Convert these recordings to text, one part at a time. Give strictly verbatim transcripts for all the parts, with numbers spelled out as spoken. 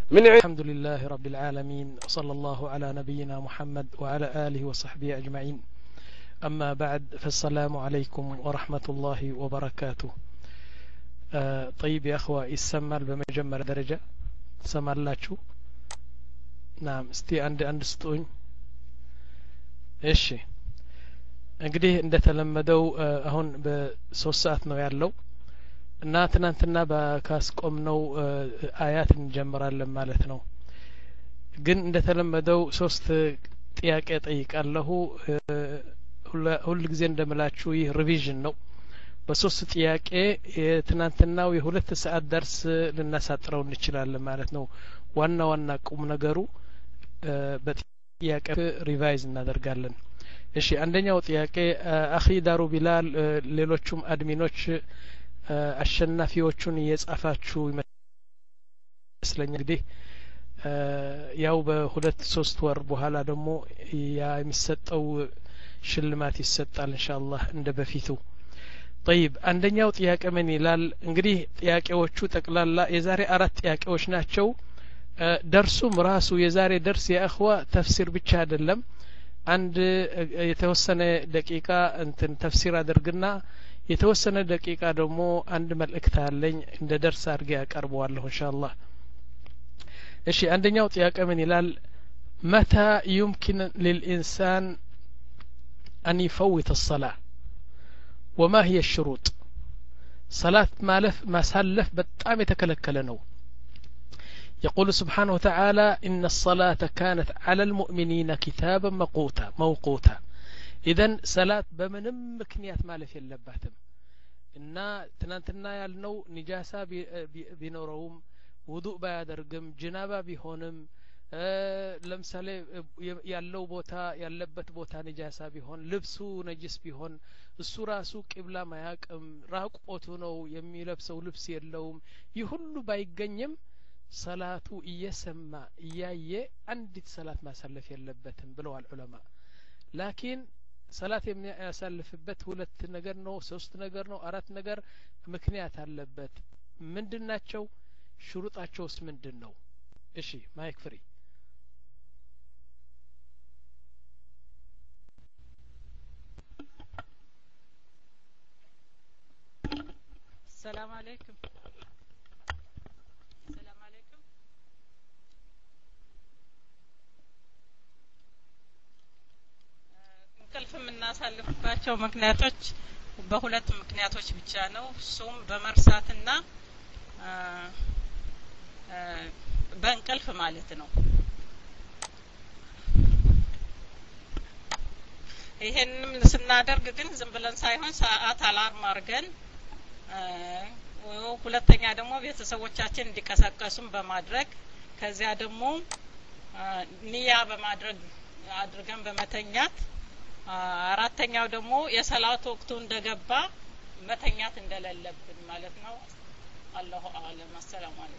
من الحمد لله رب العالمين صلى الله على نبينا محمد وعلى آله وصحبه أجمعين أما بعد فالسلام عليكم ورحمة الله وبركاته. آه طيب يا أخوة يسمى بمجمع درجة سمى اللاتشو نعم استي عند عند ستون እሺ እንግዲህ እንደተለመደው አሁን በሶስት ሰዓት ነው ያለው እና ትናንትና በካስቆምነው አያት እንጀምራለን ማለት ነው። ግን እንደተለመደው ሶስት ጥያቄ ጠይቃለሁ። ሁሉ ጊዜ እንደምላችሁ ይህ ሪቪዥን ነው። በሶስት ጥያቄ የትናንትናው የሁለት ሰዓት ደርስ ልናሳጥረው እንችላለን ማለት ነው። ዋና ዋና ቁም ነገሩ በጥያቄ ሪቫይዝ እናደርጋለን። እሺ አንደኛው ጥያቄ አኺ ዳሩ ቢላል ሌሎቹም አድሚኖች አሸናፊዎቹን እየጻፋችሁ ይመስለኛል። እንግዲህ ያው በሁለት ሶስት ወር በኋላ ደግሞ ያ የሚሰጠው ሽልማት ይሰጣል ኢንሻአላህ እንደ በፊቱ። طيب አንደኛው ጥያቄ ምን ይላል? እንግዲህ ጥያቄዎቹ ጠቅላላ የዛሬ አራት ጥያቄዎች ናቸው። ደርሱም ራሱ የዛሬ ደርስ የአኽዋ ተፍሲር ብቻ አይደለም። አንድ የተወሰነ ደቂቃ እንትን ተፍሲር አድርግና የተወሰነ ደቂቃ ደግሞ አንድ መልእክት አለኝ እንደ ደርስ አድርጌ ያቀርበዋለሁ ኢንሻአላህ። እሺ አንደኛው ጥያቄ ምን ይላል? متى يمكن للإنسان أن يفوت الصلاة وما هي الشروط؟ صلاة مالف ما سلف بتام يتكلكل نو. يقول سبحانه وتعالى إن الصلاة كانت على المؤمنين كتابا موقوتا موقوتا. إذن صلاة بمنم مكنيات مالف يلباتم إن تنانتنا يالنو نجاسة بنورهم وضوء بيادرقم جنابة بهونم ለምሳሌ ያለው ቦታ ያለበት ቦታ ነጃሳ ቢሆን ልብሱ ነጅስ ቢሆን እሱ ራሱ ቂብላ ማያቅም ራቆቱ ነው የሚለብሰው ልብስ የለውም ይህ ሁሉ ባይገኝም ሰላቱ እየሰማ እያየ አንዲት ሰላት ማሳለፍ የለበትም ብለዋል ዑለማ። ላኪን ሰላት የሚያሳልፍበት ሁለት ነገር ነው ሶስት ነገር ነው አራት ነገር ምክንያት አለበት። ምንድናቸው? ሽሩጣቸውስ ምንድነው? እሺ ማይክ ፍሪ። السلام عليكم. السلام عليكم. እንቅልፍ የምናሳልፍባቸው ምክንያቶች በሁለት ምክንያቶች ብቻ ነው። እሱም በመርሳትና በእንቅልፍ ማለት ነው። ይሄንም ስናደርግ ግን ዝም ብለን ሳይሆን ሰዓት አላርም አድርገን ሁለተኛ ደግሞ ቤተሰቦቻችን እንዲቀሰቀሱም በማድረግ ከዚያ ደግሞ ንያ በማድረግ አድርገን በመተኛት አራተኛው ደግሞ የሰላቱ ወቅቱ እንደገባ መተኛት እንደሌለብን ማለት ነው። አላሁ አለም። አሰላሙ አለይኩም።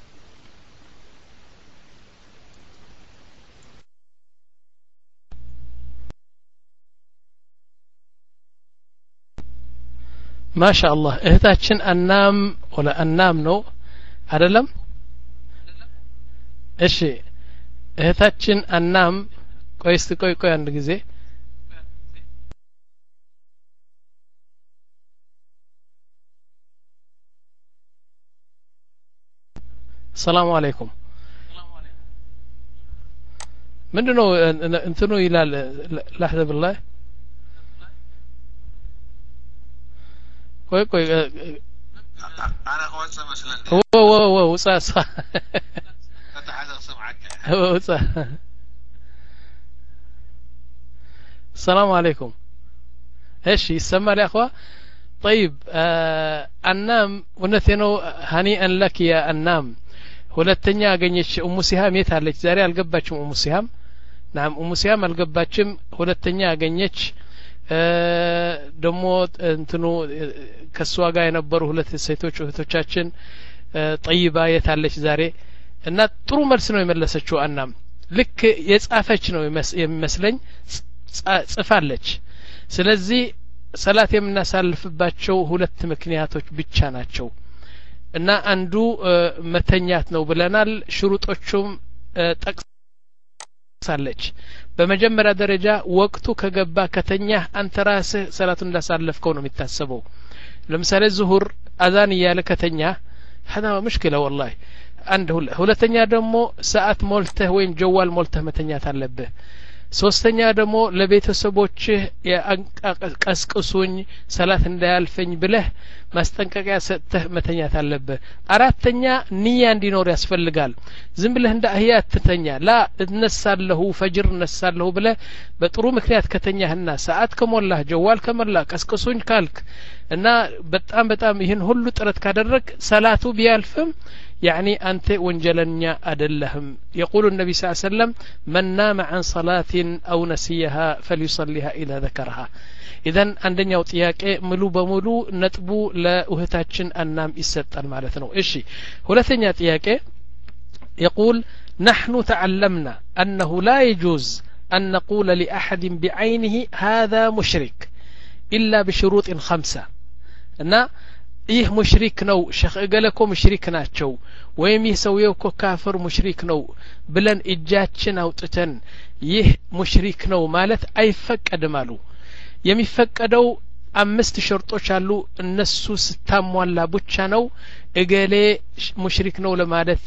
ما شاء الله እህታችን አናም ወላ አናም ነው አይደለም? እሺ እህታችን አናም ቆይ እስቲ ቆይ ቆይ አንድ ጊዜ السلام عليكم. ምንድነው እንትኑ ይላል لحظة بالله ቆይ ቆይ انا اخوات مثلا هو هو هو وصاص اتحدث سمعك هو السلام عليكم. ايش يسمى يا اخوه؟ طيب آه النام ونتنو هنيئا لك يا النام. ሁለተኛ ያገኘች ኡሙ ሲሃም የት አለች? ዛሬ አልገባችም ኡሙ ሲሃም። ናም ኡሙ ሲሃም አልገባችም። ሁለተኛ ያገኘች ደሞ እንትኑ ከሷ ጋር የነበሩ ሁለት ሴቶች እህቶቻችን ጠይባ የት አለች ዛሬ? እና ጥሩ መልስ ነው የመለሰችው። አናም ልክ የጻፈች ነው የሚመስለኝ ጽፋለች። ስለዚህ ሰላት የምናሳልፍባቸው ሁለት ምክንያቶች ብቻ ናቸው። እና አንዱ መተኛት ነው ብለናል ሽሩጦቹም ጠቅሳለች በመጀመሪያ ደረጃ ወቅቱ ከገባ ከተኛ አንተ ራስህ ሰላቱን እንዳሳለፍከው ነው የሚታሰበው ለምሳሌ ዙሁር አዛን ያለ ከተኛ هذا مشكلة والله አንድ ሁለተኛ ደግሞ ሰዓት ሞልተህ ወይም ጀዋል ሞልተህ መተኛት አለብህ ሶስተኛ ደግሞ ለቤተሰቦች ያቀስቅሱኝ ሰላት እንዳያልፈኝ ብለህ ማስጠንቀቂያ ሰጥተህ መተኛት አለብህ አራተኛ ንያ እንዲኖር ያስፈልጋል ዝም ብለህ እንደ አህያ አትተኛ ላ እነሳለሁ ፈጅር እነሳለሁ ብለህ በጥሩ ምክንያት ከተኛህና ሰዓት ከሞላህ ጀዋል ከሞላህ ቀስቅሱኝ ካልክ እና በጣም በጣም ይህን ሁሉ ጥረት ካደረክ ሰላቱ ቢያልፍም يعني أنت وانجلنيا أدلهم يقول النبي صلى الله عليه وسلم من نام عن صلاة أو نسيها فليصليها إذا ذكرها إذن عندنا وطياك ملو بملو نتبو لأهتاتشن النام إستان مالتنا إشي هلثنيا طياك يقول نحن تعلمنا أنه لا يجوز أن نقول لأحد بعينه هذا مشرك إلا بشروط خمسة أن ይህ ሙሽሪክ ነው ሸኽ እገለኮ ሙሽሪክ ናቸው ወይም ይህ ሰውየው እኮ ካፍር ሙሽሪክ ነው ብለን እጃችን አውጥተን ይህ ሙሽሪክ ነው ማለት አይፈቀድም አሉ የሚፈቀደው አምስት ሸርጦች አሉ እነሱ ስታሟላ ብቻ ነው እገሌ ሙሽሪክ ነው ለማለት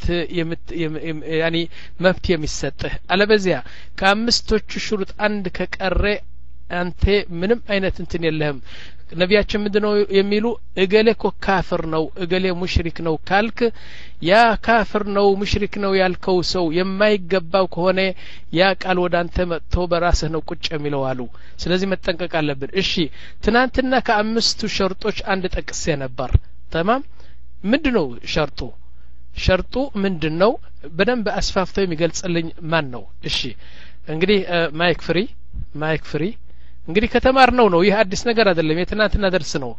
ያኒ መብት የሚሰጥህ አለበዚያ ከአምስቶቹ ሽሩጥ አንድ ከቀረ አንተ ምንም አይነት እንትን የለህም ነቢያችን ምንድነው የሚሉ እገሌ እኮ ካፍር ነው እገሌ ሙሽሪክ ነው ካልክ ያ ካፍር ነው ሙሽሪክ ነው ያልከው ሰው የማይገባው ከሆነ ያ ቃል ወዳንተ መጥቶ በራስህ ነው ቁጭ የሚለው አሉ ስለዚህ መጠንቀቅ አለብን እሺ ትናንትና ከአምስቱ ሸርጦች አንድ ጠቅሴ ነበር تمام ምንድነው ሸርጡ ሸርጡ ምንድነው በደንብ አስፋፍተው የሚገልጽልኝ ማን ነው እሺ እንግዲህ ማይክ ፍሪ ማይክ ፍሪ እንግዲህ ከተማር ነው ነው ይህ አዲስ ነገር አይደለም የትናንትና ደርስ ነው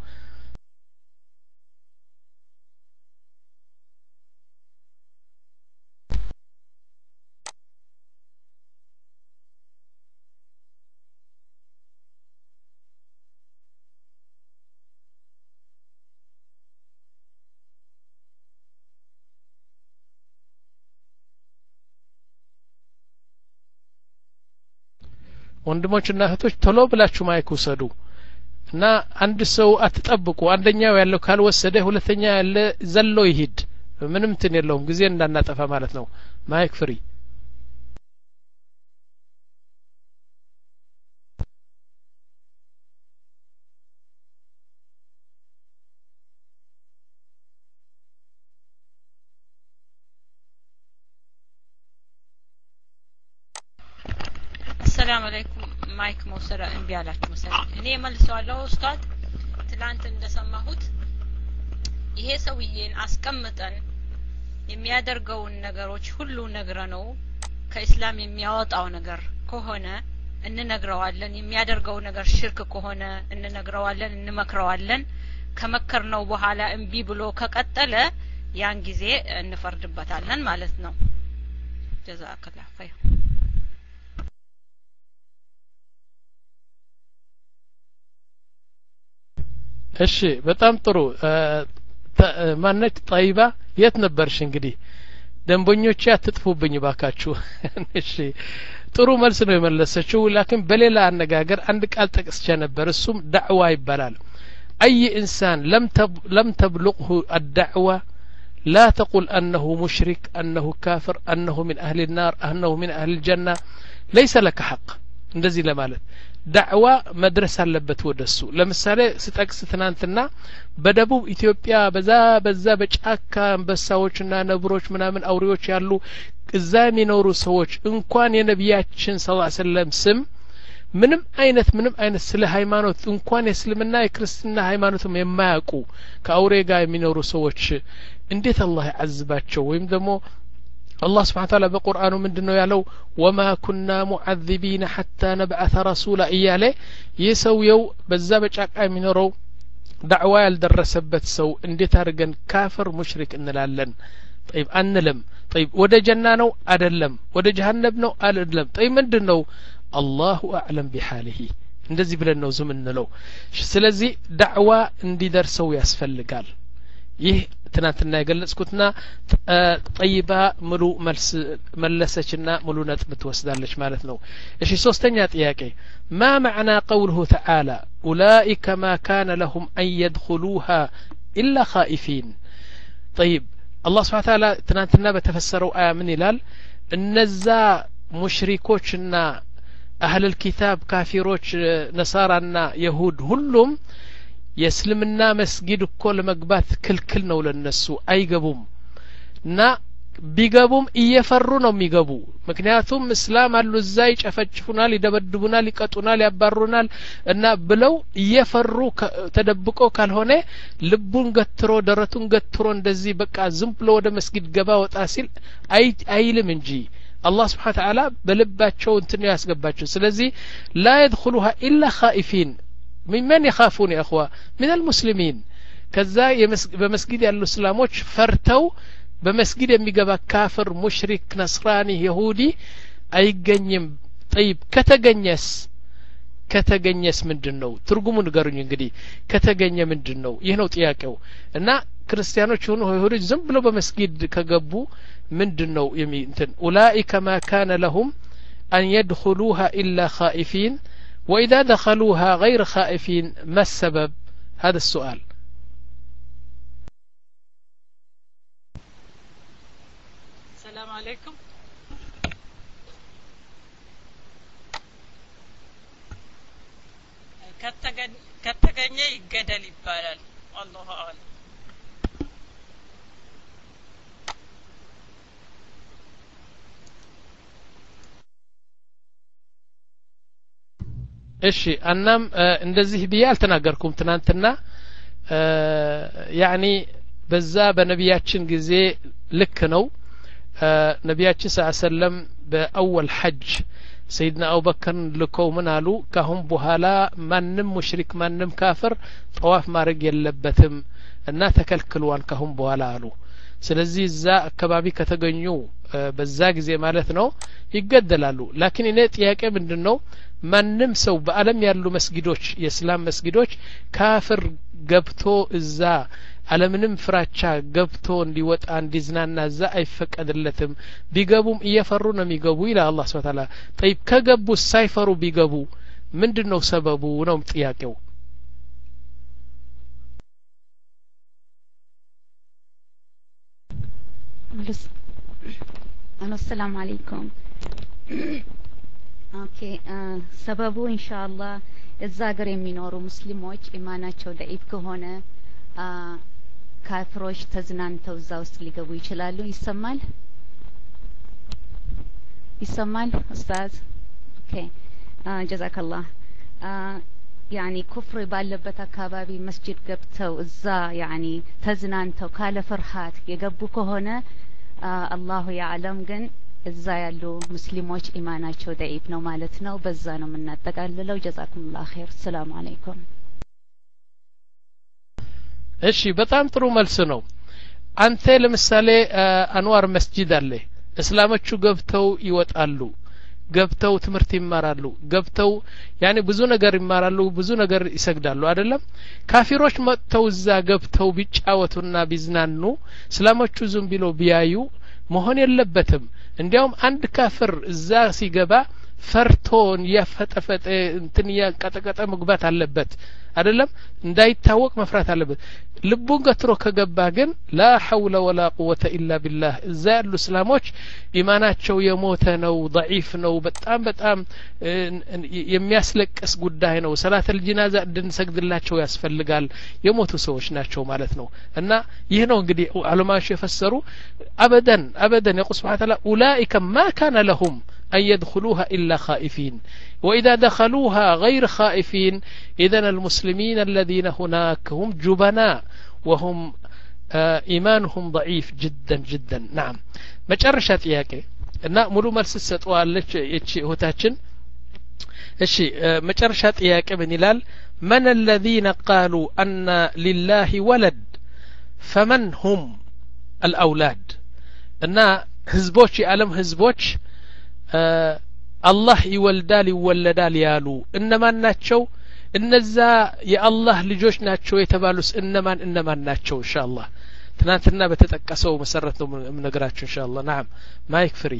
ወንድሞችና እህቶች ቶሎ ብላችሁ ማይክ ውሰዱ እና አንድ ሰው አትጠብቁ አንደኛው ያለው ካልወሰደ ሁለተኛ ያለ ዘሎ ይሂድ ምንም እንትን የለውም ጊዜ እንዳናጠፋ ማለት ነው ማይክ ፍሪ السلام عليكم ማይክ መውሰድ እንቢ አላችሁ መሰለኝ እኔ መልሰዋለሁ ኡስታዝ ትላንት እንደሰማሁት ይሄ ሰውዬን አስቀምጠን የሚያደርገውን ነገሮች ሁሉ ነግረነው ከእስላም የሚያወጣው ነገር ከሆነ እንነግረዋለን የሚያደርገው ነገር ሽርክ ከሆነ እንነግረዋለን እንመክረዋለን ከመከርነው በኋላ እንቢ ብሎ ከቀጠለ ያን ጊዜ እንፈርድበታለን ማለት ነው ጀዛከላህ ኸይር እሺ በጣም ጥሩ ማነች طيبة የት ነበርሽ እንግዲህ ደንበኞቼ አትጥፉብኝ ባካችሁ እሺ ጥሩ መልስ ነው የመለሰችው ላኪን በሌላ አነጋገር አንድ ቃል ጠቅስቼ ነበር እሱም ዳዕዋ ይባላል اي انسان لم لم تبلغه الدعوه لا تقل انه مشرك انه كافر انه من اهل النار انه من اهل الجنه ليس لك حق እንደዚህ ለማለት ዳዕዋ መድረስ አለበት ወደሱ ለምሳሌ ስጠቅስ ትናንትና በደቡብ ኢትዮጵያ በዛ በዛ በጫካ አንበሳዎችና ነብሮች ምናምን አውሬዎች ያሉ እዛ የሚኖሩ ሰዎች እንኳን የነቢያችን ሰለላሁ ዐለይሂ ወሰለም ስም ምንም አይነት ምንም አይነት ስለ ሃይማኖት እንኳን የእስልምና የክርስትና ሃይማኖትም የማያውቁ ከአውሬ ጋር የሚኖሩ ሰዎች እንዴት አላህ ያዝባቸው ወይም ደግሞ الله سبحانه وتعالى بقرآن من دنو يالو وما كنا معذبين حتى نبعث رسولا إياله يسو يو بزابج أقاي من رو دعوة الدرسبت سو اندي تارغن كافر مشرك انلالن طيب انلم طيب ودا جنانو أدلم ودا جهنم نو أدلم طيب من دنو الله أعلم بحاله እንደዚህ ብለን ነው ዝም እንለው ስለዚህ ዳዕዋ እንዲደርሰው ያስፈልጋል ይህ ትናንትና የገለጽኩትና ጠይባ ሙሉ መልስ መለሰችና ሙሉ ነጥብ ትወስዳለች ማለት ነው እሺ ሶስተኛ ጥያቄ ما معنى قوله تعالى أولئك ما كان لهم أن يدخلوها إلا خائفين طيب الله سبحانه وتعالى ትናንትና በተፈሰረው አያ ምን ይላል እነዛ ሙሽሪኮችና أهل الكتاب ካፊሮች ነሳራና ይሁድ ሁሉም የእስልምና መስጊድ እኮ ለመግባት ክልክል ነው ለነሱ አይገቡም እና ቢገቡም እየፈሩ ነው የሚገቡ ምክንያቱም እስላም አሉ እዛ ይጨፈጭፉናል ይደበድቡናል ይቀጡናል ያባሩናል እና ብለው እየፈሩ ተደብቆ ካልሆነ ልቡን ገትሮ ደረቱን ገትሮ እንደዚህ በቃ ዝም ብሎ ወደ መስጊድ ገባ ወጣ ሲል አይልም እንጂ الله سبحانه وتعالى በልባቸው እንትን ያስገባቸው ስለዚህ لا يدخلها إلا خائفين من من يخافون يا أخوة من المسلمين ከዛ በመስጊድ ያሉ እስላሞች ፈርተው በመስጊድ የሚገባ ካፍር ሙሽሪክ ነስራኒ ይሁዲ አይገኝም طيب ከተገኘስ ከተገኘስ ምንድነው ትርጉሙ ንገሩኝ እንግዲህ ከተገኘ ምንድነው ይህ ነው ጥያቄው እና ክርስቲያኖች ሆኑ ይሁዲ ዝም ብለው በመስጊድ ከገቡ ምንድነው እንትን أولئك ما كان لهم أن يدخلوها إلا خائفين وإذا دخلوها غير خائفين ما السبب هذا السؤال السلام عليكم ከተገኘ ይገደል ይባላል والله أعلم እሺ እናም እንደዚህ ብዬ አልተናገርኩም ትናንትና ያኒ በዛ በነቢያችን ጊዜ ልክ ነው ነቢያችን ሰለላሁ ዐለይሂ ወሰለም በአወል ሐጅ ሰይድና አቡበከር ልከው ምን አሉ ካሁን በኋላ ማንም ሙሽሪክ ማንም ካፍር ጠዋፍ ማድረግ የለበትም እና ተከልክሏል ካሁን በኋላ አሉ ስለዚህ እዛ አካባቢ ከተገኙ በዛ ጊዜ ማለት ነው ይገደላሉ ላኪን እኔ ጥያቄ ምንድነው ማንም ሰው በአለም ያሉ መስጊዶች የእስላም መስጊዶች ካፍር ገብቶ እዛ አለምንም ፍራቻ ገብቶ እንዲወጣ እንዲዝናና እዛ አይፈቀድለትም ቢገቡም እየፈሩ ነው የሚገቡ ይላል አላህ Subhanahu Wa Ta'ala طيب ከገቡ ሳይፈሩ ቢገቡ ምንድነው ሰበቡ ነው ጥያቄው السلام عليكم ኦኬ ሰበቡ ኢንሻአላህ እዛ ሀገር የሚኖሩ ሙስሊሞች ኢማናቸው ደኢፍ ከሆነ ካፍሮች ተዝናንተው እዛ ውስጥ ሊገቡ ይችላሉ ይሰማል ይሰማል ኡስታዝ ኦኬ ጀዛከላህ ያኒ ኩፍር ባለበት አካባቢ መስጂድ ገብተው እዛ ያኒ ተዝናንተው ካለ ፍርሃት የገቡ ከሆነ አላሁ ያዕለም ግን እዛ ያሉ ሙስሊሞች ኢማናቸው ደኢፍ ነው ማለት ነው በዛ ነው የምናጠቃልለው ጀዛኩሙላህ ኸይር ሰላም አለይኩም እሺ በጣም ጥሩ መልስ ነው አንተ ለምሳሌ አንዋር መስጂድ አለ እስላሞቹ ገብተው ይወጣሉ ገብተው ትምህርት ይማራሉ ገብተው ያኔ ብዙ ነገር ይማራሉ ብዙ ነገር ይሰግዳሉ አይደለም ካፊሮች መጥተው እዛ ገብተው ቢጫወቱና ቢዝናኑ እስላሞቹ ዝም ብለው ቢያዩ መሆን የለበትም እንዲያውም አንድ ካፍር እዛ ሲገባ ፈርቶን ያፈጠፈጠ እንትን ያቀጠቀጠ መግባት አለበት አይደለም እንዳይታወቅ መፍራት አለበት ልቡን ገትሮ ከገባ ግን لا حول ولا قوة إلا بالله እዛ ያሉ እስላሞች ኢማናቸው የሞተ ነው ضعيف ነው በጣም በጣም የሚያስለቅስ ጉዳይ ነው ሰላተል ጂናዛ እንድንሰግድላቸው ያስፈልጋል የሞቱ ሰዎች ናቸው ማለት ነው እና ይህ ነው እንግዲህ ዑለማዎች የፈሰሩ አበደን አበደን የቁስ Subhanahu Wa Ta'ala أولئك ما كان لهم أن يدخلوها إلا خائفين وإذا دخلوها غير خائفين إذن المسلمين الذين هناك هم جبناء وهم آه إيمانهم ضعيف جدا جدا نعم مجرشة ጥያቄ እና ሙሉ መልስ ሰጥዋለች እቺ እህታችን እሺ መጨረሻ ጥያቄ ምን ይላል من الذين قالوا أن لله ولد فمن هم الأولاد እና ህዝቦች የዓለም ህዝቦች አላህ ይወልዳል ይወለዳል ያሉ እነማን ናቸው እነዛ የአላህ ልጆች ናቸው የተባሉስ እነማን እነማን ናቸው ኢንሻአላህ ትናንትና በተጠቀሰው መሰረት ነው የምነግራችሁ ኢንሻአላህ نعم ማይክ ፍሪ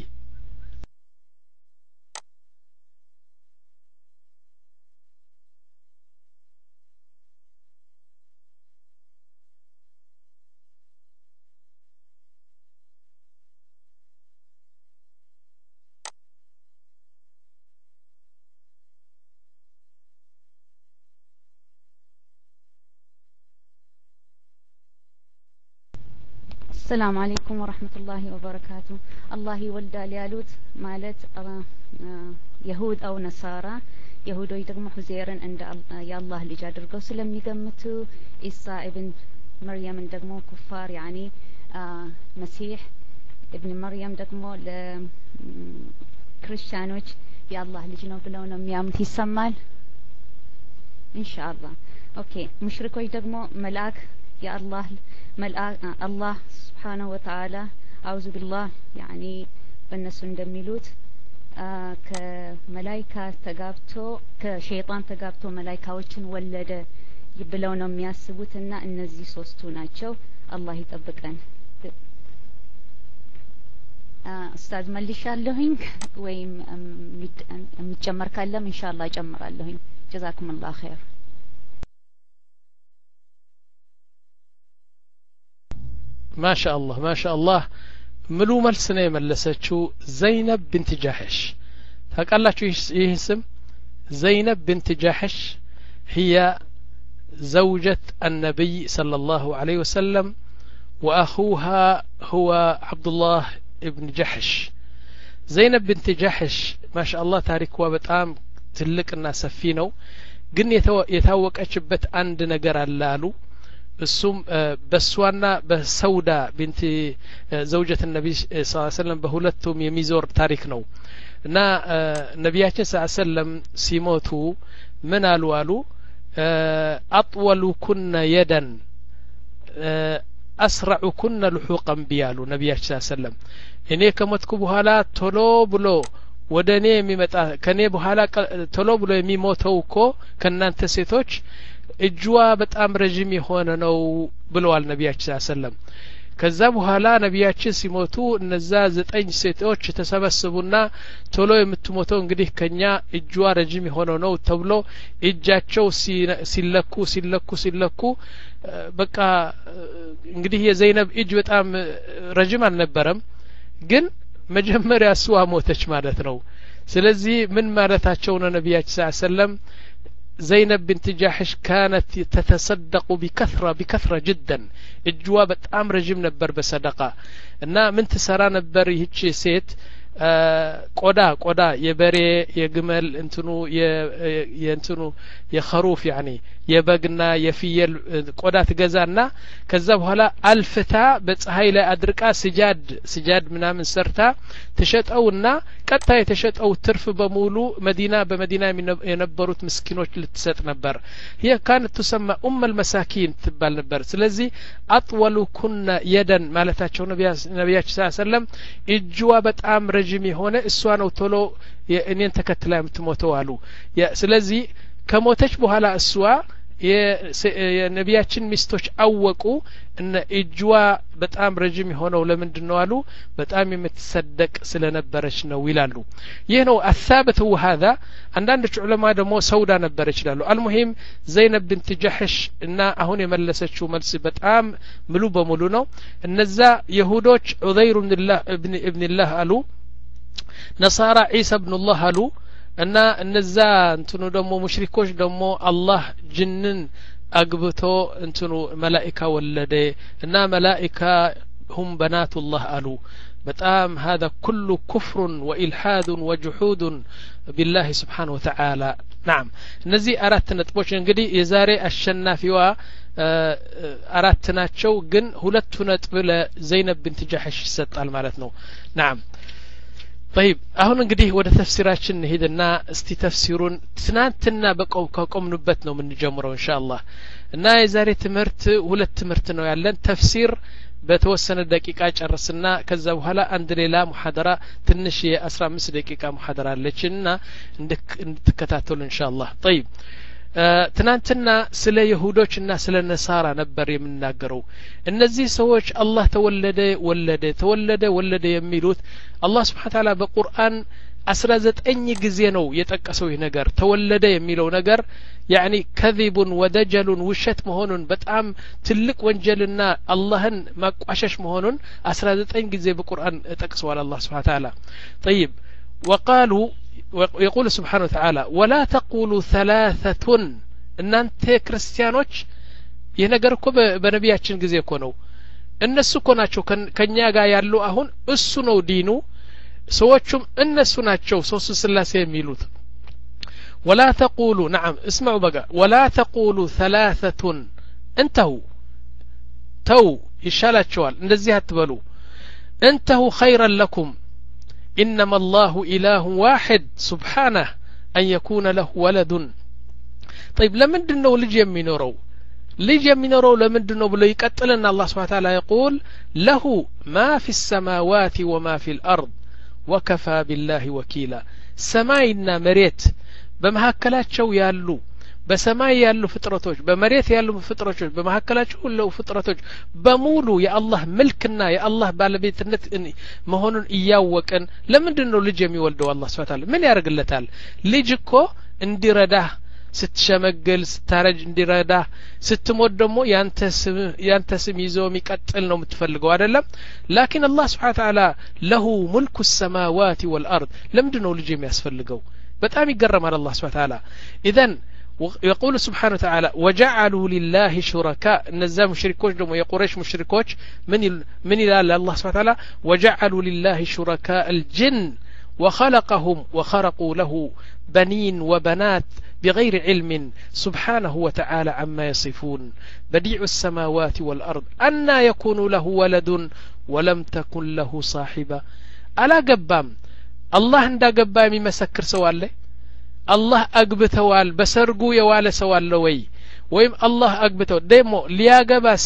السلام عليكم ورحمة الله وبركاته الله يولدال ያሉት ማለት يهود أو نصارى يهودوች ደግሞ ሁዜርን እንደ የአላህ ልጅ አድርገው ስለሚገምቱ ኢሳ ኢብን መርየምን ደግሞ ኩፋር ያኒ መሲህ ኢብን መርየም ደግሞ ለክርስቲያኖች የአላህ ልጅ ነው ብለው ነው የሚያምኑት ይሰማል ኢንሻአላህ ኦኬ ሙሽሪኮች ደግሞ መልአክ የአላህ መልአክ አላህ سبحانه وتعالى أعوذ بالله يعني በእነሱ እንደሚሉት ከመላእክት ተጋብቶ ከሸይጣን ተጋብቶ መላእክቶችን ወለደ ብለው ነው የሚያስቡትና እነዚህ ሶስቱ ናቸው አላህ ይጠብቀን ኡስታዝ መልሻለሁኝ ወይም የሚጨመር ካለም ኢንሻአላህ እጨምራለሁኝ ጀዛኩሙላህ ኸይር ما شاء الله ما شاء الله ملو ملسنا يملسچو زينب بنت جحش تقاللاچو ይህ ስም زينب بنت جحش هي زوجة النبي صلى الله عليه وسلم وأخوها هو عبد الله ابن جحش زينب بنت جحش ما شاء الله ታሪኳ በጣም ትልቅና ሰፊ ነው ግን የታወቀችበት አንድ ነገር አለ አሉ እሱም በሷና በሰውዳ ቢንት ዘውጀት النبي صلى الله عليه وسلم በሁለቱም የሚዞር ታሪክ ነው እና ነቢያችን صلى الله عليه وسلم ሲሞቱ ምን አሉ አሉ اطولكن يدا اسرعكن لحوقا بيالو ነቢያችን صلى الله عليه وسلم እኔ ከሞትኩ በኋላ ቶሎ ብሎ ወደኔ የሚመጣ ከኔ በኋላ ቶሎ ብሎ የሚሞተው እኮ ከናንተ ሴቶች እጅዋ በጣም ረጅም የሆነ ነው ብለዋል ነቢያችን ሰለላሁ ዐለይሂ ወሰለም ከዛ በኋላ ነቢያችን ሲሞቱ እነዛ ዘጠኝ ሴቶች ተሰበሰቡና ቶሎ የምትሞተው እንግዲህ ከኛ እጅዋ ረጅም የሆነ ነው ተብሎ እጃቸው ሲለኩ ሲለኩ ሲለኩ በቃ እንግዲህ የዘይነብ እጅ በጣም ረጅም አልነበረም ግን መጀመሪያ እሷ ሞተች ማለት ነው ስለዚህ ምን ማለታቸው ነው ነቢያችን ሰለላሁ ዐለይሂ ወሰለም زينب بنت جاحش كانت تتصدق بكثرة بكثرة جدا اجوا بتام رجم نبر بصدقة እና ምን ትሰራ ነበር ይህች ሴት ቆዳ ቆዳ የበሬ የግመል እንትኑ የእንትኑ የخروف يعني የበግና የፍየል ቆዳ ትገዛና ከዛ በኋላ አልፍታ በፀሐይ ላይ አድርቃ ስጃድ ስጃድ ምናምን ሰርታ ተሸጠውና ቀጣ የተሸጠው ትርፍ በሙሉ መዲና በመዲና የነበሩት ምስኪኖች ልትሰጥ ነበር ይሄ كانت تسمى ام المساكين ትባል ነበር ስለዚህ اطولكن يدا ማለታቸው ነቢያችን ሰለላሁ ዐለይሂ ወሰለም እጅዋ በጣም ረጅም የሆነ እሷ ነው ቶሎ የእኔን ተከትላ የምትሞተው አሉ ስለዚህ ከሞተች በኋላ እሷ የነቢያችን ሚስቶች አወቁ እነ እጅዋ በጣም ረጅም የሆነው ለምንድነው አሉ በጣም የምትሰደቅ ስለነበረች ነው ይላሉ ይህ ነው አሳበቱ هذا አንዳንድ ዑለማ ደግሞ ሰውዳ ነበር ይችላሉ አልሙሂም ዘይነብ بنت جحش እና አሁን የመለሰችው መልስ በጣም ሙሉ በሙሉ ነው እነዛ ይሁዶች ዑዘይር ابن ابن الله አሉ ነሳራ ዒሳ ابن الله አሉ እና እነዛ እንትኑ ደግሞ ሙሽሪኮች ደግሞ አላህ ጅንን አግብቶ እንትኑ መላእክት ወለደ እና መላእክት هم بنات الله አሉ በጣም هذا كله كفر والحاد وجحود بالله سبحانه وتعالى نعم እነዚህ አራት ነጥቦች እንግዲህ የዛሬ አሸናፊዋ አራት ናቸው ግን ሁለቱ ነጥብ ለዘይነብ بنت جحش ይሰጣል ማለት ነው نعم طيب አሁን እንግዲህ ወደ ተፍሲራችን ሄድና እስቲ ተፍሲሩን ትናንትና በቆም ከቆምንበት ነው የምንጀምረው ኢንሻአላህ እና የዛሬ ትምህርት ሁለት ትምህርት ነው ያለን ተፍሲር በተወሰነ ደቂቃ ጨርስና ከዛ በኋላ አንድ ሌላ ሙሐደራ ትንሽ የ15 ደቂቃ ሙሐደራ አለችና እንድትከታተሉ ኢንሻአላህ طيب ትናንትና ስለ ይሁዶችና ስለ ነሳራ ነበር የምናገረው እነዚህ ሰዎች አላህ ተወለደ ወለደ ተወለደ ወለደ የሚሉት አላህ Subhanahu Ta'ala በቁርአን አስራ ዘጠኝ ጊዜ ነው የጠቀሰው ይህ ነገር ተወለደ የሚለው ነገር يعني كذب ودجل ውሸት መሆኑን በጣም ትልቅ ወንጀልና አላህን ማቋሸሽ መሆኑን አስራ ዘጠኝ ጊዜ በቁርአን ጠቅሰዋል አላህ Subhanahu Ta'ala طيب وقالوا يقول سبحانه وتعالى ولا تقولوا ثلاثة እናንተ ክርስቲያኖች ይህ ነገር እኮ በነቢያችን ጊዜ እኮ ነው እነሱ እኮ ናቸው ከኛ ጋር ያሉ አሁን እሱ ነው ዲኑ ሰዎችም እነሱ ናቸው ሶስት ስላሴ የሚሉት ولا تقولوا نعم اسمعوا بقى ولا تقولوا ثلاثة انتهوا تو ይሻላችኋል እንደዚህ አትበሉ انتهوا خيرا لكم إنما الله إله واحد سبحانه أن يكون له ولد طيب لمن ነው ልጅ የሚኖረው ልጅ የሚኖረው ለምንድን ነው ብሎ ይቀጥልና الله سبحانه وتعالى يقول له ما في السماوات وما في الأرض وكفى بالله وكيلا ሰማይና መሬት በመሐከላቸው ያሉ በሰማይ ያሉ ፍጥረቶች በመሬት ያሉ ፍጥረቶች በመሐከላቸው ሁሉ ፍጥረቶች በሙሉ የአላህ መልክና የአላህ ባለቤትነት መሆኑን እያወቀን ለምንድን ነው ልጅ የሚወልደው አላህ Subhanahu Ta'ala ምን ያደርግለታል ልጅ እኮ እንዲረዳህ ስትሸመገል ስታረጅ እንዲረዳህ ስትሞት ደግሞ ያንተ ስም ያንተ ስም ይዞ የሚቀጥል ነው የምትፈልገው አይደለም لكن الله Subhanahu Ta'ala له ملك السماوات والأرض ለምንድን ነው ልጅ የሚያስፈልገው በጣም ይገረማል الله Subhanahu Ta'ala اذن يقول سبحانه وتعالى وجعلوا لله شركاء النزا مشركوش دم يقريش مشركوش من من الى الله سبحانه وتعالى وجعلوا لله شركاء الجن وخلقهم وخرقوا له بنين وبنات بغير علم سبحانه وتعالى عما يصفون بديع السماوات والأرض أن يكون له ولد ولم تكن له صاحبة ألا قبام الله عند قبام يمسكر سواله الله أقبتوال بسرقو يوال سوال وي ويم الله أقبتو ديمو لياقبس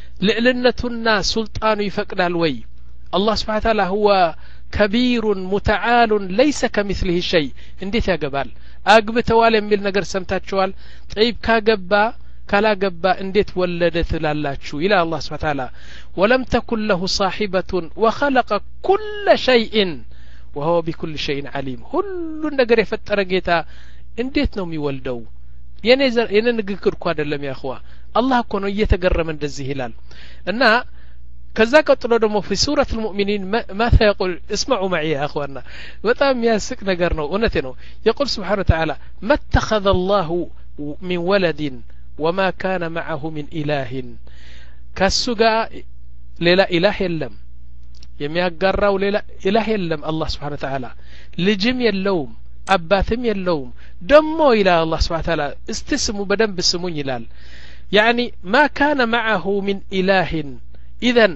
لإلنتنا سلطان يفقد الوي الله سبحانه وتعالى هو كبير متعال ليس كمثله شيء انديت يا قبال أقبتوال يميل نقر سمتاتشوال طيب كاقبا كلا قبا انديت ولدت لالاتشو إلى الله سبحانه وتعالى ولم تكن له صاحبة وخلق كل شيء وهو بكل شيء عليم كل ነገር የፈጠረ ጌታ እንዴት ነው የሚወልደው የኔ የኔ ንግግር እኮ አይደለም ያ اخوا አላህ እኮ ነው እየተገረመ እንደዚህ ይላል እና ከዛ ቀጥሎ ደግሞ في سورة المؤمنين ماذا يقول اسمعوا معي يا اخوانا በጣም ያስቅ ነገር ነው እውነቴ ነው يقول سبحانه وتعالى ما اتخذ الله من ولد وما كان معه من إله ከሱ ጋር ሌላ ኢላህ የለም የሚያጋራው ሌላ ኢላህ የለም አላህ Subhanahu Wa Ta'ala ልጅም የለውም አባትም የለውም ደሞ ኢላ አላህ Subhanahu Wa Ta'ala እስቲስሙ በደንብ ስሙኝ ይላል يعني ما كان معه من إله إذن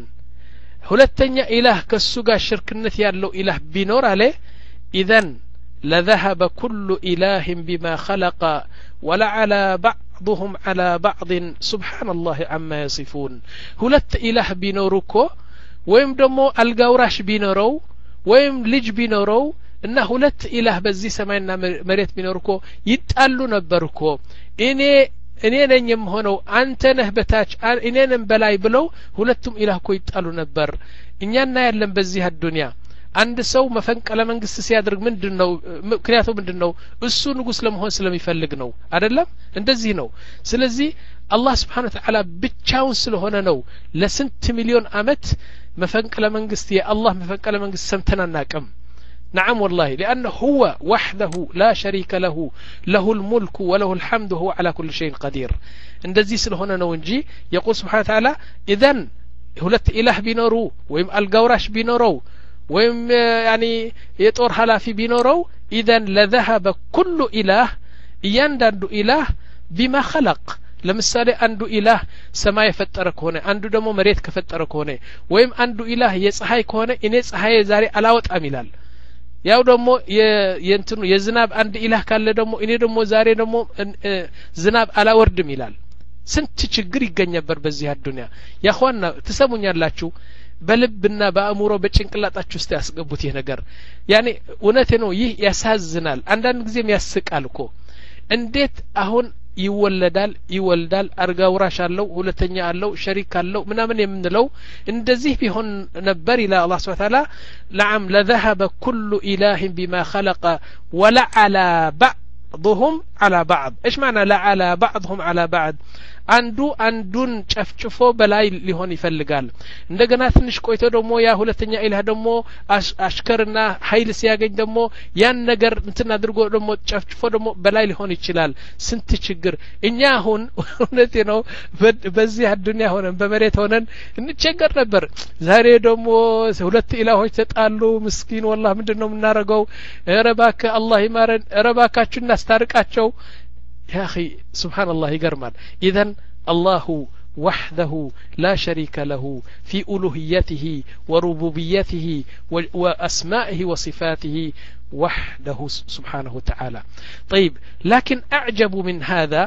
ሁለተኛ ኢላህ ከሱ ጋር ሽርክነት ያለው ኢላህ ቢኖር አለ إذن لذهب كل إله بما خلق ولا على بعضهم على بعض سبحان الله عما يصفون ሁለት ኢላህ ቢኖሩኮ ወይም ደግሞ አልጋውራሽ ቢኖረው ወይም ልጅ ቢኖረው እና ሁለት ኢላህ በዚህ ሰማይና መሬት ቢኖርኮ ይጣሉ ነበርኮ እኔ እኔ ነኝ የምሆነው አንተ ነህ በታች እኔ ነኝ በላይ ብለው ሁለቱም ኢላህ ኮ ይጣሉ ነበር እኛና ያለን በዚህ አዱንያ አንድ ሰው መፈንቅለ መንግስት ሲያደርግ ምንድነው ምክንያቱ ምንድነው እሱ ንጉስ ለመሆን ስለሚፈልግ ነው አይደለም እንደዚህ ነው ስለዚህ አላህ Subhanahu Wa Ta'ala ብቻውን ስለሆነ ነው ለስንት ሚሊዮን አመት مفنقل منقست يا الله مفنقل منقست سمتنا ناقم نعم والله لأنه هو وحده لا شريك له له الملك وله الحمد هو على كل شيء قدير اندزي سلهنا نونجي يقول سبحانه وتعالى إذن هلت إله بينورو ويم القوراش بينورو ويم يعني يطور هلافي بينورو إذن لذهب كل إله يندد إله بما خلق ለምሳሌ አንዱ ኢላህ ሰማይ ፈጠረ ከሆነ አንዱ ደግሞ መሬት ከፈጠረ ከሆነ ወይም አንዱ ኢላህ የፀሐይ ከሆነ እኔ ፀሐይ ዛሬ አላወጣም ይላል ያው ደግሞ የእንትኑ የዝናብ አንድ ኢላህ ካለ ደግሞ እኔ ደግሞ ዛሬ ደግሞ ዝናብ አላወርድም ይላል ስንት ችግር ይገኛበር በዚህ አዱንያ ያخواና ተሰሙኛላችሁ በልብና በአእምሮ በጭንቅላታችሁ ውስጥ ያስገቡት ይሄ ነገር ያኔ እውነቴ ነው ይህ ያሳዝናል አንዳንድ ጊዜም ያስቃል እኮ እንዴት አሁን ይወለዳል ይወልዳል አርጋ ወራሽ አለው ሁለተኛ አለው ሸሪክ አለው ምናምን የምንለው እንደዚህ ቢሆን ነበር ኢላ አላህ Subhanahu Wa Ta'ala لعم لذهب كل إله بما خلق ولا على بعضهم على بعض ايش معنى لا على بعضهم على بعض አንዱ አንዱን ጨፍጭፎ በላይ ሊሆን ይፈልጋል እንደገና ትንሽ ቆይቶ ደግሞ ያ ሁለተኛ ኢላህ ደግሞ አሽከርና ኃይል ሲያገኝ ደግሞ ያን ነገር እንትን አድርጎ ደግሞ ጨፍጭፎ ደግሞ በላይ ሊሆን ይችላል ስንት ችግር እኛ አሁን እውነቴ ነው በዚህ አዱንያ ሆነን በመሬት ሆነን እንቸገር ነበር ዛሬ ደግሞ ሁለት ኢላሆች ተጣሉ ምስኪን والله ምንድነው የምናረገው ረባከ አላህ ይማረን ረባካችሁ እናስታርቃቸው يا أخي سبحان الله يقرمال إذن الله وحده لا شريك له في ألوهيته وربوبيته وأسمائه وصفاته وحده سبحانه وتعالى طيب لكن أعجب من هذا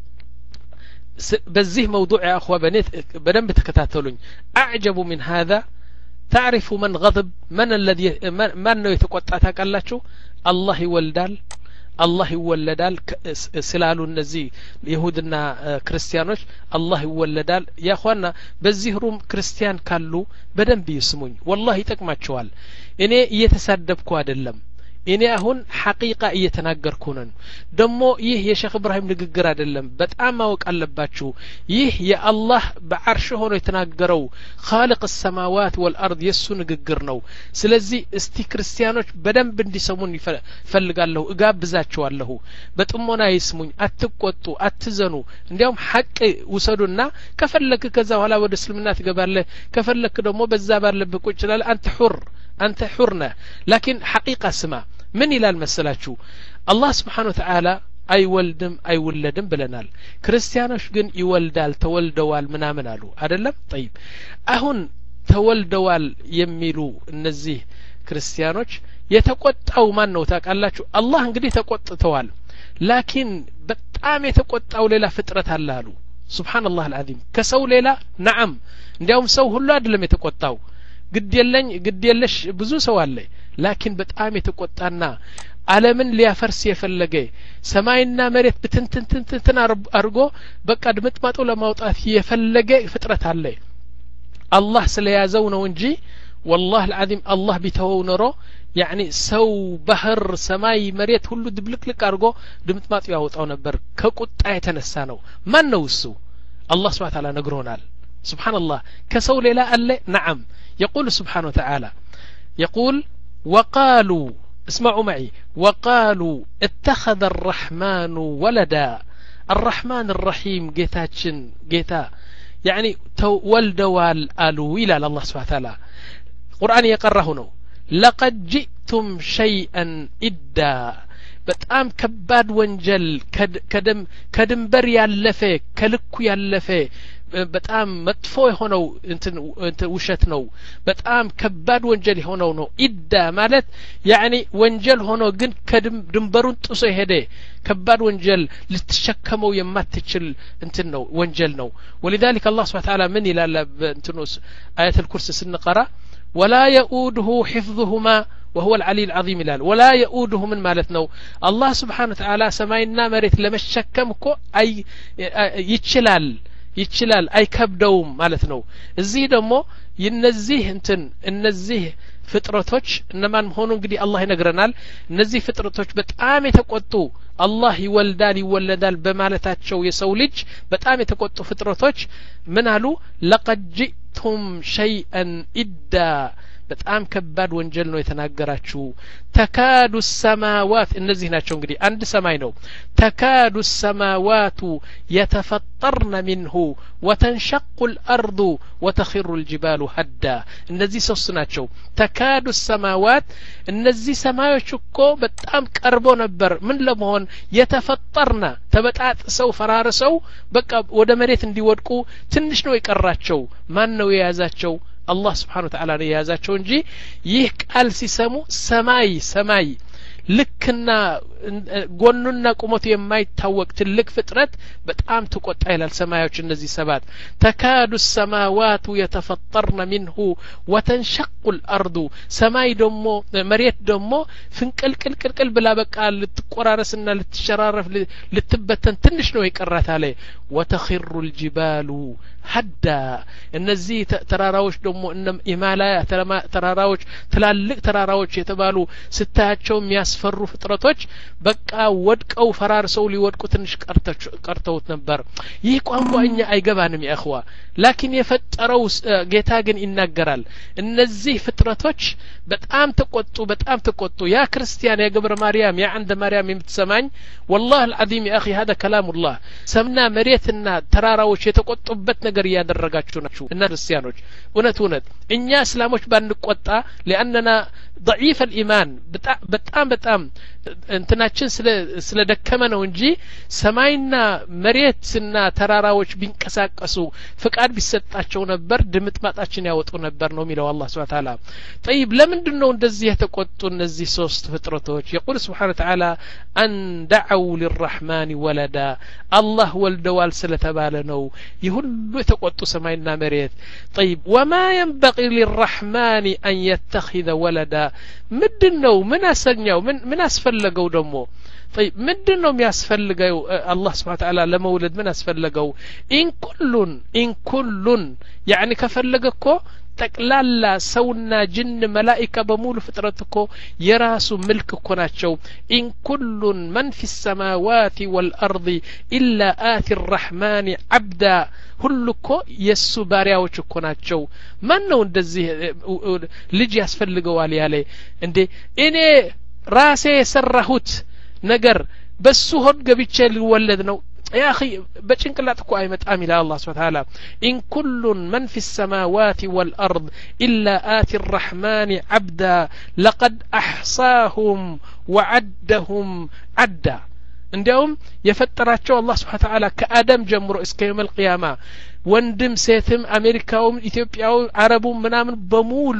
بزيه موضوع يا أخوة بنم بتكتاتلون أعجب من هذا تعرف من غضب من الذي من يتقطعتك الله الله يولدال الله ይወለዳል ስላሉ እነዚህ ይሁድና ክርስቲያኖች አላህ ይወለዳል ያ ኹዋና በዚህ ሩም ክርስቲያን ካሉ በደንብ ይስሙኝ والله ይጠቅማቸዋል እኔ እየተሳደብኩ አይደለም እኔ አሁን ሐቂቃ እየተናገርኩ ነኝ ደሞ ይህ የሼክ ኢብራሂም ንግግር አይደለም በጣም ማወቅ አለባችሁ ይህ የአላህ በአርሽ ሆኖ የተናገረው خالق السماوات والارض የሱ ንግግር ነው ስለዚህ እስቲ ክርስቲያኖች በደንብ እንዲሰሙን ይፈልጋለሁ እጋብዛቸዋለሁ በጥሞና ይስሙኝ አትቆጡ አትዘኑ እንዲያውም ሐቅ ውሰዱና ከፈለክ ከዛ በኋላ ወደ እስልምና ትገባለህ ከፈለክ ደግሞ በዛ ባለበት ቁጭ ይላል አንተ ሁር አንተ ሁርነ لكن حقيقة اسمع من إلى المسألة الله سبحانه وتعالى أي ولدم أي ولدم بلنال كريستيانوش جن يولدال تولدوال منا منالو أدلم طيب أهون تولدوال يميلو النزيه كريستيانوش يتقوت أو ما نوتاك الله انقدي تقوت توال لكن بتعام يتقوت أو ليلة فترة هلالو سبحان الله العظيم كسو ليلة نعم اليوم سو هلا أدلم يتقوت أو قد يلن قد يلش بزو سوالي لكن بتقام يتقوتانا ዓለምን ሊያፈርስ የፈለገ ሰማይና መሬት በትንትንትን አርጎ በቃ ድምጥማጡ ለማውጣት የፈለገ ፍጥረት አለ አላህ ስለያዘው ነው እንጂ والله العظيم الله ቢተወው ኖሮ يعني ሰው ባህር ሰማይ መሬት ሁሉ ድብልቅልቅ አርጎ ድምጥማጡ ያወጣው ነበር ከቁጣ የተነሳ ነው ማን ነው እሱ አላህ Subhanahu Wa Ta'ala ነግሮናል سبحان الله كسو ليلا ألا نعم يقول سبحانه وتعالى يقول وقالوا اسمعوا معي وقالوا اتخذ الرحمن ولدا الرحمن الرحيم جيتاتشن جيتا يعني ولدوال ألو إلى الله سبحانه وتعالى قرآن يقرهنه لقد جئتم شيئا إدا በጣም ከባድ ወንጀል ከደም ከድንበር ያለፈ ከልኩ ያለፈ በጣም መጥፎ የሆነው እንትን ውሸት ነው በጣም ከባድ ወንጀል የሆነው ነው ኢዳ ማለት يعني ወንጀል ሆኖ ግን ከድንበሩን ጥሶ ሄደ ከባድ ወንጀል ልትሸከመው የማትችል እንትን ነው ወንጀል ነው ولذلك الله سبحانه وتعالى من ይላል እንትኑስ آية الكرسي ስንቀራ ولا يؤوده حفظهما وهو العلي العظيم الآن ولا يؤوده من مالتنا الله سبحانه وتعالى سماينا مريت لمشكمكو أي يتشلال يتشلال أي كبدوم مالتنا الزيه دمو ينزيه انتن النزيه ፍጥረቶች እነማን ሆኖ እንግዲህ አላህ ይነግረናል እነዚህ ፍጥረቶች በጣም የተቆጡ አላህ ይወልዳል ይወለዳል በማለታቸው የሰው ልጅ በጣም የተቆጡ ፍጥረቶች ምን አሉ لقد جئتم شيئا إدا በጣም ከባድ ወንጀል ነው የተናገራችሁ ተካዱ السماوات እነዚህ ናቸው እንግዲህ አንድ ሰማይ ነው ተካዱ السماوات يتفطرن منه وتنشق الأرض وتخر الجبال هدا እነዚህ ሶስት ናቸው ተካዱ السماوات እነዚህ ሰማዮች እኮ በጣም ቀርቦ ነበር ምን ለመሆን የተፈጠርና ተበጣጥሰው ፈራርሰው በቃ ወደ መሬት እንዲወድቁ ትንሽ ነው የቀራቸው ማን ነው የያዛቸው الله سبحانه وتعالى يازاچو እንጂ ይህ ቃል ሲሰሙ ሰማይ ሰማይ ልክና ጎኑና ቁመቱ የማይታወቅ ትልቅ ፍጥረት በጣም ተቆጣ ይላል ሰማዮች እነዚህ ሰባት ተካዱ السماوات يتفطرن منه وتنشق الارض ሰማይ ደሞ መሬት ደሞ ፍንቅልቅልቅል ብላ በቃ ልትቆራረስና ልትሸራረፍ ልትበተን ትንሽ ነው ይቀራታ ላይ وتخر الجبال حدا እነዚህ ተራራዎች ደሞ እነ ሂማላያ ተራራዎች ትላልቅ ተራራዎች የተባሉ ስታያቸው የሚያስፈሩ ፍጥረቶች በቃ ወድቀው ፈራርሰው ሊወድቁ ትንሽ ቀርተውት ነበር ይህ ቋንቋኛ አይገባንም ያخوا ላኪን የፈጠረው ጌታ ግን ይናገራል እነዚህ ፍጥረቶች በጣም ተቆጡ በጣም ተቆጡ ያ ክርስቲያን የገብረ ማርያም ያ አንደ ማርያም የምትሰማኝ والله العظيم يا اخي هذا كلام الله ሰምና መሬትና ተራራዎች የተቆጡበት ነገር ያደረጋችሁ ናችሁ እና ክርስቲያኖች እውነት እውነት እኛ እስላሞች ባንቆጣ لاننا ضعيف الايمان በጣም በጣም እንትናችን ስለ ስለደከመ ነው እንጂ ሰማይና መሬትና ተራራዎች ቢንቀሳቀሱ ፍቃድ ቢሰጣቸው ነበር ድምጥማጣችን ያወጡ ነበር ነው የሚለው አላህ Subhanahu Wa Ta'ala طيب ለምንድን ነው እንደዚህ የተቆጡ እነዚህ ሶስት ፍጥረቶች يقول سبحانه وتعالى ان دعوا للرحمن ولدا الله ወልደዋል ስለተባለ ነው ይሁሉ የተቆጡ ሰማይና መሬት طيب وما ينبغي للرحمن ان يتخذ ولدا ምንድነው ምን አሰኛው ምን ምን አስፈልገው ደሞ طيب ምንድነው የሚያስፈልገው አላህ Subhanahu Wa Ta'ala ለመውለድ ምን አስፈልገው ኢን ኩሉን ኢን ኩሉን يعني ከፈለገኮ ጠቅላላ ሰውና ጅን መላእክት በሙሉ ፍጥረት እኮ የራሱ መልክ እኮ ናቸው ኢን ኩሉን ማን ፊ السماوات والارض الا آتي الرحمن عبدا ሁሉ እኮ የሱ ባሪያዎች እኮ ናቸው ማን ነው እንደዚህ ልጅ ያስፈልገዋል ያለ እንዴ እኔ ራሴ የሰራሁት ነገር በሱ ሆድ ገብቼ ሊወለድ ነው يا أخي بچنقلات እኮ አይመጣም ኢላ አላህ Subhanahu Wa Ta'ala إن كل من في السماوات والأرض إلا آتي الرحمن عبدا لقد أحصاهم وعدهم عدا እንዲያውም የፈጠራቸው አላህ Subhanahu Wa Ta'ala ከአደም ጀምሮ እስከ يوم القيامة ወንድም ሴትም አሜሪካውም ኢትዮጵያውም አረቡም ምናምን በሙሉ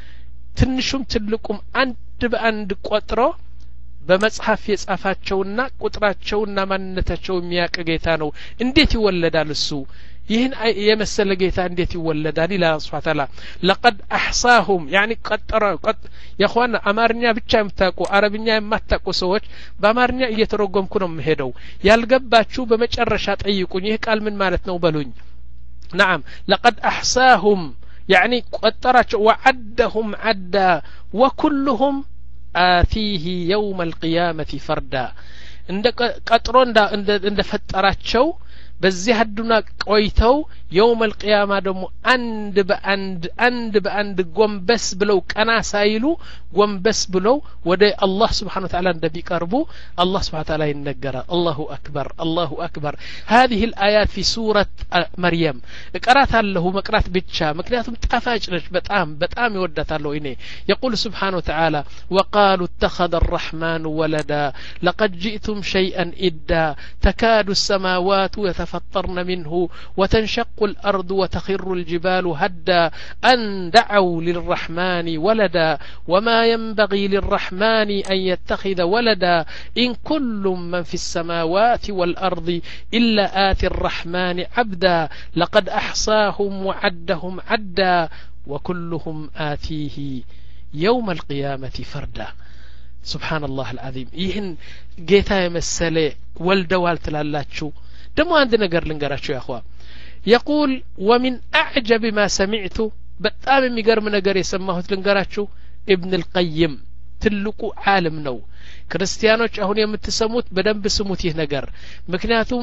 ትንሹም ትልቁም አንድ በአንድ ቆጥሮ በመጽሐፍ የጻፋቸውና ቁጥራቸውና ማንነታቸው የሚያቀ ጌታ ነው እንዴት ይወለዳል እሱ ይህን የመሰለ ጌታ እንዴት ይወለዳል ኢላ Subhanahu Wa Ta'ala لقد احصاهم يعني قطر قط يا اخوانا አማርኛ ብቻ የምታውቁ አረብኛ የማታውቁ ሰዎች በአማርኛ እየተረጎምኩ ነው የምሄደው ያልገባችሁ በመጨረሻ ጠይቁኝ ይህ ቃል ምን ማለት ነው በሉኝ نعم لقد احصاهم يعني قطراቸው وعدهم عدا وكلهم آتيه يوم القيامة فردا عند قطرو عند فتراچو በዚህ አዱና ቆይተው يوم القيامة ደሞ አንድ በአንድ አንድ በአንድ ጎንበስ ብለው ቀና ሳይሉ ጎንበስ ብለው ወደ አላህ Subhanahu Wa Ta'ala እንደሚቀርቡ አላህ Subhanahu Wa Ta'ala ይነገራል الله أكبر الله أكبر هذه الآيات في سورة مريم እቀራታለሁ መቅራት ብቻ ምክንያቱም ጣፋጭ ነች በጣም በጣም ይወዳታለሁ እኔ يقول سبحانه وتعالى وقالوا اتخذ الرحمن ولدا لقد جئتم شيئا إدا تكاد السماوات يتفطرن منه وتنشق الأرض وتخر الجبال هدا أن دعوا للرحمن ولدا وما ينبغي للرحمن أن يتخذ ولدا إن كل من في السماوات والأرض إلا آتي الرحمن عبدا لقد أحصاهم وعدهم عدا وكلهم آتيه يوم القيامة فردا سبحان الله العظيم ይህን ጌታ የመሰለ ወልደዋል ትላላችሁ ደሞ አንድ ነገር ልንገራችሁ ያخوا يقول ومن أعجب ما سمعت በጣም የሚገርም ነገር የሰማሁት ልንገራችሁ ابن القيم ትልቁ ዓለም ነው ክርስቲያኖች አሁን የምትሰሙት በደንብ ስሙት ይህ ነገር ምክንያቱም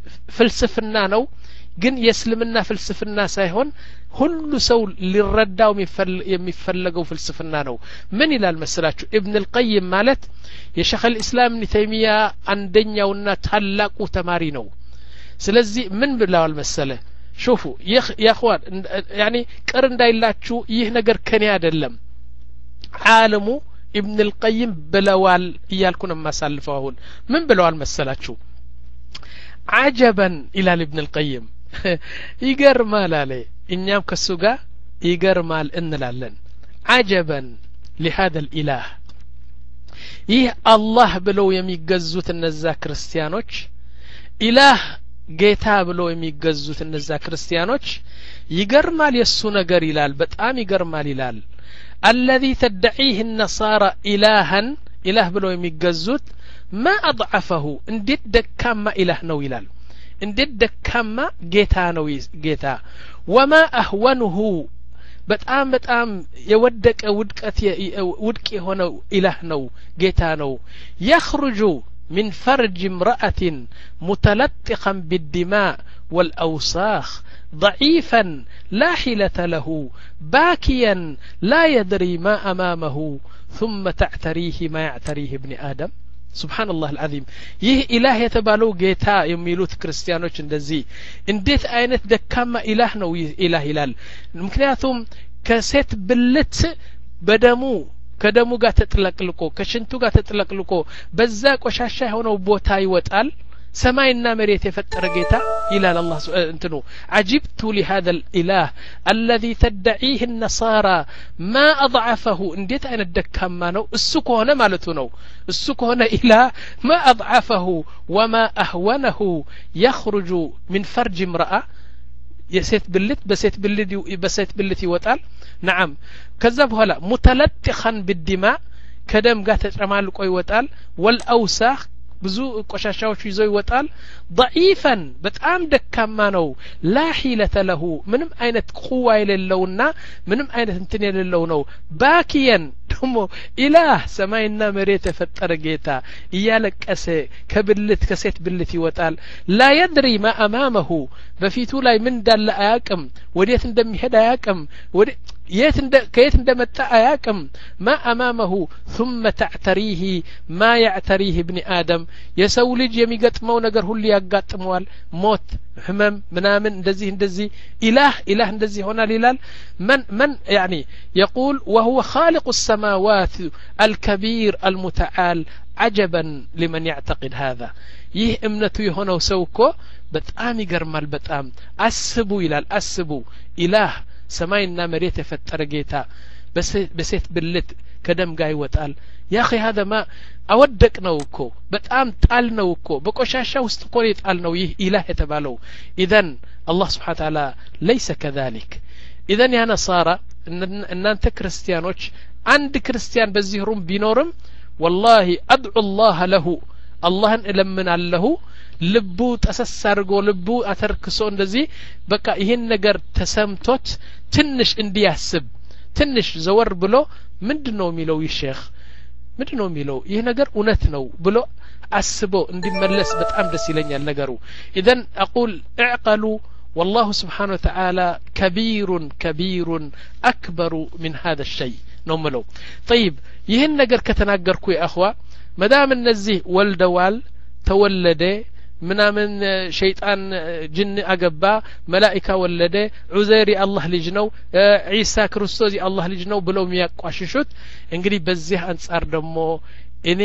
ፍልስፍና ነው ግን የእስልምና ፍልስፍና ሳይሆን ሁሉ ሰው ሊረዳው የሚፈልገው ፍልስፍና ነው ምን ይላል መስላችሁ ابن القيم ማለት የሸኽ الاسلام ابن تيمية አንደኛውና ታላቁ ተማሪ ነው ስለዚህ ምን ብለዋል መሰለ شوفوا يا اخوان يعني ቅር እንዳይላችሁ ይህ ነገር ከኔ አይደለም ዓለሙ ابن القيم ብለዋል ይያልኩን ማሳልፈው አሁን ምን ብለዋል መሰላችሁ عجبا الى ابن القيم ይገርማል አለ እኛም ከሱ ጋር ይገርማል እንላለን عجبا لهذا الاله ይህ አላህ ብለው የሚገዙት እነዛ ክርስቲያኖች ኢላህ ጌታ ብለው የሚገዙት እነዛ ክርስቲያኖች ይገርማል የሱ ነገር ይላል በጣም ይገርማል ይላል الذي تدعيه النصارى إلها إله ብለው የሚገዙት ما أضعفه እንዴት ደካማ ኢላህ ነው ይላል እንዴት ደካማ ጌታ ነው ጌታ وما أهونه በጣም በጣም የወደቀ ውድቀት ውድቅ የሆነው ኢላህ ነው ጌታ ነው يخرج من فرج امرأة متلطخا بالدماء والأوساخ ضعيفا لا حيلة له باكيا لا يدري ما أمامه ثم تعتريه ما يعتريه ابن آدم سبحان الله العظيم ይህ ኢላህ የተባለው ጌታ የሚሉት ክርስቲያኖች እንደዚህ እንዴት አይነት ደካማ ኢላህ ነው ኢላህ ይላል ምክንያቱም ከሴት ብልት በደሙ ከደሙ ጋር ተጥለቅልቆ ከሽንቱ ጋር ተጥለቅልቆ በዛ ቆሻሻ የሆነው ቦታ ይወጣል ሰማይና መሬት የፈጠረ ጌታ ይላል አላህ እንትኑ عجبت لهذا الاله الذي تدعيه النصارى ما اضعفه እንዴት አይነት ደካማ ነው እሱ ከሆነ ማለቱ ነው እሱ ከሆነ ኢላህ ما اضعفه وما اهونه يخرج من فرج امرأة የሴት ብልት በሴት ብልት በሴት ብልት ይወጣል نعم ከዛ በኋላ متلطخا بالدماء ከደም ጋር ተጨማልቆ ይወጣል والأوساخ ብዙ ቆሻሻዎች ይዞ ይወጣል ضعيفا በጣም ደካማ ነው لا حيلة له ምንም አይነት ቁዋ የሌለውና ምንም አይነት እንትን የሌለው ነው باكيا ደሞ ኢላህ ሰማይና መሬት የፈጠረ ጌታ እያለቀሰ ከብልት ከሴት ብልት ይወጣል لا يدري ما أمامه በፊቱ ላይ ምን እንዳለ አያቅም ወዴት እንደሚሄድ አያቅም ወደ የት እንደ ከየት እንደመጣ አያቅም ما أمامه ثم تعتريه ما يعتريه ابن آدم የሰው ልጅ የሚገጥመው ነገር ሁሉ ያጋጥመዋል ሞት ህመም ምናምን እንደዚህ እንደዚህ ኢላህ ኢላህ እንደዚህ ሆናል ይላል من من يعني يقول وهو خالق السماوات الكبير المتعال عجبا لمن يعتقد هذا ይህ እምነቱ የሆነው ሰው እኮ በጣም ይገርማል በጣም አስቡ ይላል አስቡ ኢላህ ሰማይና መሬት የፈጠረ ጌታ በሴት ብልት ከደም ጋር ይወጣል يا اخي هذا ما اودق ነው እኮ በጣም ጣል ነው እኮ በቆሻሻ ውስጥ እኮ ይጣል ነው ይህ ኢላህ የተባለው اذن الله سبحانه وتعالى ليس كذلك اذن يا نصارى እናንተ ክርስቲያኖች አንድ ክርስቲያን በዚህ ሩም ቢኖርም والله ادعو الله له አላህን እለምናለሁ ልቡ ተሰሳርጎ ልቡ አተርክሶ እንደዚህ በቃ ይሄን ነገር ተሰምቶት ትንሽ እንዲያስብ ትንሽ ዘወር ብሎ ምንድነው የሚለው ይህ ሼክ ምንድነው የሚለው ይህ ነገር እውነት ነው ብሎ አስቦ እንዲመለስ በጣም ደስ ይለኛል ነገሩ اذن اقول اعقلوا والله سبحانه وتعالى كبير كبير اكبر من هذا الشيء ነው ምለው طيب ይሄን ነገር ከተናገርኩ ያخዋ መዳም እነዚህ ወልደዋል ተወለደ ምናምን ሸይጣን ጅን አገባ መላእክት ወለደ ዑዘይር አላህ ልጅ ነው ኢሳ ክርስቶስ አላህ ልጅ ነው ብለው የሚያቋሽሹት እንግዲህ በዚህ አንጻር ደግሞ እኔ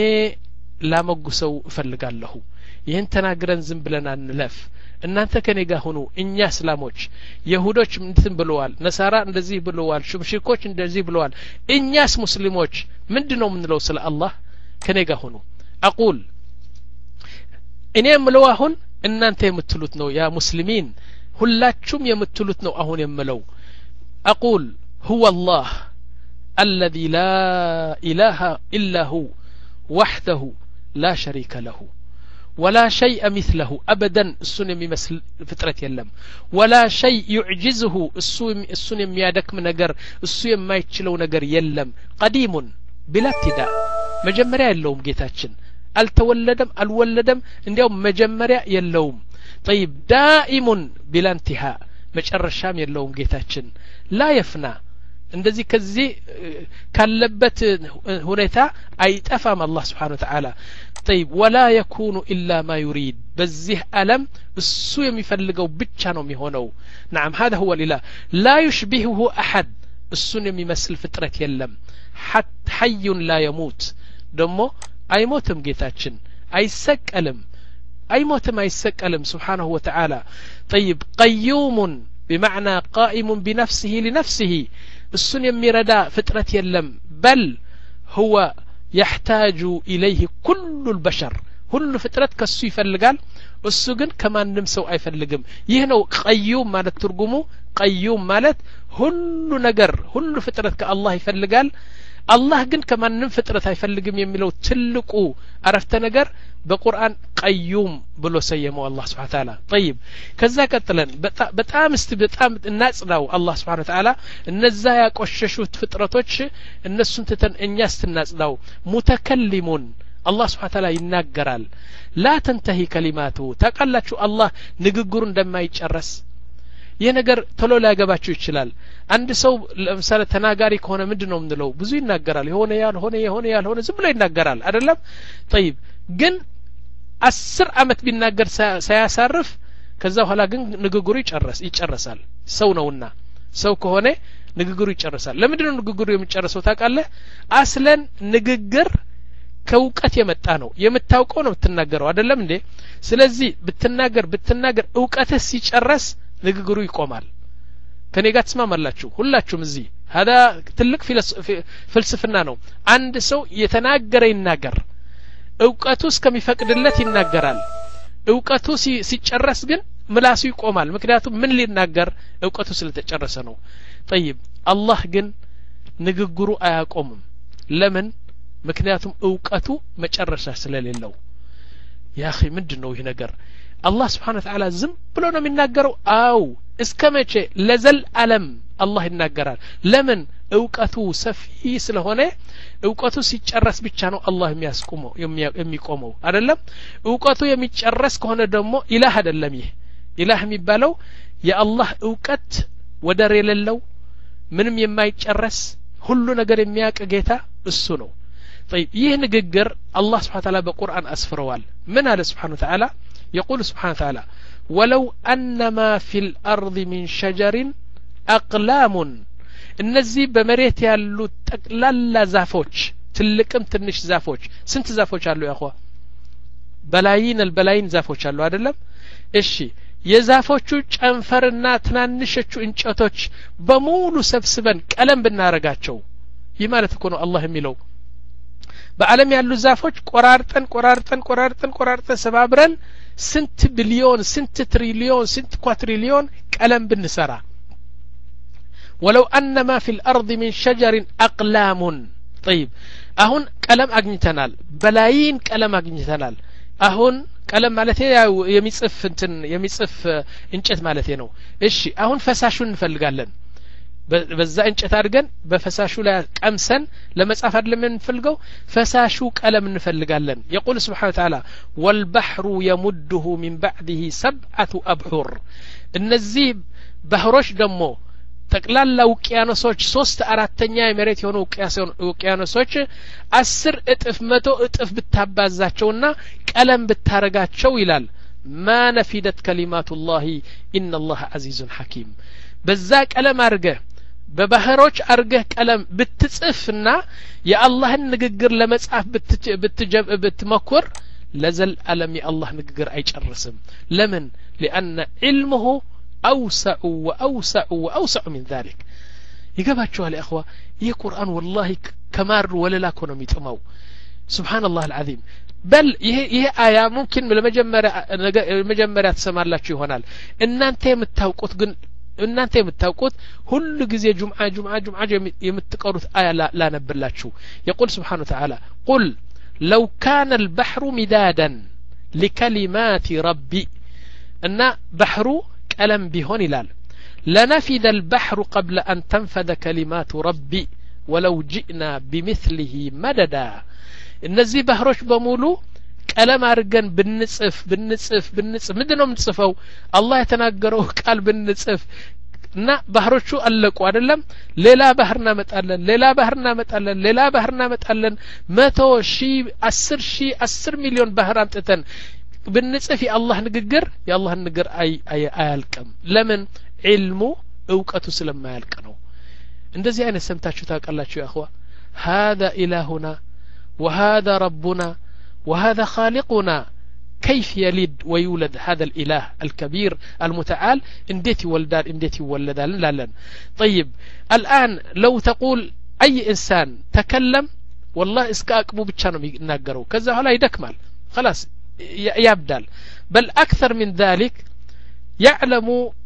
ላመጉሰው እፈልጋለሁ ይህን ተናግረን ዝም ብለን አንለፍ እናንተ ከኔ ጋር ሆኑ እኛ እስላሞች ይሁዶች እንትን ብለዋል ነሳራ እንደዚህ ብለዋል ሽምሽኮች እንደዚህ ብለዋል እኛስ ሙስሊሞች ምንድነው ምንለው ስለ አላህ ከኔ ጋር ሆኑ አቁል እኔ የምለው አሁን እናንተ የምትሉት ነው ያ ሙስሊሚን ሁላችሁም የምትሉት ነው አሁን የምለው አቁል هو الله الذي لا اله الا هو وحده لا شريك له ولا شيء مثله ابدا السن يمثل فطره يلم ولا شيء يعجزه السن يميادكم ነገር እሱ የማይችለው ነገር የለም قديم بلا ابتداء መጀመሪያ የለውም ጌታችን አልተወለደም አልወለደም እንዲያው መጀመሪያ የለውም طيب دائم بلا انتهاء መጨረሻም የለውም ጌታችን لا يفنى እንደዚህ ከዚህ ካለበት ሁኔታ አይጠፋም አላህ Subhanahu Wa Ta'ala طيب ولا يكون الا ما يريد በዚህ ዓለም እሱ የሚፈልገው ብቻ ነው የሚሆነው نعم هذا هو الاله لا يشبهه احد እሱን የሚመስል ፍጥረት የለም حي لا يموت ደሞ አይሞትም ጌታችን አይሰቀልም አይሞትም አይሰቀልም سبحانه وتعالى طيب قيوم بمعنى قائم بنفسه لنفسه እሱን የሚረዳ ፍጥረት የለም بل هو يحتاج إليه كل البشر ሁሉ ፍጥረት ከሱ ይፈልጋል እሱ ግን ከማንም ሰው አይፈልግም ይህ ነው ቀዩም ማለት ትርጉሙ ቀዩም ማለት ሁሉ ነገር ሁሉ ፍጥረት ከአላህ ይፈልጋል አላህ ግን ከማንም ፍጥረት አይፈልግም የሚለው ትልቁ አረፍተ ነገር በቁርአን ቀዩም ብሎ ሰየመው አላህ Subhanahu Wa Ta'ala طيب ከዛ ቀጥለን በጣም እስቲ በጣም እናጽናው አላህ Subhanahu Wa Ta'ala እነዛ ያቆሸሹት ፍጥረቶች እነሱን ተተን እኛስ እናጽናው ሙተከሊሙን الله سبحانه وتعالى يناغرال لا تنتهي كلماته تقالچو الله ንግግሩ እንደማይጨርስ ይሄ ነገር ቶሎ ሊያገባችሁ ይችላል አንድ ሰው ለምሳሌ ተናጋሪ ከሆነ ምንድነው ምንለው ብዙ ይናገራል የሆነ ያልሆነ የሆነ ያልሆነ ዝም ብሎ ይናገራል አይደለም طيب ግን አስር አመት ቢናገር ሳያሳርፍ ከዛ በኋላ ግን ንግግሩ ይጨርስ ይጨርሳል ሰው ነውና ሰው ከሆነ ንግግሩ ይጨርሳል ለምንድነው ንግግሩ የሚጨርሰው ታውቃለህ አስለን ንግግር ከውቀት የመጣ ነው የምታውቀው ነው ብትናገረው አይደለም እንዴ ስለዚህ ብትናገር ብትናገር እውቀትህ ሲጨርስ ንግግሩ ይቆማል ከኔ ጋር ተስማማላችሁ ሁላችሁም እዚህ هذا ትልቅ ፍልስፍና ነው አንድ ሰው የተናገረ ይናገር እውቀቱ እስከሚፈቅድለት ይናገራል እውቀቱ ሲጨርስ ግን ምላሱ ይቆማል ምክንያቱም ምን ሊናገር እውቀቱ ስለተጨረሰ ነው طيب አላህ ግን ንግግሩ አያቆምም ለምን ምክንያቱም እውቀቱ መጨረሻ ስለሌለው ያ اخي ምንድነው ይሄ ነገር አላህ Subhanahu Wa Ta'ala ዝም ብሎ ነው የሚናገረው አው እስከመቼ ለዘል ዓለም አላህ ይናገራል ለምን እውቀቱ ሰፊ ስለሆነ እውቀቱ ሲጨረስ ብቻ ነው አላህ የሚያስቆመው የሚቆመው አይደለም እውቀቱ የሚጨረስ ከሆነ ደግሞ ኢላህ አይደለም ይሄ ኢላህ የሚባለው የአላህ እውቀት ወደር የሌለው ምንም የማይጨረስ ሁሉ ነገር የሚያውቅ ጌታ እሱ ነው طيب ይህ ንግግር አላህ Subhanahu Wa Ta'ala በቁርአን አስፍረዋል ምን አለ Subhanahu Wa Ta'ala يقول سبحانه وتعالى ولو أنما في الأرض من شجر أقلام እነዚህ በመሬት ያሉ ጠቅላላ ዛፎች ትልቅም ትንሽ ዛፎች ስንት ዛፎች አሉ ያخوا በላይን البلايين ዛፎች አሉ አይደለም እሺ የዛፎቹ ጨንፈርና ትናንሾቹ እንጨቶች በሙሉ ሰብስበን ቀለም ብናረጋቸው ይህ ማለት እኮ ነው አላህ የሚለው በአለም ያሉ ዛፎች ቆራርጠን ቆራርጠን ቆራርጠን ቆራርጠን ሰባብረን ስንት ቢሊዮን ስንት ትሪሊዮን ስንት ኳትሪሊዮን ቀለም ብንሰራ ولو أنما في الأرض من شجر أقلام طيب አሁን ቀለም አግኝተናል በላይን ቀለም አግኝተናል አሁን ቀለም ማለት የሚጽፍ እንትን የሚጽፍ እንጨት ማለት ነው እሺ አሁን ፈሳሹን እንፈልጋለን በዛ እንጨት አድርገን በፈሳሹ ላይ ቀምሰን ለመጻፍ አይደለም እንፈልገው ፈሳሹ ቀለም እንፈልጋለን يقول سبحانه وتعالى والبحر يمده من بعده سبعة أبحر እነዚህ ባህሮች ደግሞ ጠቅላላ ውቅያኖሶች ሶስት አራተኛ የመሬት የሆኑ ውቅያኖሶች አስር እጥፍ መቶ እጥፍ ብታባዛቸውና ቀለም ብታረጋቸው ይላል ما نفدت كلمات الله إن الله عزيز حكيم በዛ ቀለም አርገ በባህሮች አርገህ ቀለም ብትጽፍና የአላህን ንግግር ለመጻፍ ብትጀብ ብትመኩር ለዘል ዓለም የአላህ ንግግር አይጨርስም ለምን لأن علمه أوسع وأوسع وأوسع من ذلك يجباتشوا يا إخوة ይህ ቁርአን والله كمار ولا لا كونوا يطمعوا سبحان الله العظيم بل ይሄ ይሄ አያ ممكن ለመጀመሪያ ለመጀመሪያ ተሰማላችሁ ይሆናል እናንተ የምታውቁት ግን እናንተ የምታውቁት ሁሉ ጊዜ ጁምዓ ጁምዓ ጁምዓ የምትቀሩት አያ ላ ነብላችሁ يقول سبحانه وتعالى قل لو كان البحر مدادا لكلمات ربي ان بحر قلم بيهون ይላል لنفد البحر قبل أن تنفد كلمات ربي ولو جئنا بمثله مددا እነዚህ ባህሮች በሙሉ ቀለም አርገን ብንጽፍ ብንጽፍ ብንጽፍ ምንድነው የምንጽፈው አላህ የተናገረው ቃል ብንጽፍ እና ባህሮቹ አለቁ አይደለም ሌላ ባህርና መጣለን ሌላ ባህርና መጣለን ሌላ ባህርና መጣለን መቶ ሺህ አስር ሺህ አስር ሚሊዮን ባህር አምጥተን ብንጽፍ የአላህ ንግግር የአላህ ንግግር አይ አያልቅም ለምን ዒልሙ እውቀቱ ስለማያልቅ ነው እንደዚህ አይነት ሰምታችሁ ታውቃላችሁ ያ اخوا هذا إلهنا وهذا ربنا وهذا خالقنا كيف يلد ويولد هذا الإله الكبير المتعال انديت يولدان انديت يولدان لا لا طيب الآن لو تقول أي إنسان تكلم والله እስከ አቅሙ ብቻ ነው የሚናገረው ከዛ ኋላ ይደክማል خلاص يبدل بل أكثر من ذلك يعلم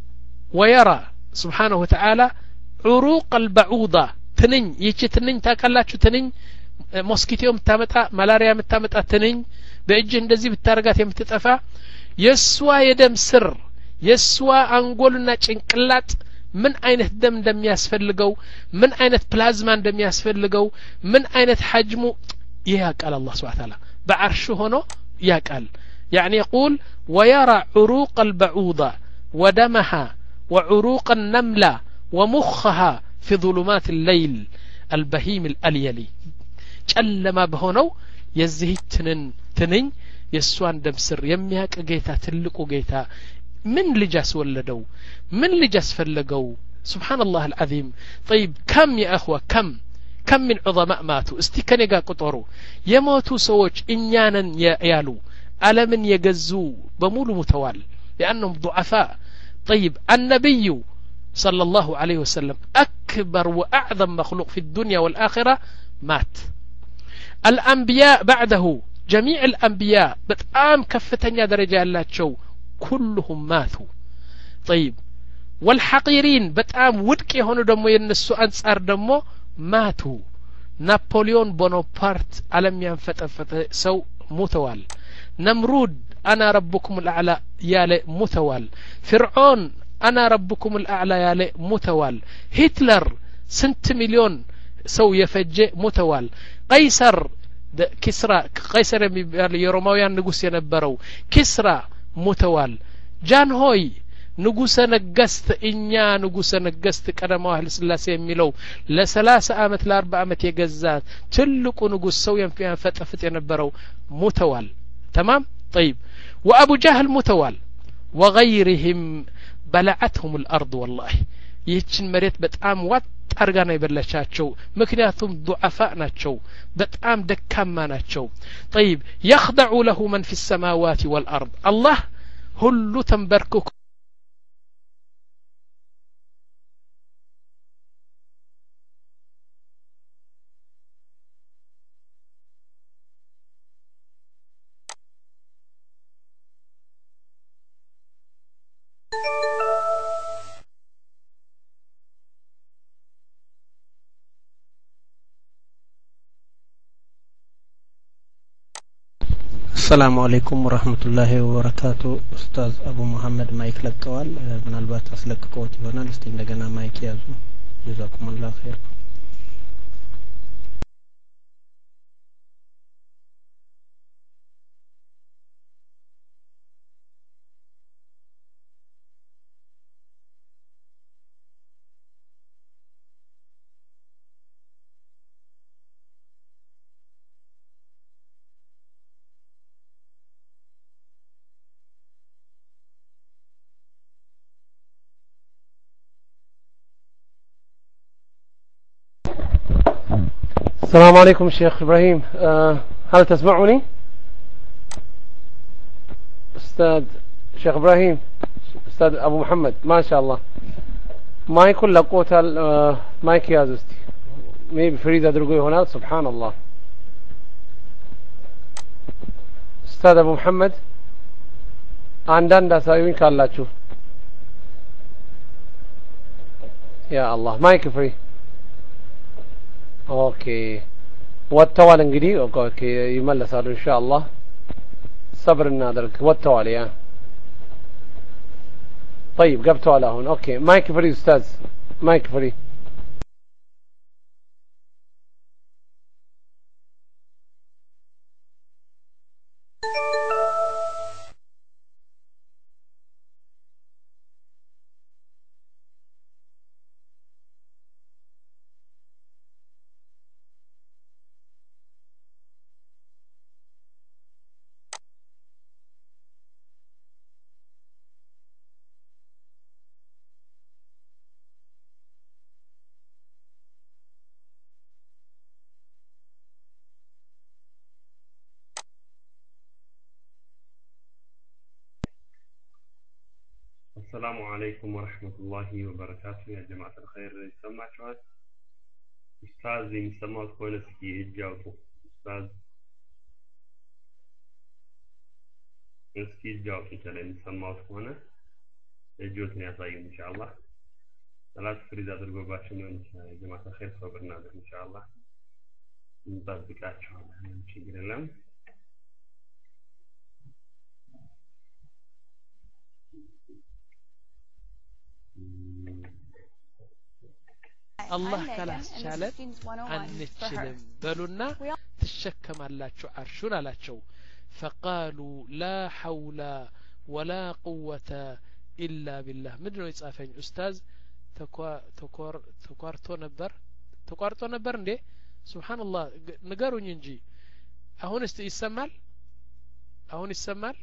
ويرى سبحانه وتعالى عروق البعوضة تنين يجي تنين تاكلاتشو تنين موسكيتيو متامتا ملاريا متامتا تنين بأجه اندزي بالتارقات يمتتفا يسوى يدم سر يسوى أنقولنا چنقلات من አይነት ደም እንደሚያስፈልገው ምን አይነት ፕላዝማ እንደሚያስፈልገው ምን አይነት حجሙ ያቃል الله سبحانه وتعالى بعرش ሆኖ ያቃል يعني يقول ويرى عروق البعوضة ودمها وعروق النملة ومخها في ظلمات الليل البهيم الأليلي ጨለማ በሆነው የዚህ ትንን ትንኝ የሷን ደም ስር የሚያቅ ጌታ ትልቁ ጌታ من اللي جاس ولدوا من اللي جاس فلقوا سبحان الله العظيم طيب كم يا أخوة كم كم من عظماء ماتوا استكنيقا قطروا يموتوا سووش إنيانا يالو ألمن يقزوا بمولو متوال لأنهم ضعفاء طيب النبي صلى الله عليه وسلم أكبر وأعظم مخلوق في الدنيا والآخرة مات الأنبياء بعده جميع الأنبياء بتقام كفتنيا درجة الله تشو كلهم ماتوا طيب والحقيرين بتقام ودك يهونو دمو ينسو أنصار دمو ماتوا نابليون بونابرت ألم ينفتفت سو متوال نمرود أنا ربكم الأعلى يالي متوال فرعون أنا ربكم الأعلى يالي متوال هتلر سنت مليون سو يفجئ متوال قيصر كسرى قيصر يروماويان نقوس ينبرو كسرى متوال جان هوي نقوس نقست إنيا نقوس نقست كرم أهل سلاسي يميلو لسلاس آمت لأربع آمت يقزات تلقوا نقوس سويا فيها فتفت ينبرو متوال تمام طيب وأبو جهل متوال وغيرهم بلعتهم الأرض والله يهتشن مريت بتقام وات أرغانا يبلشاتشو مكنياتهم ضعفاء ناتشو بتقام دكاما ناتشو طيب يخضع له من في السماوات والأرض الله هلو تنبركك السلام عليكم ورحمة الله وبركاته أستاذ أبو محمد مايك لقوال من البات أسلك قوتي هنا لستين لقنا مايك يازو جزاكم الله خير السلام عليكم شيخ إبراهيم أه هل تسمعني أستاذ شيخ إبراهيم أستاذ أبو محمد ما شاء الله ما يكون لقوة أه ما يكيازستي مي بفريدة درقوي هنا سبحان الله أستاذ أبو محمد عندنا داسايوين كالله شوف يا الله ما يكفري اوكي والتوالي انجدي اوكي يملس هذا ان شاء الله صبر النادر والتوالي يا طيب قبتوا على هون اوكي مايك فري استاذ مايك فري السلام عليكم ورحمة الله وبركاته يا جماعة الخير سمعتوا ኡስታዝ የሚሰማው ከሆነ እስኪ እጅ አውጡ ኡስታዝ እስኪ እጅ አውጡ ይችላል የሚሰማው ከሆነ እጆትን ያሳዩ ኢንሻአላህ ሰላት ፍሪዝ አድርጎባችሁ ነው ኢንሻአላህ ጀማዓ ኸይር ሰብር እናድርግ ኢንሻአላህ እንጠብቃችኋለን ችግር የለም አላህ ካላስቻለ አንችልም በሉና ትሸከማላችሁ አርሹን አላቸው فقالوا لا حول ولا قوة إلا بالله ምንድነው የጻፈኝ ኡስታዝ ተኳር ተኳርቶ ነበር ተኳርቶ ነበር እንዴ ሱብሃንአላህ ንገሩኝ እንጂ አሁን እስቲ ይሰማል አሁን ይሰማል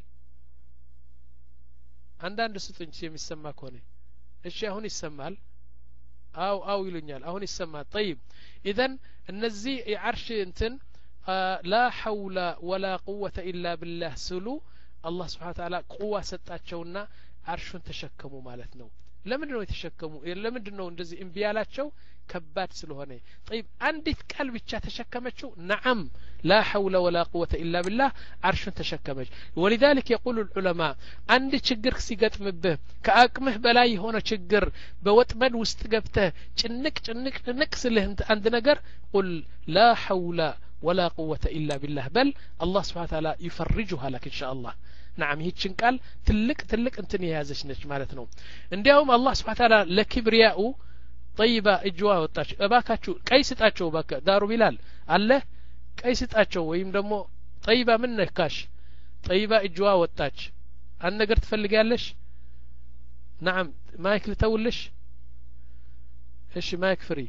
አንዳንድ ስጡኝ የሚሰማ ከሆነ እሺ አሁን ይሰማል አው አው ይሉኛል አሁን ይሰማል طيب اذا እነዚህ የአርሽ እንትን لا حول ولا قوة إلا بالله ስሉ አላህ Subhanahu Wa Ta'ala ቁዋ ሰጣቸውና አርሹን ተሸከሙ ማለት ነው ለምንድን ነው የተሸከሙ ለምንድን ነው እንደዚህ እምቢ ያላቸው ከባድ ስለሆነ طيب አንዲት ቃል ብቻ ተሸከመችው نعم لا حول ولا قوة إلا بالله አርሹን ተሸከመች ولذلك يقول العلماء አንድ ችግር ሲገጥምብህ ከአቅምህ በላይ የሆነ ችግር በወጥመድ ውስጥ ገብተህ ጭንቅ ጭንቅ ጭንቅ ስለህ አንድ ነገር قل لا حول ولا قوة إلا بالله بل الله سبحانه وتعالى يفرجها لك إن شاء الله نعم هيتشن قال تلك تلك انتني هذا شنش مالتنا عندهم الله سبحانه وتعالى لكبرياء طيبة اجوا وطاش اباكاچو قيسطاچو باك دارو بلال الله قيسطاچو ويم دمو طيبة من نكاش طيبة اجوا وطاچ ان ነገር ትፈልጊያለሽ نعم مايك لتولش ايش مايك فري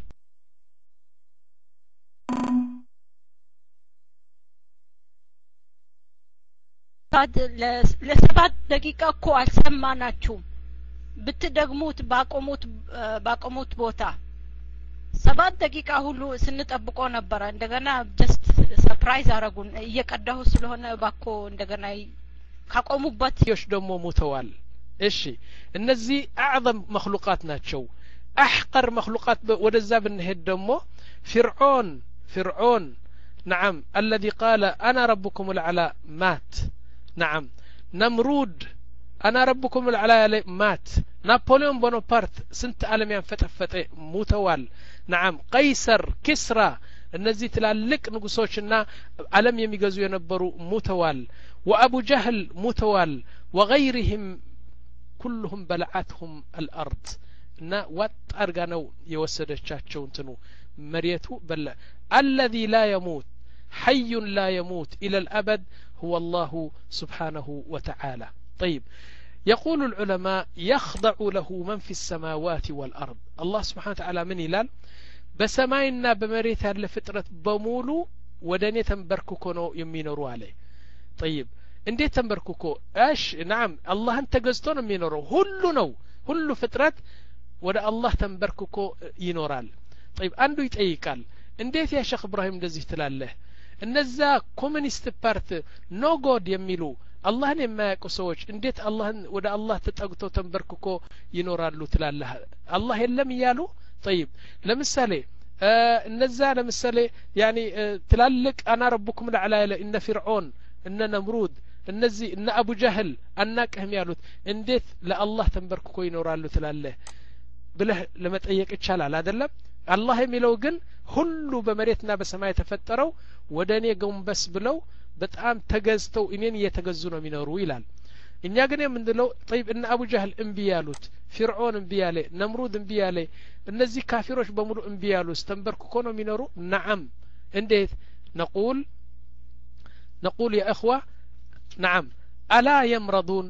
ታድ ለሰባት ደቂቃ እኮ አልሰማናችሁም ብትደግሙት ባቆሙት ባቆሙት ቦታ ሰባት ደቂቃ ሁሉ ስንጠብቆ ነበር እንደገና ጀስት ሰርፕራይዝ አረጉን እየቀዳሁ ስለሆነ ባኮ እንደገና ካቆሙበት ይሽ ደሞ ሞተዋል እሺ እነዚህ አዕظም مخلوقات ናቸው احقر مخلوقات ወደዛ ብንሄድ ደሞ فرعون فرعون نعم الذي قال انا ربكم الاعلى مات نعم نمرود انا ربكم الاعلى مات نابليون بونابرت سنت عالم ينفتفت موتوال نعم قيصر كسرى እነዚህ ትላልቅ ንጉሶችና ዓለም የሚገዙ የነበሩ ሙተዋል وابو جهل ሙተዋል وغيرهم كلهم بلعتهم الارض እና ወጥ አርጋ ነው የወሰደቻቸው እንትኑ መሬቱ በላ الذي لا يموت حي لا يموت الى الابد هو الله سبحانه وتعالى طيب يقول العلماء يخضع له من في السماوات والارض الله سبحانه وتعالى من يلال بسماينا بمريت ያለ ፍጥረት በሙሉ ወደኔ ተንበርክኮ ነው የሚኖሩ አለ طيب እንዴት ተንበርክኮ እሺ نعم አላህን ተገዝቶ ነው የሚኖረው ሁሉ ነው ሁሉ ፍጥረት ወደ አላህ ተንበርክኮ ይኖራል طيب አንዱ ይጠይቃል እንዴት ያ ሼክ ኢብራሂም እንደዚህ ትላለህ እነዛ ኮሙኒስት ፓርቲ ኖ ጎድ የሚሉ አላህን የማያውቁ ሰዎች እንዴት አላህን ወደ አላህ ተጠግተው ተንበርክኮ ይኖራሉ ትላለህ አላህ የለም ይያሉ طيب ለምሳሌ እነዛ ለምሳሌ ያኒ ትላልቅ አና ረብኩም ለዓላ እነ ፍርዖን እነ ነምሩድ እነዚህ እነ አቡ ጀህል አናቀህም ያሉት እንዴት ለአላህ ተንበርክኮ ይኖራሉ ትላለህ ብለህ ለመጠየቅ ይቻላል አይደለም አላህ የሚለው ግን ሁሉ በመሬትና በሰማይ ተፈጠረው ወደኔ ጎንበስ ብለው በጣም ተገዝተው እኔን እየተገዙ ነው የሚኖሩ ይላል እኛ ግን የምንለው طيب እነ አቡ ጀህል እምቢ ያሉት ፍርዖን እምቢ ያለ ነምሩድ እምቢ ያለ እነዚህ ካፊሮች በሙሉ እምቢ ያሉት ተንበርክኮ ነው የሚኖሩ نعم እንዴት نقول نقول يا اخوه نعم الا يمرضون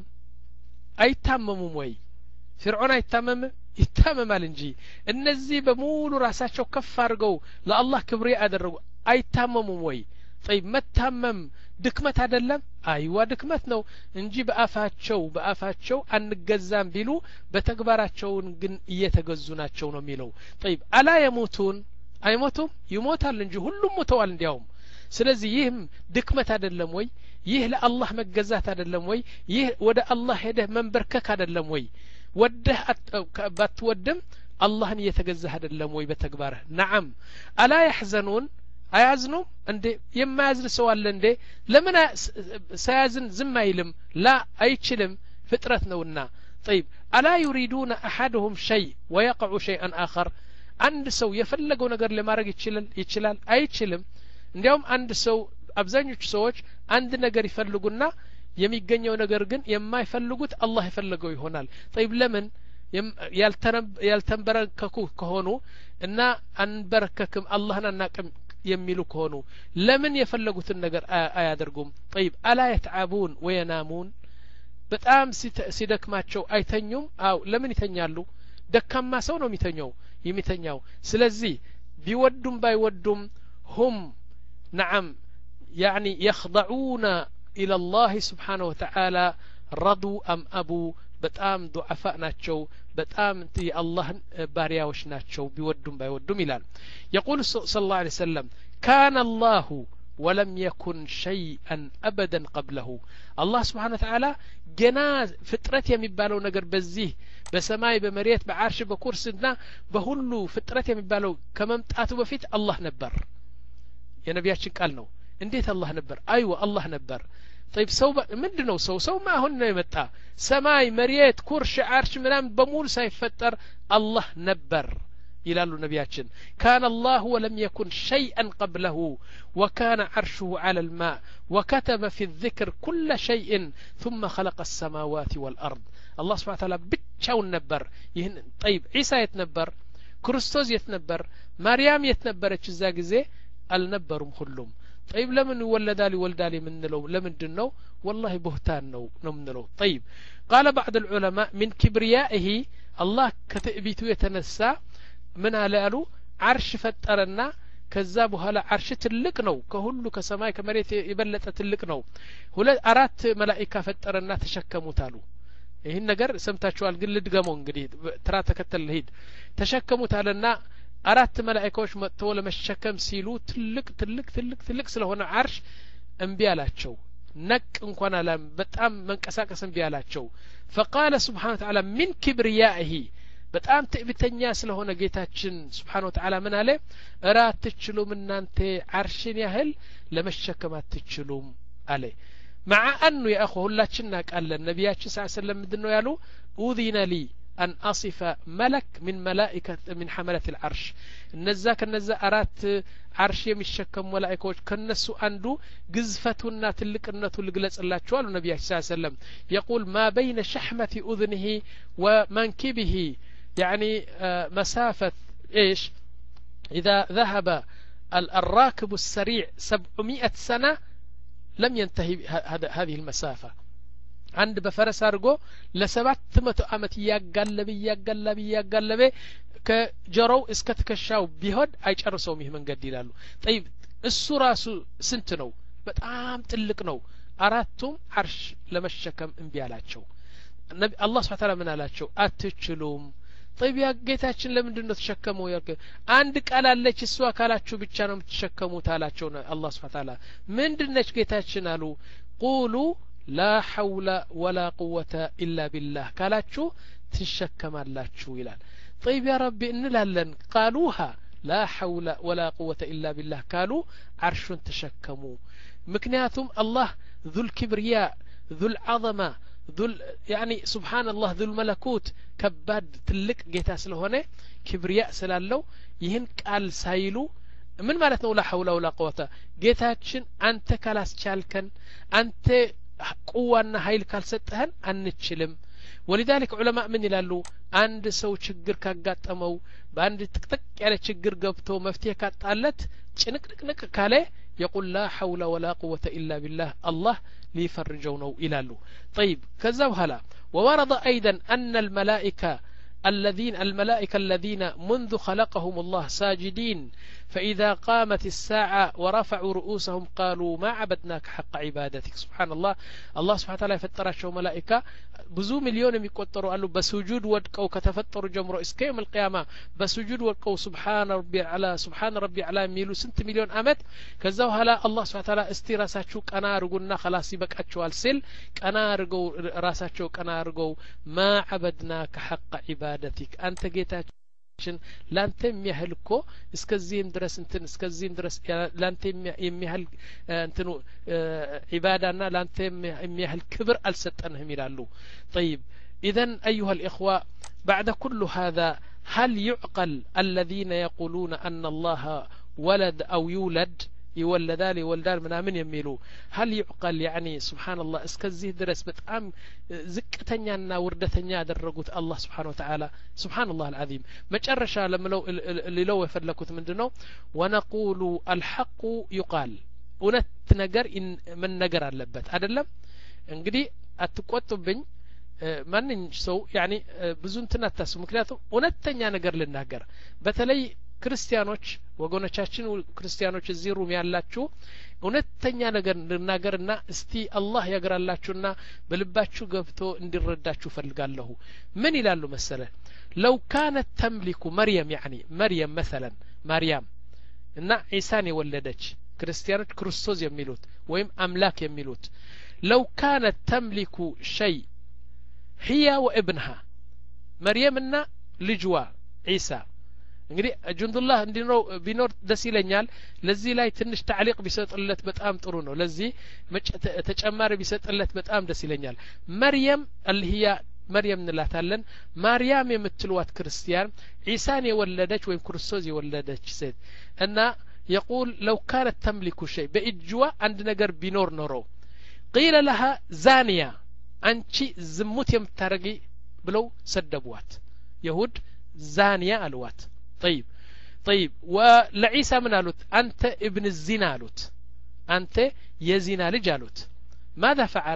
አይታመሙም ወይ ፍርዖን አይታመም ይታመማል እንጂ እነዚህ በሙሉ ራሳቸው ከፍ አድርገው ለአላህ ክብር ያደረጉ አይታመሙም ወይ طيب መታመም ድክመት አይደለም አይዋ ድክመት ነው እንጂ በአፋቸው በአፋቸው አንገዛም ቢሉ በተግባራቸውን ግን እየተገዙ ናቸው ነው የሚለው طيب አላ የሞቱን አይሞቱም ይሞታል እንጂ ሁሉም ሞተዋል እንዲያውም ስለዚህ ይህም ድክመት አይደለም ወይ ይህ ለአላህ መገዛት አይደለም ወይ ይህ ወደ አላህ ሄደህ መንበርከክ አይደለም ወይ ወደህ ባትወድም አላህን እየተገዛህ አይደለም ወይ በተግባርህ ነዓም አላ يحزنون አያዝኑም እንዴ የማያዝን ሰው አለ እንዴ ለምን ሳያዝን ዝም አይልም ላ አይችልም ፍጥረት ነውና طيب الا يريدون احدهم شيء ويقع شيئا اخر አንድ ሰው የፈለገው ነገር ለማድረግ ይችላል ይችላል አይችልም እንዲያውም አንድ ሰው አብዛኞቹ ሰዎች አንድ ነገር ይፈልጉና የሚገኘው ነገር ግን የማይፈልጉት አላህ ይፈልገው ይሆናል طيب ለምን ያልተንበረከኩ ከሆኑ እና አንበረከክም አላህን አናቅም የሚሉ ከሆኑ ለምን የፈለጉትን ነገር አያደርጉም طيب الا يتعبون وينامون በጣም ሲደክማቸው አይተኙም አው ለምን ይተኛሉ ደካማ ሰው ነው የሚተኛው የሚተኛው ስለዚህ ቢወዱም ባይወዱም هم نعم يعني يخضعون الى الله سبحانه وتعالى رضوا ام ابوا በጣም ዱዓፋ ናቸው በጣም የአላህን ባሪያዎች ናቸው ቢወዱም ባይወዱም ይላል يقول صلى الله عليه وسلم كان الله ولم يكن شيئا ابدا قبله الله سبحانه وتعالى جنا ፍጥረት የሚባለው ነገር በዚህ በሰማይ በመሬት በአርሽ በኩርስና በሁሉ ፍጥረት የሚባለው ከመምጣቱ በፊት አላህ ነበር የነቢያችን ቃል ነው እንዴት አላህ ነበር አይዋ አላህ ነበር طيب ሰው ምንድነው ሰው ሰው ما አሁን ነው የመጣ ሰማይ መሬት ኩርሽ አርሽ ምናምን በሙሉ ሳይፈጠር አላህ ነበር ይላሉ ነቢያችን كان الله ولم يكن شيئا قبله وكان عرشه على الماء وكتب في الذكر كل شيء ثم خلق السماوات والأرض الله سبحانه وتعالى ብቻውን ነበር ይህን طيب عيسى يتنبر ክርስቶስ يتنبر ማርያም يتنبرች እዛ ጊዜ አልነበሩም ሁሉም طيب لمن يولدال يولدال منلو لمندنو والله بهتان نو نمنلو طيب قال بعض العلماء من كبريائه الله كتئبيتو يتنسى من قالوا عرش فطرنا ከዛ በኋላ አርሽ ትልቅ ነው ከሁሉ ከሰማይ ከመሬት የበለጠ ትልቅ ነው ሁለት አራት መላእክት ፈጠረና ተሸከሙታሉ ይሄን ነገር ሰምታችኋል ግን ልድገመው እንግዲህ ትራ ተከተል ሄድ ተሸከሙታልና አራት መላእክቶች መጥተው ለመሸከም ሲሉ ትልቅ ትልቅ ትልቅ ትልቅ ስለሆነ አርሽ እንቢ አላቸው ነቅ እንኳን አላም በጣም መንቀሳቀስ እንቢ አላቸው فقال سبحانه وتعالى من كبريائه በጣም ትዕቢተኛ ስለሆነ ጌታችን سبحانه وتعالى ምን አለ እራት ትችሉም እናንተ አርሽን ያህል ለመሸከም አትችሉም አለ مع انه يا اخو ሁላችንና ቃል ነብያችን ሰለላሁ ዐለይሂ ወሰለም ምንድነው ያሉ اذن لي أن أصف ملك من ملائكة من حملة العرش النزا كنزا أرات عرش يمشكم ملائكة كنسو أندو قزفتنا تلقنة لقلت الله تعالى النبي صلى الله عليه وسلم يقول ما بين شحمة أذنه ومنكبه يعني آه مسافة إيش إذا ذهب الراكب السريع سبعمائة سنة لم ينتهي هذه المسافة عند بفرس አርጎ ለሰባት መቶ አመት ያጋለበ ያጋለበ ያጋለበ ከጀሮው እስከ ተከሻው ቢሆን አይጨርሰውም ይህ መንገድ ይላሉ طيب እሱ ራሱ ስንት ነው በጣም ትልቅ ነው አራቱም አርሽ ለመሸከም እንቢ አላቸው ነብይ አላህ Subhanahu Wa Ta'ala ምን አላቸው አትችሉም طيب ያ ጌታችን ለምንድን ነው ተሸከመው ያልከ አንድ ቃል አለች እሱ አካላችሁ ብቻ ነው የምትሸከሙት አላቸው አላህ Subhanahu Wa Ta'ala ምንድነች ጌታችን አሉ قولوا لا حول ولا قوة إلا بالله قالاتشو تشكم اللاتشو إلال طيب يا ربي إن لالن قالوها لا حول ولا قوة إلا بالله قالوا عرش تشكموا مكنياتهم الله ذو الكبرياء ذو العظمة ذو يعني سبحان الله ذو الملكوت كباد تلك جيتا سلهونه كبرياء سلالو يهن قال سايلو من مالتنا لا حول ولا قوة جيتاتشن أنت كلاس شالكن أنت قوانا هايل ካልሰጠህን አንችልም ولذلك علماء من ይላሉ አንድ ሰው ችግር ካጋጠመው በአንድ ጥቅጥቅ ያለ ችግር ገብቶ መፍትሄ ካጣለት ጭንቅንቅ ካለ يقول لا حول ولا قوة إلا بالله الله ليفرجው ነው ይላሉ طيب ከዛ በኋላ وورد أيضا أن الملائكة الذين الملائكة الذين منذ خلقهم الله ساجدين فإذا قامت الساعة ورفعوا رؤوسهم قالوا ما عبدناك حق عبادتك سبحان الله الله سبحانه وتعالى يفترشوا ملائكة بزو مليون يقطروا قالوا بسجود ودقوا كتفتروا جمروا اسك يوم القيامة بسجود ودقوا سبحان ربي على سبحان ربي على ميلو سنت مليون أمت كذا هلا الله سبحانه وتعالى استراساتشو كنا رجونا خلاص يبقى السل كنا رجو راساتشو كنا رجو ما عبدناك حق عبادتك أنت جيت ላንተ የሚያህል እኮ እስከዚህም ድረስ እንትን እስከዚህም ድረስ ላንተ የሚያህል እንትኑ ዒባዳና ላንተ የሚያህል ክብር አልሰጠንህም ይላሉ طيب اذا ايها الاخوه بعد كل هذا هل يعقل الذين يقولون ان الله ولد او يولد يولدان يولدان ምናምን የሚሉ هل يعقل يعني سبحان الله እስከዚህ ድረስ በጣም ዝቅተኛና ውርደተኛ ያደረጉት አላህ Subhanahu Wa Ta'ala سبحان الله العظيم መጨረሻ ለምለው ሊለው የፈለኩት ምንድነው ونقول الحق يقال እውነት ነገር ምን ነገር አለበት አይደለም እንግዲህ አትቆጡብኝ ማንኝ ሰው يعني ብዙ እንትን አታስቡ ምክንያቱም እውነተኛ ነገር ልናገር በተለይ ክርስቲያኖች ወገኖቻችን ክርስቲያኖች እዚህ ሩም ያላችሁ እውነተኛ ነገር ልናገርና እስቲ አላህ ያግራላችሁና በልባችሁ ገብቶ እንዲረዳችሁ ፈልጋለሁ ምን ይላሉ መሰለ لو كانت تملك مريم يعني مريم مثلا مريم እና ኢሳን የወለደች ክርስቲያኖች ክርስቶስ የሚሉት ወይም አምላክ የሚሉት لو كانت تملك شيء هي وابنها مريمና ልጅዋ ኢሳ እንግዲህ ጁንዱላህ እንዲኖር ቢኖር ደስ ይለኛል ለዚህ ላይ ትንሽ ታዕሊቅ ቢሰጥለት በጣም ጥሩ ነው ለዚህ ተጨማሪ ቢሰጥለት በጣም ደስ ይለኛል መርየም አልህያ መርየም እንላታለን ማርያም የምትልዋት ክርስቲያን ኢሳን የወለደች ወይም ክርስቶስ የወለደች ሴት እና يقول لو كانت تملك شيء በእጅዋ አንድ ነገር ቢኖር ኖሮ قيل لها زانية አንቺ ዝሙት የምታረጊ ብለው ሰደቧት يهود زانية አልዋት طيب طيب ولعيسى من قالوت أنت ابن الزنا قالوت أنت يزنا لج قالوت ماذا فعل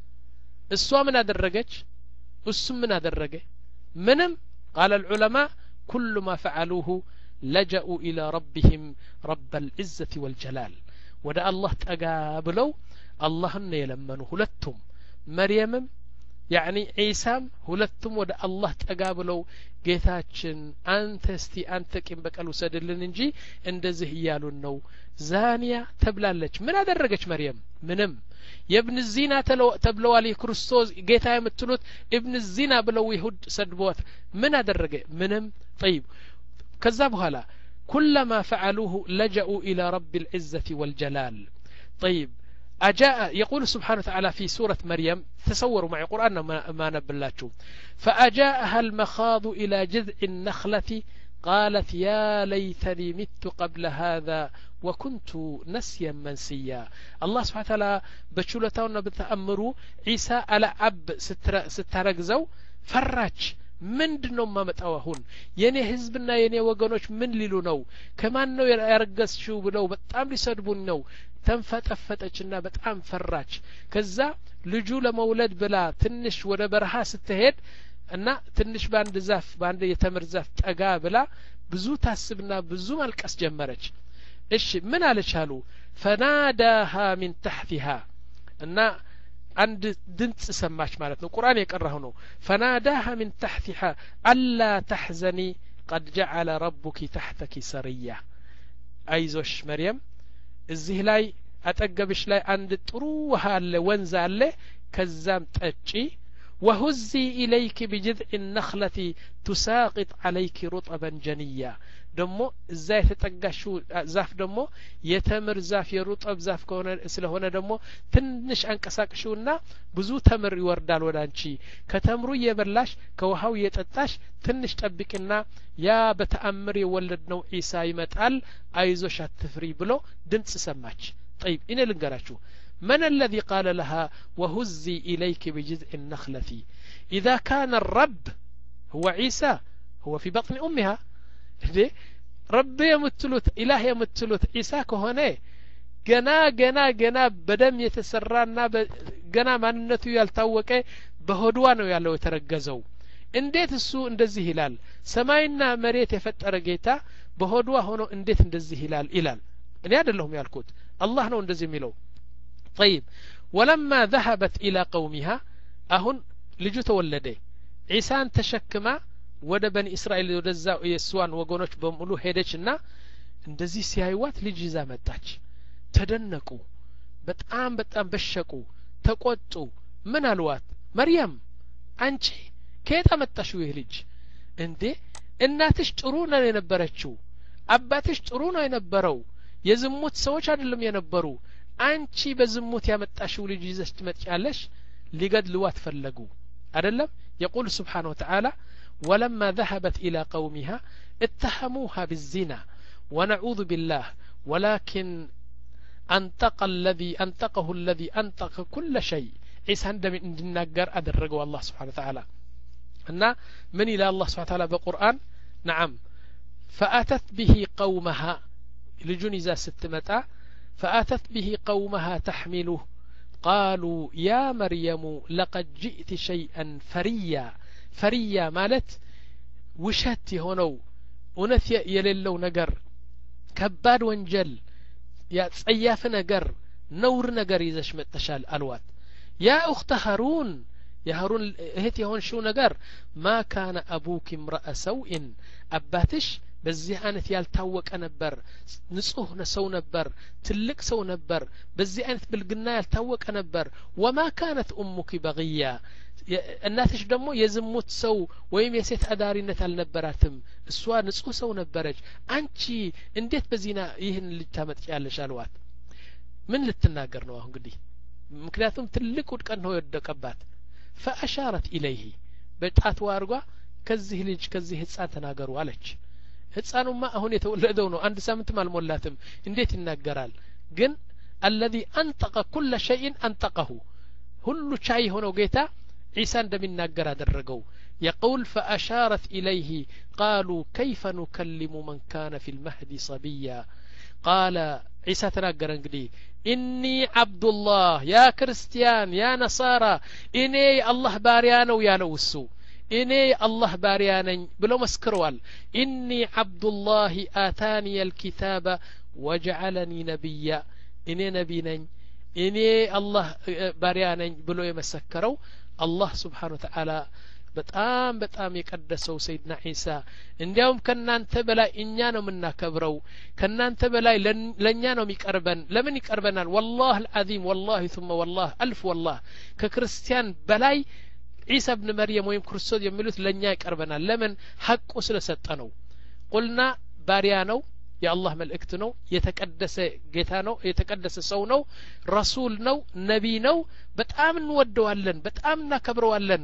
السوا من أدرجج السم من أدرجه منم قال العلماء كل ما فعلوه لجأوا إلى ربهم رب العزة والجلال ودا الله تقابلوا الله يلمنوا هلتهم مريم يعني عيسام ሁለቱም ወደ አላህ ተጋብለው ጌታችን አንተ እስቲ አንተ ቂም በቀል ወሰድልን እንጂ እንደዚህ ይያሉን ነው ዛኒያ ተብላለች ምን አደረገች መርየም ምንም የብን ዚና ተብለዋል ክርስቶስ ጌታ የምትሉት ኢብን ዚና ብለው ይሁድ ሰድቧት ምን አደረገ ምንም طيب ከዛ በኋላ كلما فعلوه لجأوا إلى رب العزة والجلال طيب أجاء يقول سبحانه وتعالى في سورة مريم تصوروا معي قرآن ما نبلاتشو فأجاءها المخاض إلى جذع النخلة قالت يا ليتني مت قبل هذا وكنت نسيا منسيا الله سبحانه وتعالى بشولتاونا بتأمروا عيسى على أب سترقزو فراج ምንድነው ማመጣው አሁን የኔ ህዝብና የኔ ወገኖች ምን ሊሉ ነው ከማን ነው ያረጋስሽው ብለው በጣም ሊሰድቡን ነው ተንፈጠፈጠችና በጣም ፈራች ከዛ ልጁ ለመውለድ ብላ ትንሽ ወደ በረሃ ስትሄድ እና ትንሽ ባንድ ዛፍ ባንድ የተምር ዛፍ ጠጋ ብላ ብዙ ታስብና ብዙ ማልቀስ ጀመረች እሺ ምን አለች አሉ فناداها من تحتها እና عند دنت سماش مالتنا قرآن يقرأه نو فناداها من تحتها ألا تحزني قد جعل ربك تحتك سرية أيزوش مريم الزهلاي أتقبش لاي عند تروها اللي وانزا اللي كزام تأجي وهزي إليك بجذع النخلة تساقط عليك رطبا جنيا دمو ازاي تتقاشو زاف دمو يتمر زاف يرطب زاف كونه ስለሆነ دمو ትንሽ አንቀሳቅሽውና ብዙ ተምር ይወርዳል ወዳንቺ ከተምሩ የበላሽ ከውሃው የጠጣሽ ትንሽ ጠብቂና ያ በተአምር የወለድነው ኢሳ ይመጣል አይዞሽ አትፍሪ ብሎ ድምጽ ሰማች طيب እኔ ልንገራችሁ من الذي قال لها وهزي إليك بجذع النخلة إذا كان الرب هو عيسى هو في بطن أمها رب يمتلوت إله يمتلوت عيسى كهونه جنا جنا جنا بدم يتسرانا جنا ማንነቱ ያልታወቀ በሆድዋ ነው ያለው የተረገዘው እንዴት እሱ እንደዚህ ይላል ሰማይና መሬት የፈጠረ ጌታ በሆድዋ ሆኖ እንዴት እንደዚህ ይላል ይላል እኔ አይደለሁም ያልኩት አላህ ነው እንደዚህ የሚለው طيب ولما ذهبت إلى قومها أهن لجو تولده عيسان تشكما ወደ በኒ እስራኤል ወደዛው የሱዋን ወገኖች በሙሉ ሄደችና እንደዚህ ሲያዩዋት ልጅ ይዛ መጣች ተደነቁ በጣም በጣም በሸቁ ተቆጡ ምን አልዋት መርያም አንቺ ከየት አመጣሽው ይህ ልጅ እንዴ እናትሽ ጥሩ ነው የነበረችው አባትሽ ጥሩ ነው የነበረው የዝሙት ሰዎች አይደለም የነበሩ አንቺ በዝሙት ያመጣሽው ልጅ ይዘሽ ትመጪያለሽ ሊገድሉዋት ፈለጉ አይደለም يقول سبحانه وتعالى ولما ذهبت إلى قومها اتهموها بالزنا ونعوذ بالله ولكن أنطق الذي أنطقه الذي أنطق كل شيء عيسى عندما ننقر أدرجوا الله سبحانه وتعالى أن من إلى الله سبحانه وتعالى بالقرآن نعم فأتت به قومها لجنزة ستمتا فأتت به قومها تحمله قالوا يا مريم لقد جئت شيئا فريا فريا مالت وشت هونو ونث يللو نجر كباد وانجل يا صياف نجر نور نجر يزش متشال الوات يا أخت هارون يا هارون هتي هون شو نجر ما كان أبوك امرأ سوء أباتش በዚህ አይነት ያልታወቀ ነበር ንጹህ ሰው ነበር ትልቅ ሰው ነበር በዚህ አይነት ብልግና ያልታወቀ ነበር وما كانت امك بغيا እናትሽ ደግሞ የዝሙት ሰው ወይም የሴት አዳሪነት አልነበራትም እሷ ንጹህ ሰው ነበረች አንቺ እንዴት በዚህና ይህን ልታመጥያለሽ አልዋት ምን ልትናገር ነው አሁን እንግዲህ ምክንያቱም ትልቅ ውድቀት ነው የወደቀባት فاشارت اليه በጣቷ አርጓ ከዚህ ልጅ ከዚህ ህፃን ተናገሩ አለች ህፃኑማ አሁን የተወለደው ነው አንድ ሳምንት አልሞላትም እንዴት ይናገራል ግን الذي انطق كل شيء انطقه ሁሉ ቻይ ሆነው ጌታ عيسى እንደሚናገር አደረገው يقول فاشارت اليه قالوا كيف نكلم من كان في المهد صبيا قال عيسى ተናገረ እንግዲህ اني عبد الله يا ክርስቲያን يا نصارى اني الله ባሪያ ነው ያለው እሱ እኔ አላህ ባሪያ ነኝ ብሎ መስክሯል ኢኒ አብዱላህ አታኒ الكتاب وجعلني نبيا እኔ ነብይ ነኝ እኔ አላህ ባሪያ ነኝ ብሎ የመሰከረው አላህ Subhanahu Wa Ta'ala በጣም በጣም የቀደሰው ሰይድና ዒሳ እንዲያውም ከናንተ በላይ እኛ ነው የምናከብረው ከናንተ በላይ ለኛ ነው የሚቀርበን ለምን ይቀርበናል والله العظيم والله ثم والله الف والله ከክርስቲያን በላይ عيسى ابن مريم ويم ክርስቶስ የሚሉት ለኛ ይቀርበናል ለምን ሐቁ ስለሰጠ ነው قلنا ባሪያ ነው የአላህ መልእክት ነው የተቀደሰ ጌታ ነው የተቀደሰ ሰው ነው ረሱል ነው ነብይ ነው በጣም እንወደዋለን በጣም እናከብረዋለን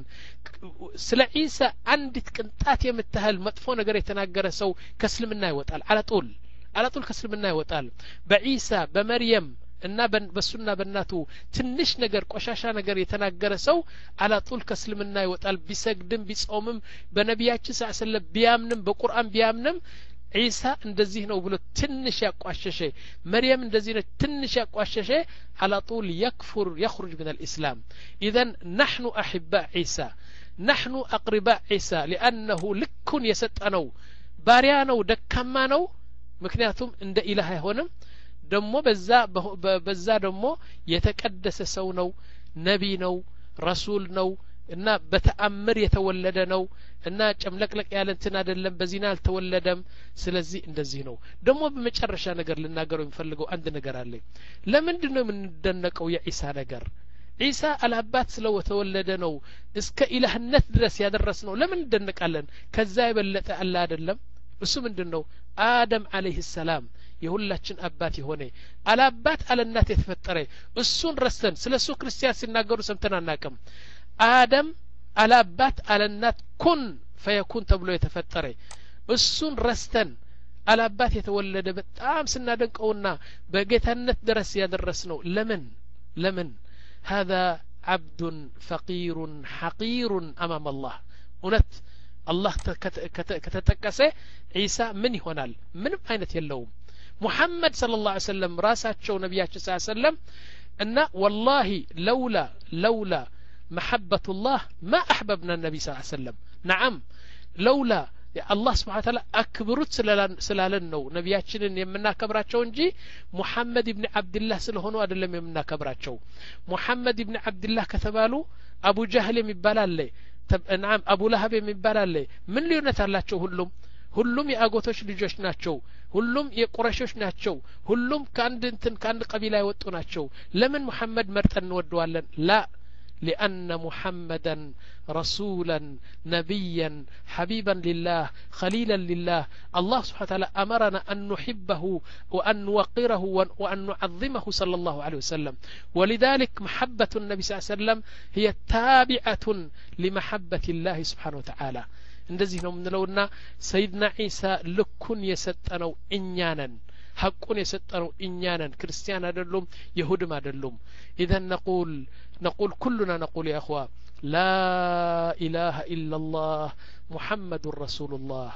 ስለ ዒሳ አንዲት ቅንጣት የምታህል መጥፎ ነገር የተናገረ ሰው ከእስልምና ይወጣል አለጡል አለጡል ከእስልምና ይወጣል በዒሳ በመርየም እና በሱና በእናቱ ትንሽ ነገር ቆሻሻ ነገር የተናገረ ሰው አላጡል ከእስልምና ይወጣል ቢሰግድም ቢጾምም በነቢያችን ሰለላሁ ዐለይሂ ወሰለም ቢያምንም በቁርአን ቢያምንም ዒሳ እንደዚህ ነው ብሎ ትንሽ ያቋሸሸ መርየም እንደዚህ ነው ትንሽ ያቋሸሸ አላጡል يكفر يخرج من الإسلام اذا نحن احباء عيسى نحن اقرباء عيسى لانه لكن يسطنو ባሪያ ነው ደካማ ነው ምክንያቱም እንደ ኢላህ አይሆንም ደሞ በዛ በዛ ደሞ የተቀደሰ ሰው ነው ነብይ ነው ረሱል ነው እና በተአምር የተወለደ ነው እና ጨምለቅለቅ ያለ እንትን አይደለም በዚና አልተወለደም ስለዚህ እንደዚህ ነው ደሞ በመጨረሻ ነገር ልናገረው የሚፈልገው አንድ ነገር አለ ለምንድን ነው የምንደነቀው የዒሳ ነገር ዒሳ አልአባት ስለው ተወለደ ነው እስከ ኢላህነት ድረስ ያደረስ ነው ለምን እንደነቃለን ከዛ የበለጠ አለ አይደለም እሱ ምንድነው አደም አለይሂ ሰላም የሁላችን አባት የሆነ አልአባት አለናት የተፈጠረ እሱን ረስተን ስለሱ ክርስቲያን ሲናገሩ ሰምተን አናቀም አደም አልአባት አለናት ኩን ፈየኩን ተብሎ የተፈጠረ እሱን ረስተን አልአባት የተወለደ በጣም ስናደንቀውና በጌታነት ድረስ ያደረስ ነው ለምን ለምን هذا عبد فقير حقير امام الله እውነት አላህ ከተጠቀሰ ዒሳ ምን ይሆናል ምንም አይነት የለውም محمد صلى الله عليه وسلم راساቸው ነብያችን صلى الله عليه وسلم እና والله لولا لولا محبة الله ما أحببنا النبي صلى الله عليه وسلم نعم لولا الله سبحانه وتعالى أكبرت سلالن ነው ነብያችንን የምናከብራቸው እንጂ محمد ابن عبد الله ስለሆኑ አይደለም የምናከብራቸው محمد ابن عبد الله ከተባሉ አቡ ጀህል የሚባል አለ نعم አቡ ለሀብ የሚባል አለ ምን ልዩነት አላቸው ሁሉም ሁሉም የአጎቶች ልጆች ናቸው ሁሉም የቁረሾች ናቸው ሁሉም ከአንድ እንትን ከአንድ ቀቢላ የወጡ ናቸው ለምን መሐመድ መርጠን እንወደዋለን ላ لأن محمدا رسولا نبيا حبيبا لله خليلا لله الله سبحانه وتعالى أمرنا أن نحبه وأن نوقره وأن نعظمه صلى الله عليه وسلم ولذلك محبة النبي صلى الله عليه وسلم هي تابعة لمحبة الله سبحانه وتعالى እንደዚህ ነው የምንለውና ሰይድና ዒሳ ልኩን የሰጠነው እኛ ነን ሐቁን የሰጠነው እኛ ነን ክርስቲያን አይደሉም ይሁድም አይደሉም إذا نقول نقول كلنا نقول يا أخوة لا إله إلا الله محمد رسول الله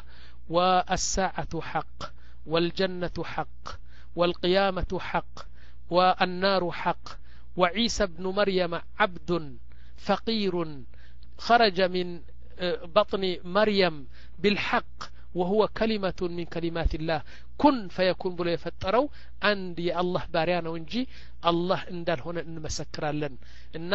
والساعة حق والجنة حق والقيامة حق والنار حق وعيسى ابن مريم عبد فقير خرج من بطن مريم بالحق وهو كلمة من كلمات الله كن فيكون بلا يفتروا عند الله باريانا ونجي الله اندال هنا نمسكرالن እና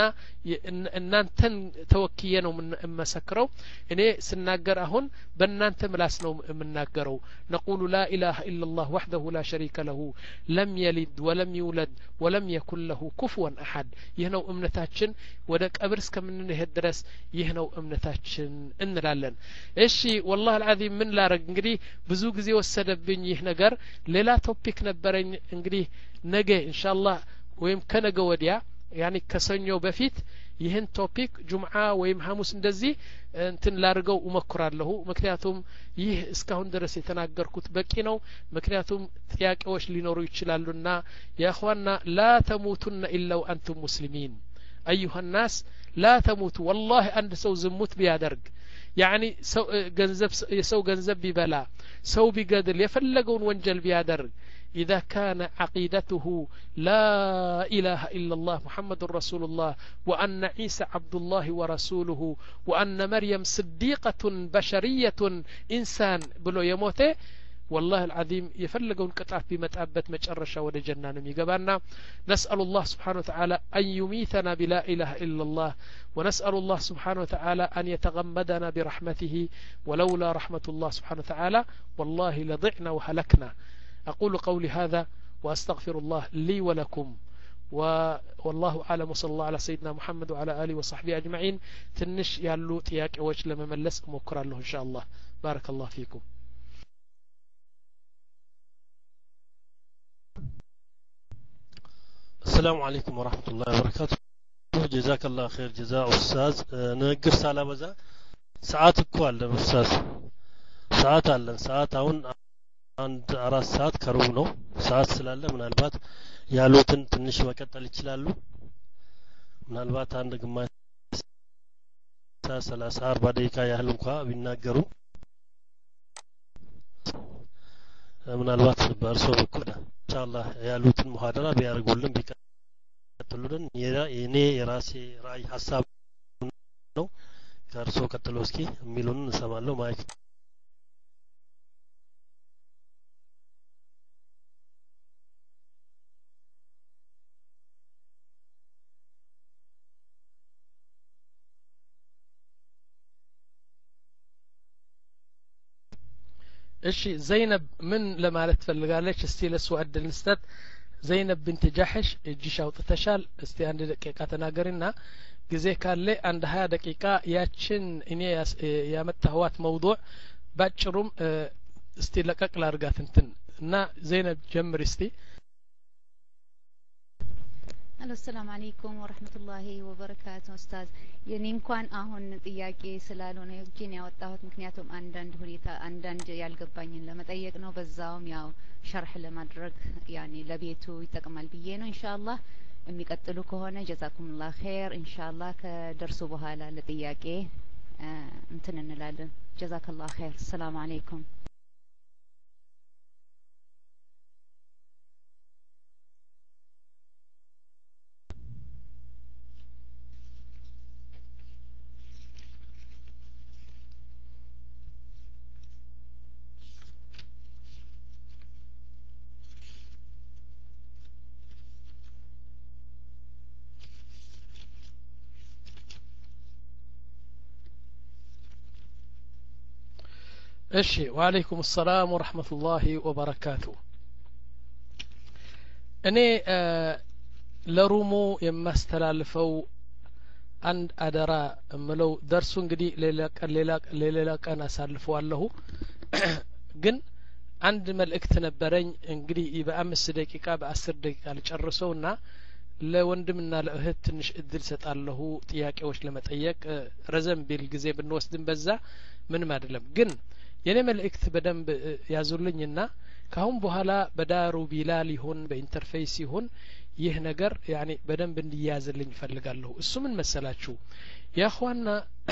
እናንተን ተወክየ ነው የምንመሰክረው እኔ ስናገር አሁን በእናንተ ምላስ ነው የምናገረው نقول لا إله إلا الله وحده لا شريك له لم يلد ولم يولد ولم يكن له كفوا أحد ይህ ነው እምነታችን ወደ ቀብር እስከምንሄድ ድረስ ይህ ነው እምነታችን እንላለን እሺ والله العظيم ምን ላረግ እንግዲህ ብዙ ጊዜ ወሰደብኝ ይህ ነገር ሌላ ቶፒክ ነበረኝ እንግዲህ ነገ ኢንሻአላህ ወይም ከነገ ወዲያ ያኒ ከሰኞ በፊት ይህን ቶፒክ ጁምዓ ወይም ሐሙስ እንደዚህ እንትን ላርገው እመክራለሁ ምክንያቱም ይህ እስካሁን ድረስ የተናገርኩት በቂ ነው ምክንያቱም ጥያቄዎች ሊኖሩ ይችላሉና ያ اخوانا لا تموتن الا وانتم مسلمين ايها الناس لا تموتوا والله አንድ ሰው ዝሙት ቢያደርግ يعني سو ገንዘብ የሰው ገንዘብ ቢበላ ሰው ቢገድል የፈለገውን ወንጀል ቢያደርግ إذا كان عقيدته لا إله إلا الله محمد رسول الله وأن عيسى عبد الله ورسوله وأن مريم صديقة بشرية إنسان بلو يموته والله العظيم يفلقون قطعة بمتأبت مجرشة ود جنان يقبانا نسأل الله سبحانه وتعالى أن يميتنا بلا إله إلا الله ونسأل الله سبحانه وتعالى أن يتغمدنا برحمته ولولا رحمة الله سبحانه وتعالى والله لضعنا وهلكنا أقول قولي هذا وأستغفر الله لي ولكم والله أعلم وصلى الله على سيدنا محمد وعلى آله وصحبه أجمعين تنش يالو تياك أوش لما ملس مكرا له إن شاء الله بارك الله فيكم السلام عليكم ورحمة الله وبركاته جزاك الله خير جزاء أستاذ نقر سالة بزا ساعات كوال أستاذ ساعات አለን ሰዓት አሁን አንድ አራት ሰዓት ከሩብ ነው ሰዓት ስላለ ምናልባት ያሉትን ትንሽ መቀጠል ይችላሉ ምናልባት አንድ ግማሽ ሰላሳ አርባ ደቂቃ ያህል እንኳን ቢናገሩ ምናልባት በእርሶ በኩል ኢንሻአላህ ያሉትን ሙሐደራ ቢያርጉልን ቢቀጥሉልን የኔ የራሴ ራይ ሐሳብ ነው ከእርሶ ቀጥሎ እስኪ የሚሉን እንሰማለሁ ማይክ እሺ ዘይነብ ምን ለማለት ፈልጋለች እስቲ ለሱ እድል እንስጠት ዘይነብ ቢንት ጃህሽ እጅሽ አውጥተሻል እስቲ አንድ ደቂቃ ተናገሪና ጊዜ ካለ አንድ ሀያ ደቂቃ ያችን እኔ ያመጣኋት መውዱዕ ባጭሩም እስቲ ለቀቅ ላርጋት እንትን እና ዘይነብ ጀምሪ እስቲ السلام عليكم ورحمة الله وبركاته أستاذ يعني እንኳን አሁን ጥያቄ ስላልሆነ እጄን ያወጣሁት ምክንያቱም አንዳንድ ሁኔታ አንዳንድ ያልገባኝን ለመጠየቅ ነው በዛውም ያው ሸርህ ለማድረግ ያኔ ለቤቱ ይጠቅማል ብዬ ነው ኢንሻአላህ የሚቀጥሉ ከሆነ ጀዛኩሙላህ ኸይር ኢንሻአላህ ከደርሱ በኋላ ለጥያቄ እንትን እንላለን ጀዛከላህ ኸይር ሰላም አለይኩም እሺ ወአለይኩም ሰላም ወራህመቱላሂ ወበረካቱ እኔ ለሩሙ የማስተላልፈው አንድ አደራ እምለው ደርሱ እንግዲህ ሌላ ቀን ሌላ ሌላ ቀን አሳልፈዋለሁ ግን አንድ መልእክት ነበረኝ እንግዲህ በአምስት ደቂቃ በአስር ደቂቃ ልጨርሰውና ለወንድምና ለእህት ትንሽ እድል ሰጣለሁ ጥያቄዎች ለመጠየቅ ረዘም ቢል ጊዜ ብንወስድም በዛ ምንም አይደለም ግን የኔ መልእክት በደንብ ያዙልኝና ካሁን በኋላ በዳሩ ቢላል ይሁን በኢንተርፌስ ይሁን ይህ ነገር ያኒ በደንብ እንዲያዝልኝ ፈልጋለሁ እሱ ምን መሰላችሁ ያخوانا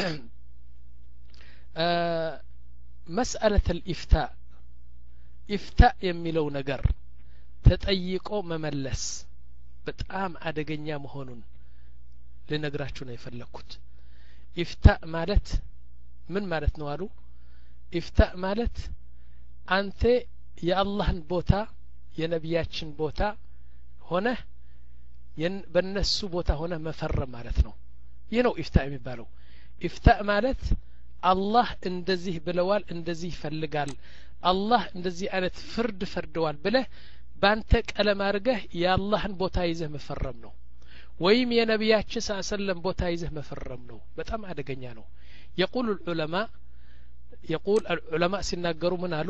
مسألة الإفتاء إفتاء የሚለው ነገር ተጠይቆ መመለስ በጣም አደገኛ መሆኑን ለነግራችሁ ነው የፈለኩት ኢፍታእ ማለት ምን ማለት ነው አሉ ኢፍታእ ማለት አንተ የአላህን ቦታ የነቢያችን ቦታ ሆነ በእነሱ ቦታ ሆነ መፈረም ማለት ነው ይህ ነው ኢፍታእ የሚባለው ኢፍታእ ማለት አላህ እንደዚህ ብለዋል እንደዚህ ይፈልጋል አላህ እንደዚህ አይነት ፍርድ ፈርደዋል ብለህ ባንተ ቀለም አርገህ የአላህን ቦታ ይዘህ መፈረም ነው ወይም የነቢያችን ሰለላሁ ቦታ ይዘህ መፈረም ነው በጣም አደገኛ ነው يقول العلماء يقول العلماء ሲናገሩ ምን አሉ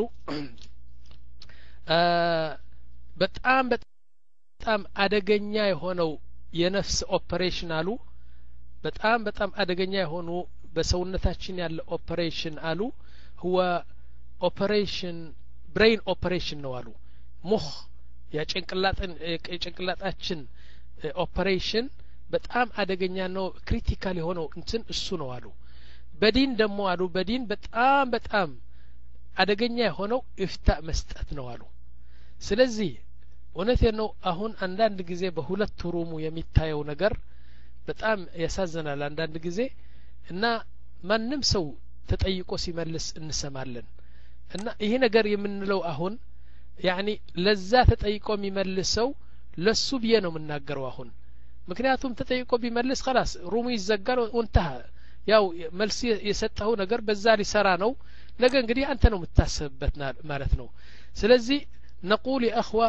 በጣም በጣም አደገኛ የሆነው የነፍስ ኦፐሬሽን አሉ በጣም በጣም አደገኛ የሆኑ በሰውነታችን ያለ ኦፐሬሽን አሉ هو ኦፐሬሽን ብሬን ኦፐሬሽን ነው አሉ ሙኽ የጭንቅላትን የጭንቅላታችን ኦፐሬሽን በጣም አደገኛ ነው ክሪቲካል የሆነው እንትን እሱ ነው አሉ በዲን ደግሞ አሉ በዲን በጣም በጣም አደገኛ የሆነው ኢፍታእ መስጠት ነው አሉ ስለዚህ እውነቴ ነው አሁን አንዳንድ ጊዜ በሁለት ሩሙ የሚታየው ነገር በጣም ያሳዝናል አንዳንድ ጊዜ እና ማንም ሰው ተጠይቆ ሲመልስ እንሰማለን እና ይሄ ነገር የምንለው አሁን ያኒ ለዛ ተጠይቆ የሚመልሰው ለሱ ብዬ ነው የምናገረው አሁን ምክንያቱም ተጠይቆ ቢመልስ خلاص ሩሙ ይዘጋል ወንተህ ያው መልስ የሰጠው ነገር በዛ ሊሰራ ነው ነገ እንግዲህ አንተ ነው የምታስብበት ማለት ነው ስለዚህ نقول يا اخوه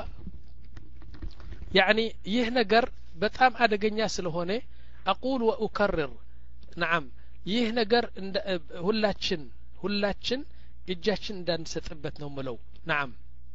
يعني ይህ ነገር በጣም አደገኛ ስለሆነ اقول واكرر نعم ይህ ነገር ሁላችን ሁላችን እጃችን እንዳንሰጥበት ነው ምለው نعم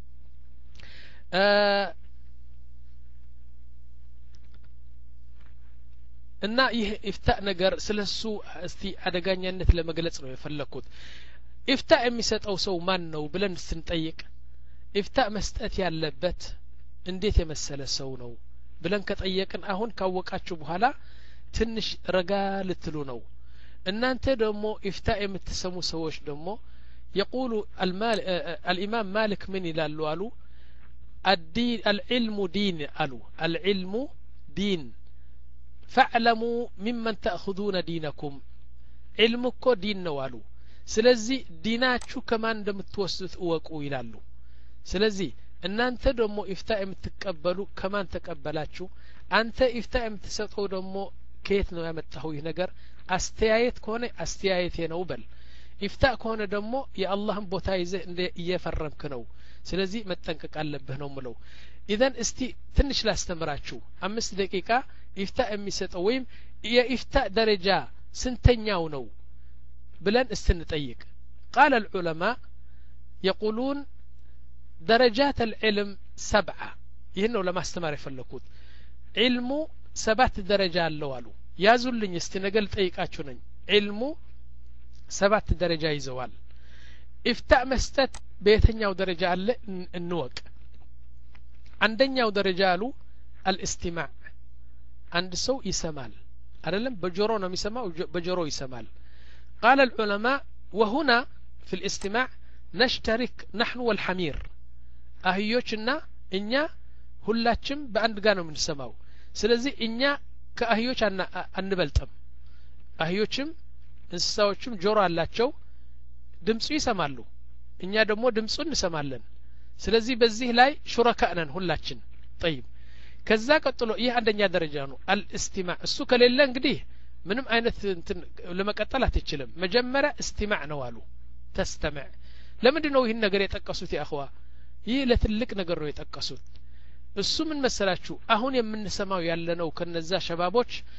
እና ይህ ኢፍታእ ነገር ስለሱ እስቲ አደጋኛነት ለመግለጽ ነው የፈለኩት ኢፍታእ የሚሰጠው ሰው ማን ነው ብለን ስንጠይቅ ኢፍታእ መስጠት ያለበት እንዴት የመሰለ ሰው ነው ብለን ከጠየቅን አሁን ካወቃችሁ በኋላ ትንሽ ረጋ ልትሉ ነው እናንተ ደግሞ ኢፍታእ የምትሰሙ ሰዎች ደግሞ يقول المال الإمام مالك من يلالو قالوا الدين العلم دين قالوا العلم دين فاعلموا ممن تأخذون دينكم علمك دين نوالو سلزي ديناتشو كمان እንደምትወስዱት እወቁ ይላሉ ስለዚህ እናንተ ደግሞ ኢፍታእ የምትቀበሉ ከማን ተቀበላችሁ አንተ ኢፍታእ የምትሰጠው ደግሞ ከየት ነው ያመጣው ይህ ነገር አስተያየት ከሆነ አስተያየቴ ነው በል ኢፍታእ ከሆነ ደግሞ የአላህን ቦታ ይዘህ እንደ እየፈረምክ ነው ስለዚህ መጠንቀቅ አለብህ ነው ምለው ኢዘን እስቲ ትንሽ ላስተምራችሁ አምስት ደቂቃ ኢፍታእ የሚሰጠው ወይም የኢፍታእ ደረጃ ስንተኛው ነው ብለን እስትንጠይቅ قال العلماء يقولون درجات العلم سبعة ይህን ነው ለማስተማር የፈለኩት علم ሰባት ደረጃ አለው አሉ ያዙልኝ እስቲ ነገል ጠይቃችሁ ነኝ علم ሰባት ደረጃ ይዘዋል ኢፍታእ መስጠት በየትኛው ደረጃ አለ እንወቅ አንደኛው ደረጃ አሉ الاستماع አንድ ሰው ይሰማል አይደለም በጆሮ ነው የሚሰማው በጆሮ ይሰማል قال العلماء وهنا في الاستماع نشترك نحن والحمير አህዮችና እኛ ሁላችንም በአንድ ጋር ነው የምንሰማው ስለዚህ እኛ ከአህዮች አንበልጥም አህዮችም እንስሳዎችም ጆሮ አላቸው ድምጹ ይሰማሉ እኛ ደግሞ ድምጹን እንሰማለን ስለዚህ በዚህ ላይ ሹረካ ነን ሁላችን طيب ከዛ ቀጥሎ ይህ አንደኛ ደረጃ ነው አልእስቲማዕ እሱ ከሌለ እንግዲህ ምንም አይነት እንትን ለመቀጠል አትችልም መጀመሪያ እስቲማዕ ነው አሉ ተስተማዕ ለምንድን ነው ይህን ነገር የጠቀሱት ያخوا ይህ ለትልቅ ነገር ነው የጠቀሱት እሱ ምን መሰላችሁ አሁን የምንሰማው ያለነው ከነዛ ሸባቦች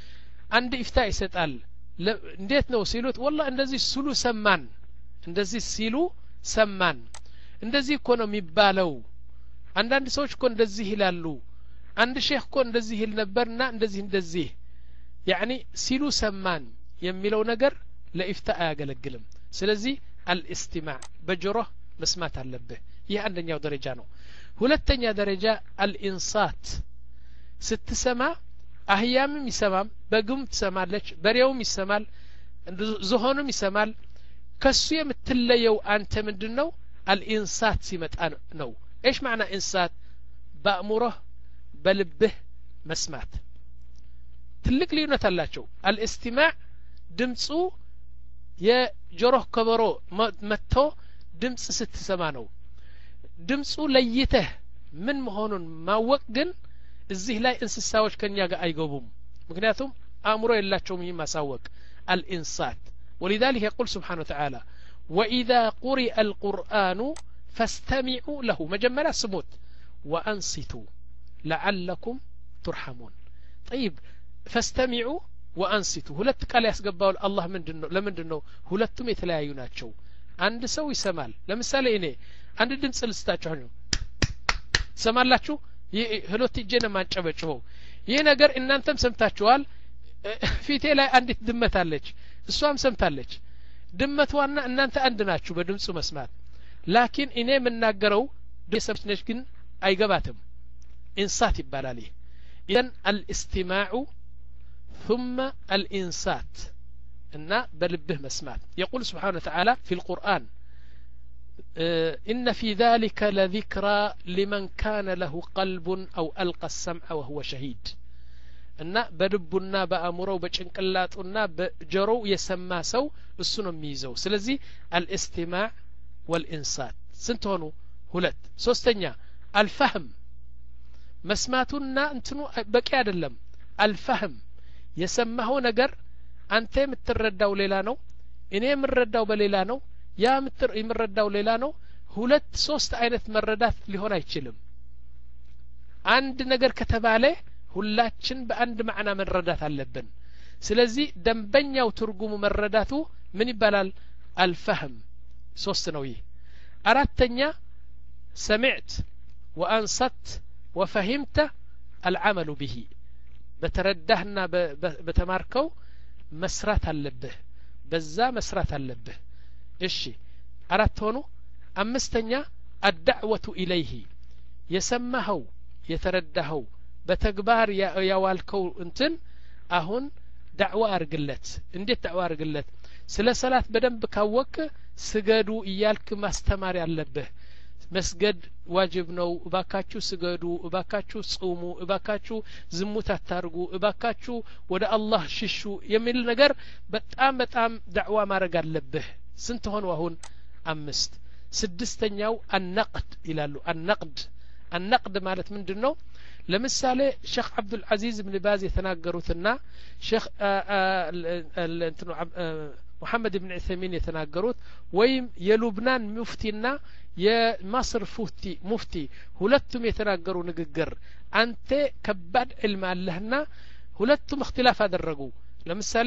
አንድ ኢፍታ ይሰጣል እንዴት ነው ሲሉት والله እንደዚህ ሲሉ ሰማን እንደዚህ ሲሉ ሰማን እንደዚህ እኮ ነው የሚባለው አንዳንድ ሰዎች እኮ እንደዚህ ይላሉ አንድ ሼህ እኮ እንደዚህ ይል ነበርና እንደዚህ እንደዚህ يعني ሲሉ ሰማን የሚለው ነገር ለኢፍታ አያገለግልም ስለዚህ الاستماع በጆሮህ መስማት አለብህ ይህ አንደኛው ደረጃ ነው ሁለተኛ ደረጃ الانصات ስትሰማ አህያምም ይሰማም በግም ትሰማለች በሬውም ይሰማል ዝሆንም ይሰማል ከሱ የምትለየው አንተ ምንድነው الانصات ሲመጣ ነው ايش معنى انصات በአእምሮህ በልብህ መስማት ትልቅ ልዩነት አላቸው الاستماع ድምጹ የጆሮህ ከበሮ መጥቶ ድምጽ ስትሰማ ነው ድምጹ ለይተህ ምን መሆኑን ማወቅ ግን እዚህ ላይ እንስሳዎች ከኛ ጋር አይገቡም ምክንያቱም አእምሮ የላቸውም ማሳወቅ الانصات ولذلك يقول سبحانه وتعالى واذا قرئ القرآن فاستمعوا له مجملا سموت وانصتوا لعلكم ترحمون طيب فاستمعوا وانصتوا ሁለት ቃል ያስገባው አላህ ምንድነው ለምንድነው ሁለቱም የተለያዩ ናቸው አንድ ሰው ይሰማል ለምሳሌ እኔ አንድ ድምጽ ልስታችሁ ነው ሰማላችሁ ህሎት እጄን ማንጨበጭበው ይሄ ነገር እናንተም ሰምታችኋል ፊቴ ላይ አንዲት ድመት አለች እሷም ሰምታለች ድመቷና እናንተ አንድ ናችሁ በድምጹ መስማት ላኪን እኔ የምናገረው ደሰብነሽ ግን አይገባትም ኢንሳት ይባላል ኢዘን الاستماع ثم الانصات እና በልብህ መስማት يقول سبحانه وتعالى في القرآن إن في ذلك لذكرى لمن كان له قلب أو ألقى السمع وهو شهيد እና በልቡና በአእምሮው በጭንቅላቱና በጆሮው የሰማ ሰው እሱ ነው የሚይዘው ስለዚህ الاستماع والانصات ስንት ሆኑ ሁለት ሶስተኛ الفهم መስማቱና እንትኑ በቂ አይደለም الفهم የሰማው ነገር አንተ የምትረዳው ሌላ ነው እኔ የምረዳው በሌላ ነው ያ ምትር የምረዳው ሌላ ነው ሁለት ሶስት አይነት መረዳት ሊሆን አይችልም አንድ ነገር ከተባለ ሁላችን በአንድ ማዕና መረዳት አለብን ስለዚህ ደንበኛው ትርጉሙ መረዳቱ ምን ይባላል الفهم ሶስት ነው ይሄ አራተኛ سمعت وانصت وفهمت العمل به በተረዳህና በተማርከው መስራት አለብህ በዛ መስራት አለብህ እሺ አራት ሆኑ አምስተኛ الدعوة إليه የሰማኸው የተረዳኸው በተግባር ያዋልከው እንትን አሁን ዳዕዋ አርግለት እንዴት ዳዕዋ አርግለት ስለ ሰላት በደንብ ካወቅ ስገዱ እያልክ ማስተማር ያለብህ መስገድ ዋጅብ ነው እባካችሁ ስገዱ እባካችሁ ጾሙ እባካችሁ ዝሙት አታርጉ እባካችሁ ወደ አላህ ሽሹ የሚል ነገር በጣም በጣም ዳዕዋ ማድረግ አለብህ ስንት ሆነ አሁን አምስት ስድስተኛው النقد ይላሉ النقد النقد ማለት ምንድነው ለምሳሌ ሼክ አብዱል አዚዝ ኢብኑ ባዝ የተናገሩትና ሼክ እንትኑ ሙሐመድ ኢብኑ ዑሰይሚን የተናገሩት ወይም የሉብናን ሙፍቲና የማስር ሙፍቲ ሙፍቲ ሁለቱም የተናገሩ ንግግር አንተ ከባድ ዕልም አለህና ሁለቱም اختلاف አደረጉ ለምሳሌ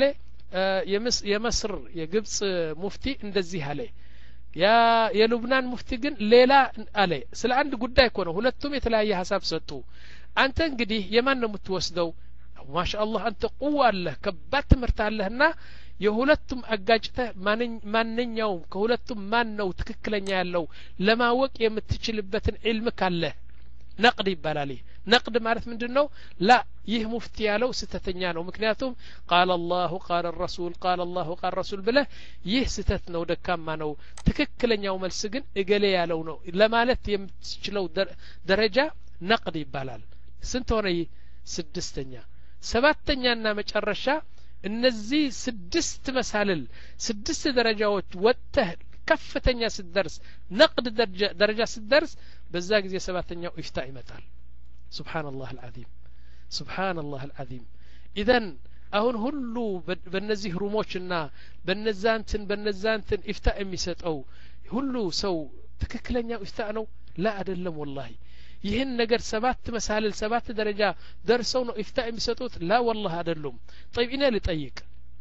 የመስር የግብጽ ሙፍቲ እንደዚህ አለ ያ የሉብናን ሙፍቲ ግን ሌላ አለ ስለ አንድ ጉዳይ እኮ ነው ሁለቱም የተለያየ ሐሳብ ሰጡ አንተ እንግዲህ የማን ነው የምትወስደው ማሻአላህ አንተ ቁዋ አለህ ከባድ ትምህርት አለህና የሁለቱም አጋጭተህ ማንኛውም ከሁለቱም ማን ነው ትክክለኛ ያለው ለማወቅ የምትችልበትን ዕልም ካለ ነቅድ ይባላል ነቅድ ማለት ምንድነው ላ ይህ ሙፍቲ ያለው ስተተኛ ነው ምክንያቱም قال الله قال الرسول قال الله قال الرسول ብለህ ይህ ስተት ነው ደካማ ነው ትክክለኛው መልስ ግን እገሌ ያለው ነው ለማለት የምትችለው ደረጃ ነቅድ ይባላል ስንት ሆነ ስድስተኛ ሰባተኛና መጨረሻ እነዚህ ስድስት መሳልል ስድስት ደረጃዎች ወጥተህ ከፍተኛ ስትደርስ ነቅድ ደረጃ ስትደርስ በዛ ጊዜ ሰባተኛው ኢፍታ ይመጣል ሱብሃንአላህ አልዓዚም ሱብሃንአላህ አልዓዚም ኢዘን አሁን ሁሉ በእነዚህ ሩሞችና በነዛንትን በነዛንትን ኢፍታ የሚሰጠው ሁሉ ሰው ትክክለኛው ኢፍታ ነው ላ አይደለም ወላሂ ይህን ነገር ሰባት መሳልል ሰባት ደረጃ ደርሰው ነው ኢፍታ የሚሰጡት ላ والله አይደሉም طيب እኔ ልጠይቅ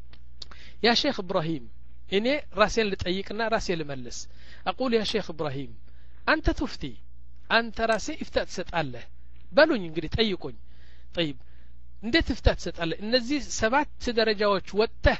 ያ ሼክ ኢብራሂም እኔ ራሴን ልጠይቅና ራሴ ልመልስ اقول يا شيخ ابراهيم አንተ ትፍቲ አንተ ራሴ ኢፍታ ትሰጣለህ በሉኝ እንግዲህ ጠይቁኝ طيب እንዴት ኢፍታ ትሰጣለህ እነዚህ ሰባት ደረጃዎች ወጥተህ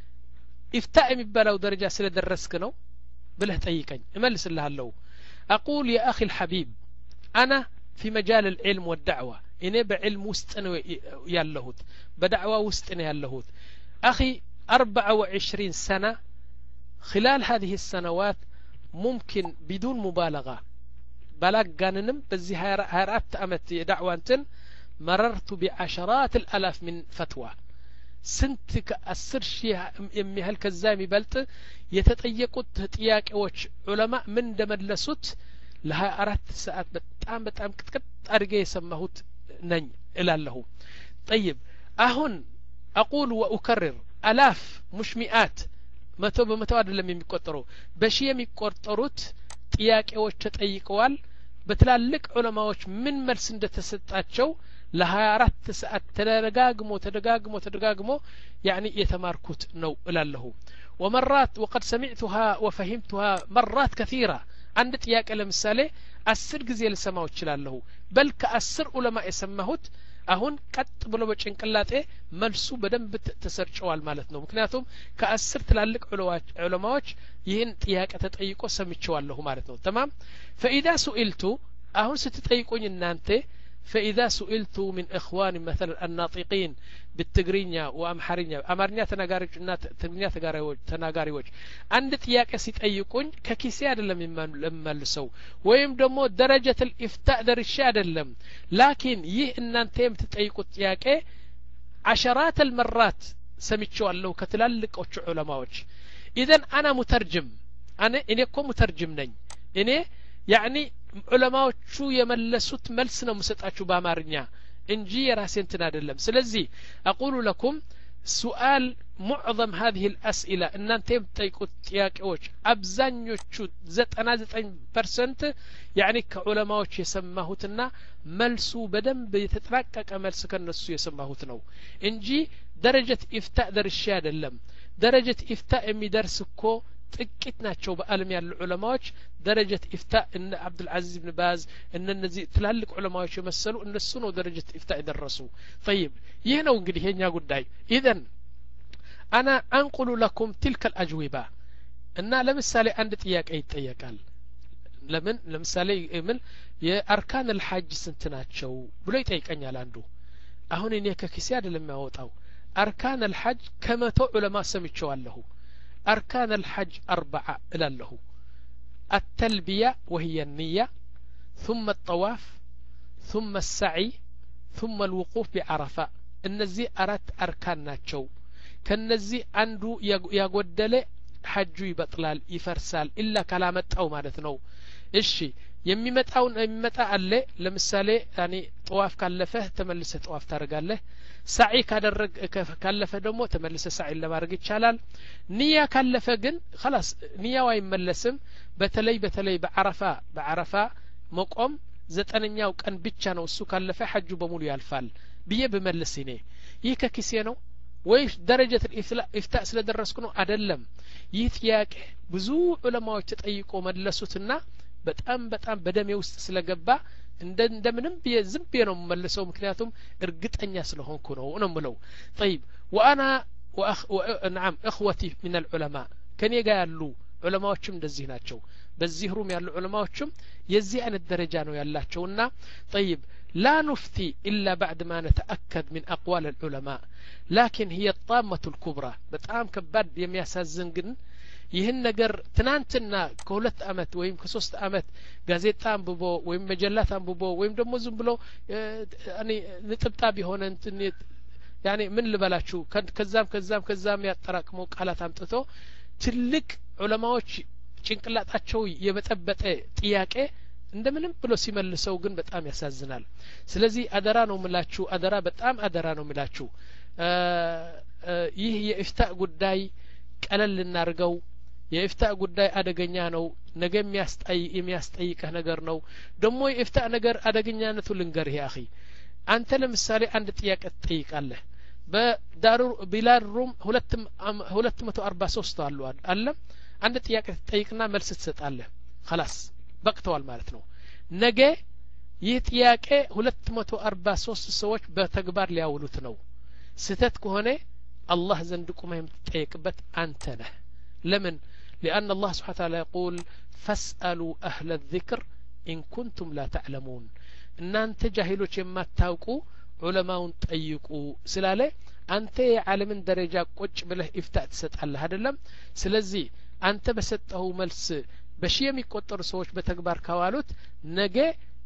ኢፍታ የሚባለው ደረጃ ስለደረስክ ነው ብለህ ጠይቀኝ እመልስልሃለሁ اقول يا اخي الحبيب انا في مجال العلم والدعوه እኔ بعلم ውስጥ ነው ያለሁት በدعوه ውስጥ ነው ያለሁት اخي أربعة وعشرين سنة خلال هذه السنوات ممكن بدون مبالغة بلاغ جاننم بزي هارات أمت دعوانتن مررت بعشرات الألاف من فتوى سنت كأسر شيء يمي هالكزامي بلت يتطيقوا تطياق وش علماء من دملسوت لها أرات ساعات بتام بتام كت كت أرجع يسمهوت نن إلى له طيب أهون أقول وأكرر ألاف مش مئات መቶ በመቶ አይደለም የሚቆጠሩ በሺ የሚቆጠሩት ጥያቄዎች ተጠይቀዋል በትላልቅ ዑለማዎች ምን መልስ እንደተሰጣቸው ለ24 ሰዓት ተደጋግሞ ተደጋግሞ ተደጋግሞ يعني የተማርኩት ነው እላለሁ ومرات وقد سمعتها وفهمتها مرات كثيرة አንድ ጥያቄ ለምሳሌ አስር ጊዜ ልሰማው እችላለሁ በል ከአስር ዑለማ የሰማሁት አሁን ቀጥ ብሎ በጭንቅላጤ መልሱ በደንብ ተሰርጨዋል ማለት ነው ምክንያቱም ከአስር ትላልቅ ዑለማዎች ይህን ጥያቄ ተጠይቆ ሰምቼዋለሁ ማለት ነው تمام فاذا سئلت አሁን ስትጠይቁኝ እናንተ فاذا سئلت من اخوان مثلا الناطقين بالتجرينيا وامحرينيا امارنيا تناغاريوچنا تግርኛ ተናጋሪዎች አንድ ጥያቄ ሲጠይቁኝ ከኪሴ አይደለም የምመልሰው ወይም ደግሞ ደረጃተ الإفتاء ደርሼ አይደለም ላኪን ይህ እናንተ የምትጠይቁት ጥያቄ عشرات المرات ሰምቼዋለሁ ከትላልቆቹ ዑለማዎች اذا انا مترجم انا እኔ እኮ مترجم ነኝ እኔ يعني ዑለማዎቹ የመለሱት መልስ ነው መስጣችሁ በአማርኛ እንጂ የራሴን ትን አይደለም ስለዚህ اقول لكم سؤال معظم هذه الاسئله ان انت بتطيقوا ጥያቄዎች አብዛኞቹ ዘጠና ዘጠኝ ፐርሰንት يعني ከዑለማዎች የሰማሁትና መልሱ በደንብ የተጠራቀቀ መልስ ከነሱ የሰማሁት ነው እንጂ ደረጃት ኢፍታእ ደርሼ አይደለም ደረጃት ኢፍታእ የሚደርስ እኮ ጥቂት ናቸው በአለም ያሉ ዑለማዎች ደረጃት ኢፍታእ እነ አብዱል አዚዝ ኢብኑ ባዝ እነ እነዚህ ትላልቅ ዑለማዎች የመሰሉ እነሱ ነው ደረጃት ኢፍታእ ደረሱ طيب ይህ ነው እንግዲህ የኛ ጉዳይ اذا انا انقل لكم تلك الاجوبه እና ለምሳሌ አንድ ጥያቄ ይጠየቃል ለምን ለምሳሌ ምን የአርካን الحج ስንት ናቸው ብሎ ይጠይቀኛል አንዱ አሁን እኔ ከኪሴ አይደለም የሚያወጣው አርካን الحج ከመቶ ዑለማ ሰምቼዋለሁ أركان الحج أربعة إلى له التلبية وهي النية ثم الطواف ثم السعي ثم الوقوف بعرفة النزي أرات أركان ناتشو كالنزي عنده يقودل حج يبطلال يفرسال إلا كلامت أو مالتنو إشي የሚመጣው የሚመጣ አለ ለምሳሌ ያኒ ጧፍ ካለፈ ተመልሰ ጧፍ ታረጋለህ ሳዒ ካደረግ ካለፈ ደግሞ ተመልሰ ሳዒ ለማድረግ ይቻላል ንያ ካለፈ ግን خلاص ንያው አይመለስም በተለይ በተለይ በአረፋ በአረፋ መቆም ዘጠነኛው ቀን ብቻ ነው እሱ ካለፈ ሐጁ በሙሉ ያልፋል ብዬ በመለስ እኔ ይህ ከኪሴ ነው ወይስ ደረጃት ኢፍታእ ስለደረስኩ ነው አይደለም ይህ ጥያቄ ብዙ ዑለማዎች ተጠይቆ መለሱትና በጣም በጣም በደሜ ውስጥ ስለገባ እንደ እንደምንም በዝም ብዬ ነው መልሰው ምክንያቱም እርግጠኛ ስለሆንኩ ነው ነው ምለው طيب وانا واخ نعم اخوتي من العلماء ከኔ ጋር ያሉ ዑለማዎችም እንደዚህ ናቸው በዚህ ሩም ያሉ ዑለማዎችም የዚህ አይነት ደረጃ ነው ያላቸውና طيب لا نفتي الا بعد ما نتاكد من اقوال العلماء لكن هي الطامه الكبرى በጣም ከባድ የሚያሳዝን ግን ይህን ነገር ትናንትና ከሁለት አመት ወይም ከሶስት አመት ጋዜጣ አንብቦ ወይም መጀላት አንብቦ ወይም ደግሞ ዝም ብሎ እኔ ንጥብጣብ ሆነ እንትን ያኔ ምን ልበላችሁ ከዛም ከዛም ከዛም ያጠራቅመው ቃላት አምጥቶ ትልቅ ዑለማዎች ጭንቅላታቸው የበጠበጠ ጥያቄ እንደምንም ብሎ ሲመልሰው ግን በጣም ያሳዝናል ስለዚህ አደራ ነው ምላችሁ አደራ በጣም አደራ ነው ምላችሁ ይህ የኢፍታእ ጉዳይ ቀለል እናርገው የኢፍታእ ጉዳይ አደገኛ ነው ነገ የሚያስጠይ የሚያስጠይቀህ ነገር ነው ደግሞ የኢፍታእ ነገር አደገኛነቱ ልንገርህ ያኺ አንተ ለምሳሌ አንድ ጥያቄ ትጠይቃለህ በዳሩ ቢላል ሩም ሁለት መቶ አርባ ሶስት አሉ አለም አንድ ጥያቄ ትጠይቅና መልስ ትሰጣለህ خلاص በቅተዋል ማለት ነው ነገ ይህ ጥያቄ ሁለት መቶ አርባ ሶስት ሰዎች በተግባር ሊያውሉት ነው ስተት ከሆነ አላህ ዘንድ ቁመህ የምትጠየቅበት አንተ ነህ ለምን لأن الله سبحانه وتعالى يقول فاسألوا أهل الذكر إن كنتم لا تعلمون እናንተ ጃሂሎች የማታውቁ ዑለማውን ጠይቁ ስላለ አንተ የዓለምን ደረጃ ቁጭ ብለህ ኢፍታእ ትሰጣለህ አይደለም ስለዚህ አንተ በሰጠው መልስ በሺ የሚቆጠሩ ሰዎች በተግባር ካዋሉት ነገ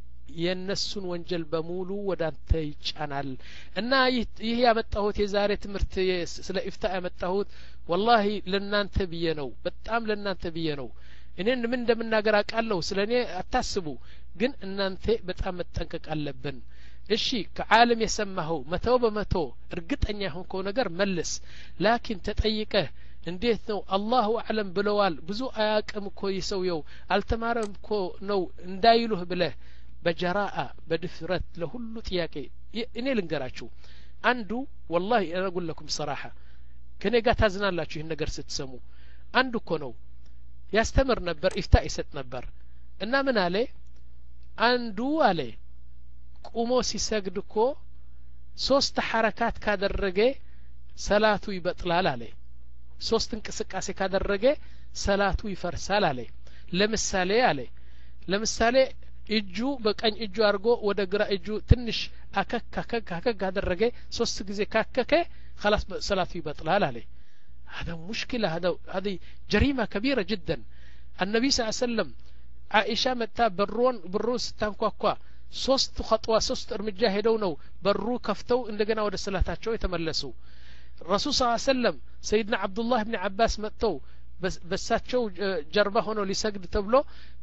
የነሱን ወንጀል በሙሉ ወደ አንተ ይጫናል እና ይህ ያመጣሁት የዛሬ ትምህርት ስለ ኢፍታእ ያመጣሁት والله ለናንተ ብዬ ነው በጣም ለናንተ ብዬ ነው እኔን ምን እንደምናገር አቃለሁ ስለኔ አታስቡ ግን እናንተ በጣም መጠንቀቅ አለብን እሺ ከዓለም የሰማኸው መቶ በመቶ እርግጠኛ ሆንከው ነገር መልስ ላኪን ተጠይቀህ እንዴት ነው አላሁ አዕለም ብለዋል ብዙ አያቅም እኮ ይሰውየው አልተማረም እኮ ነው እንዳይሉህ ብለህ በጀራአ በድፍረት ለሁሉ ጥያቄ እኔ ልንገራችሁ አንዱ والله እረጉል ለኩም صراحه ከኔ ጋር ታዝናላችሁ ይህን ነገር ስትሰሙ አንዱ እኮ ነው ያስተምር ነበር ኢፍታእ ይሰጥ ነበር እና ምን አለ አንዱ አለ ቁሞ ሲሰግድ እኮ ሶስት ሐረካት ካደረገ ሰላቱ ይበጥላል አለ ሶስት እንቅስቃሴ ካደረገ ሰላቱ ይፈርሳል አለ ለምሳሌ አለ ለምሳሌ እጁ በቀኝ እጁ አርጎ ወደ ግራ እጁ ትንሽ አከክ አከክ አከክ ካደረገ ሶስት ጊዜ ካከከ خلاص صلاته يبطلال عليه هذا مشكلة هذا هذه جريمة كبيرة جدا النبي صلى الله عليه وسلم عائشة متى برون بروس تنكوكوا ሶስት خطوة ሶስት እርምጃ ሄደው ነው በሩ ከፍተው እንደገና ወደ ሰላታቸው የተመለሱ ረሱል ሰለላሁ ዐለይሂ ወሰለም ሰይድና አብዱላህ ኢብኑ አባስ መጥተው በሳቸው ጀርባ ሆነው ሊሰግድ ተብሎ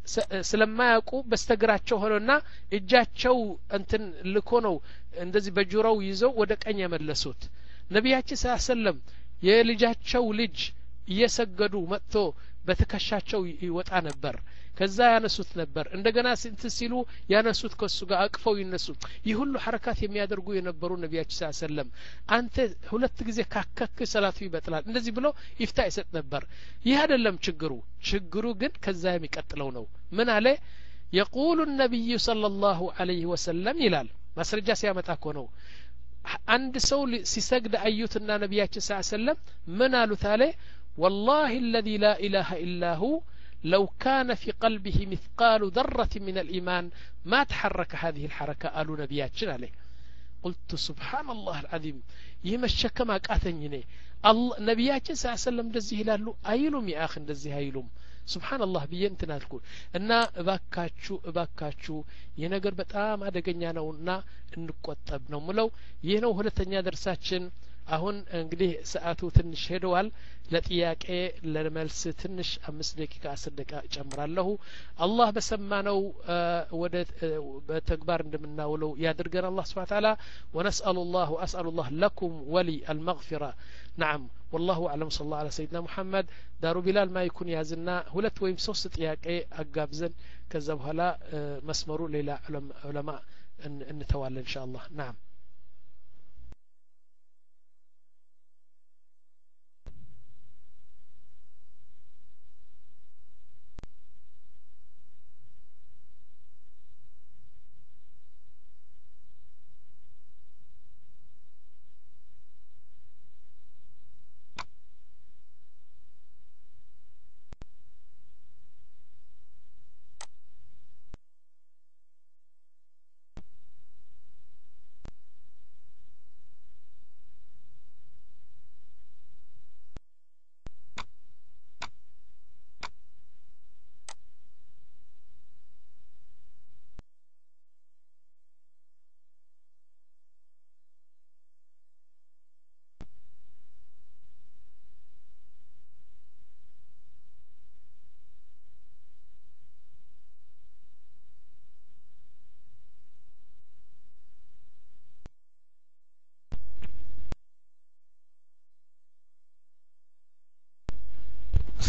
ስለማያውቁ በስተግራቸው ሆነና እጃቸው እንትን ልኮ ነው እንደዚህ በጆሮው ይዘው ወደ ቀኝ የመለሱት ነቢያችን ሰለላሁ ዐለይሂ ወሰለም የልጃቸው ልጅ እየሰገዱ መጥቶ በትከሻቸው ይወጣ ነበር ከዛ ያነሱት ነበር እንደገና ስንት ሲሉ ያነሱት ከሱ ጋር አቅፈው ይነሱ ይህ ሁሉ ሐረካት የሚያደርጉ የነበሩ ነቢያችን ሰለላሁ ዐለይሂ ወሰለም አንተ ሁለት ጊዜ ካከክ ሰላቱ ይበጥላል እንደዚህ ብሎ ኢፍታእ ይሰጥ ነበር ይህ አይደለም ችግሩ ችግሩ ግን ከዛ የሚቀጥለው ነው ምን አለ يقول النبي صلى الله عليه وسلم ይላል ማስረጃ ሲያመጣ እኮ ነው አንድ ሰው ሲሰግድ አዩትና ነቢያችን ሰለላሁ ዐለይሂ ወሰለም ምን አሉት አለ والله الذي لا إله إلا هو لو كان في قلبه مثقال ذرة من الإيمان ما تحرك هذه الحركة قالوا نبياتنا عليه قلت سبحان الله العظيم يمشك ما قاتني الله نبياتنا صلى الله عليه وسلم دزي هلالو أيلوم يا أخي دزي هيلوم سبحان الله بينتنا الكل እና እባካችሁ እባካችሁ የነገር በጣም አደገኛ ነውና እንቆጠብ ነው ምለው ይህ ነው ሁለተኛ ደርሳችን አሁን እንግዲህ ሰዓቱ ትንሽ ሄደዋል ለጥያቄ ለመልስ ትንሽ አምስት ደቂቃ አስር ደቂቃ ጨምራለሁ አላህ በሰማነው ወደ በተግባር እንደምናውለው ያድርገን አላህ Subhanahu Wa Ta'ala ونسأل الله وأسأل الله لكم ولي المغفرة نعم والله أعلم صلى الله على سيدنا محمد دارو بلال ما يكون يازنا ሁለት ወይም ሶስት ጥያቄ አጋብዘን ከዛ በኋላ መስመሩ ሌላ ዑለማ እንተዋለን ኢንሻአላህ نعم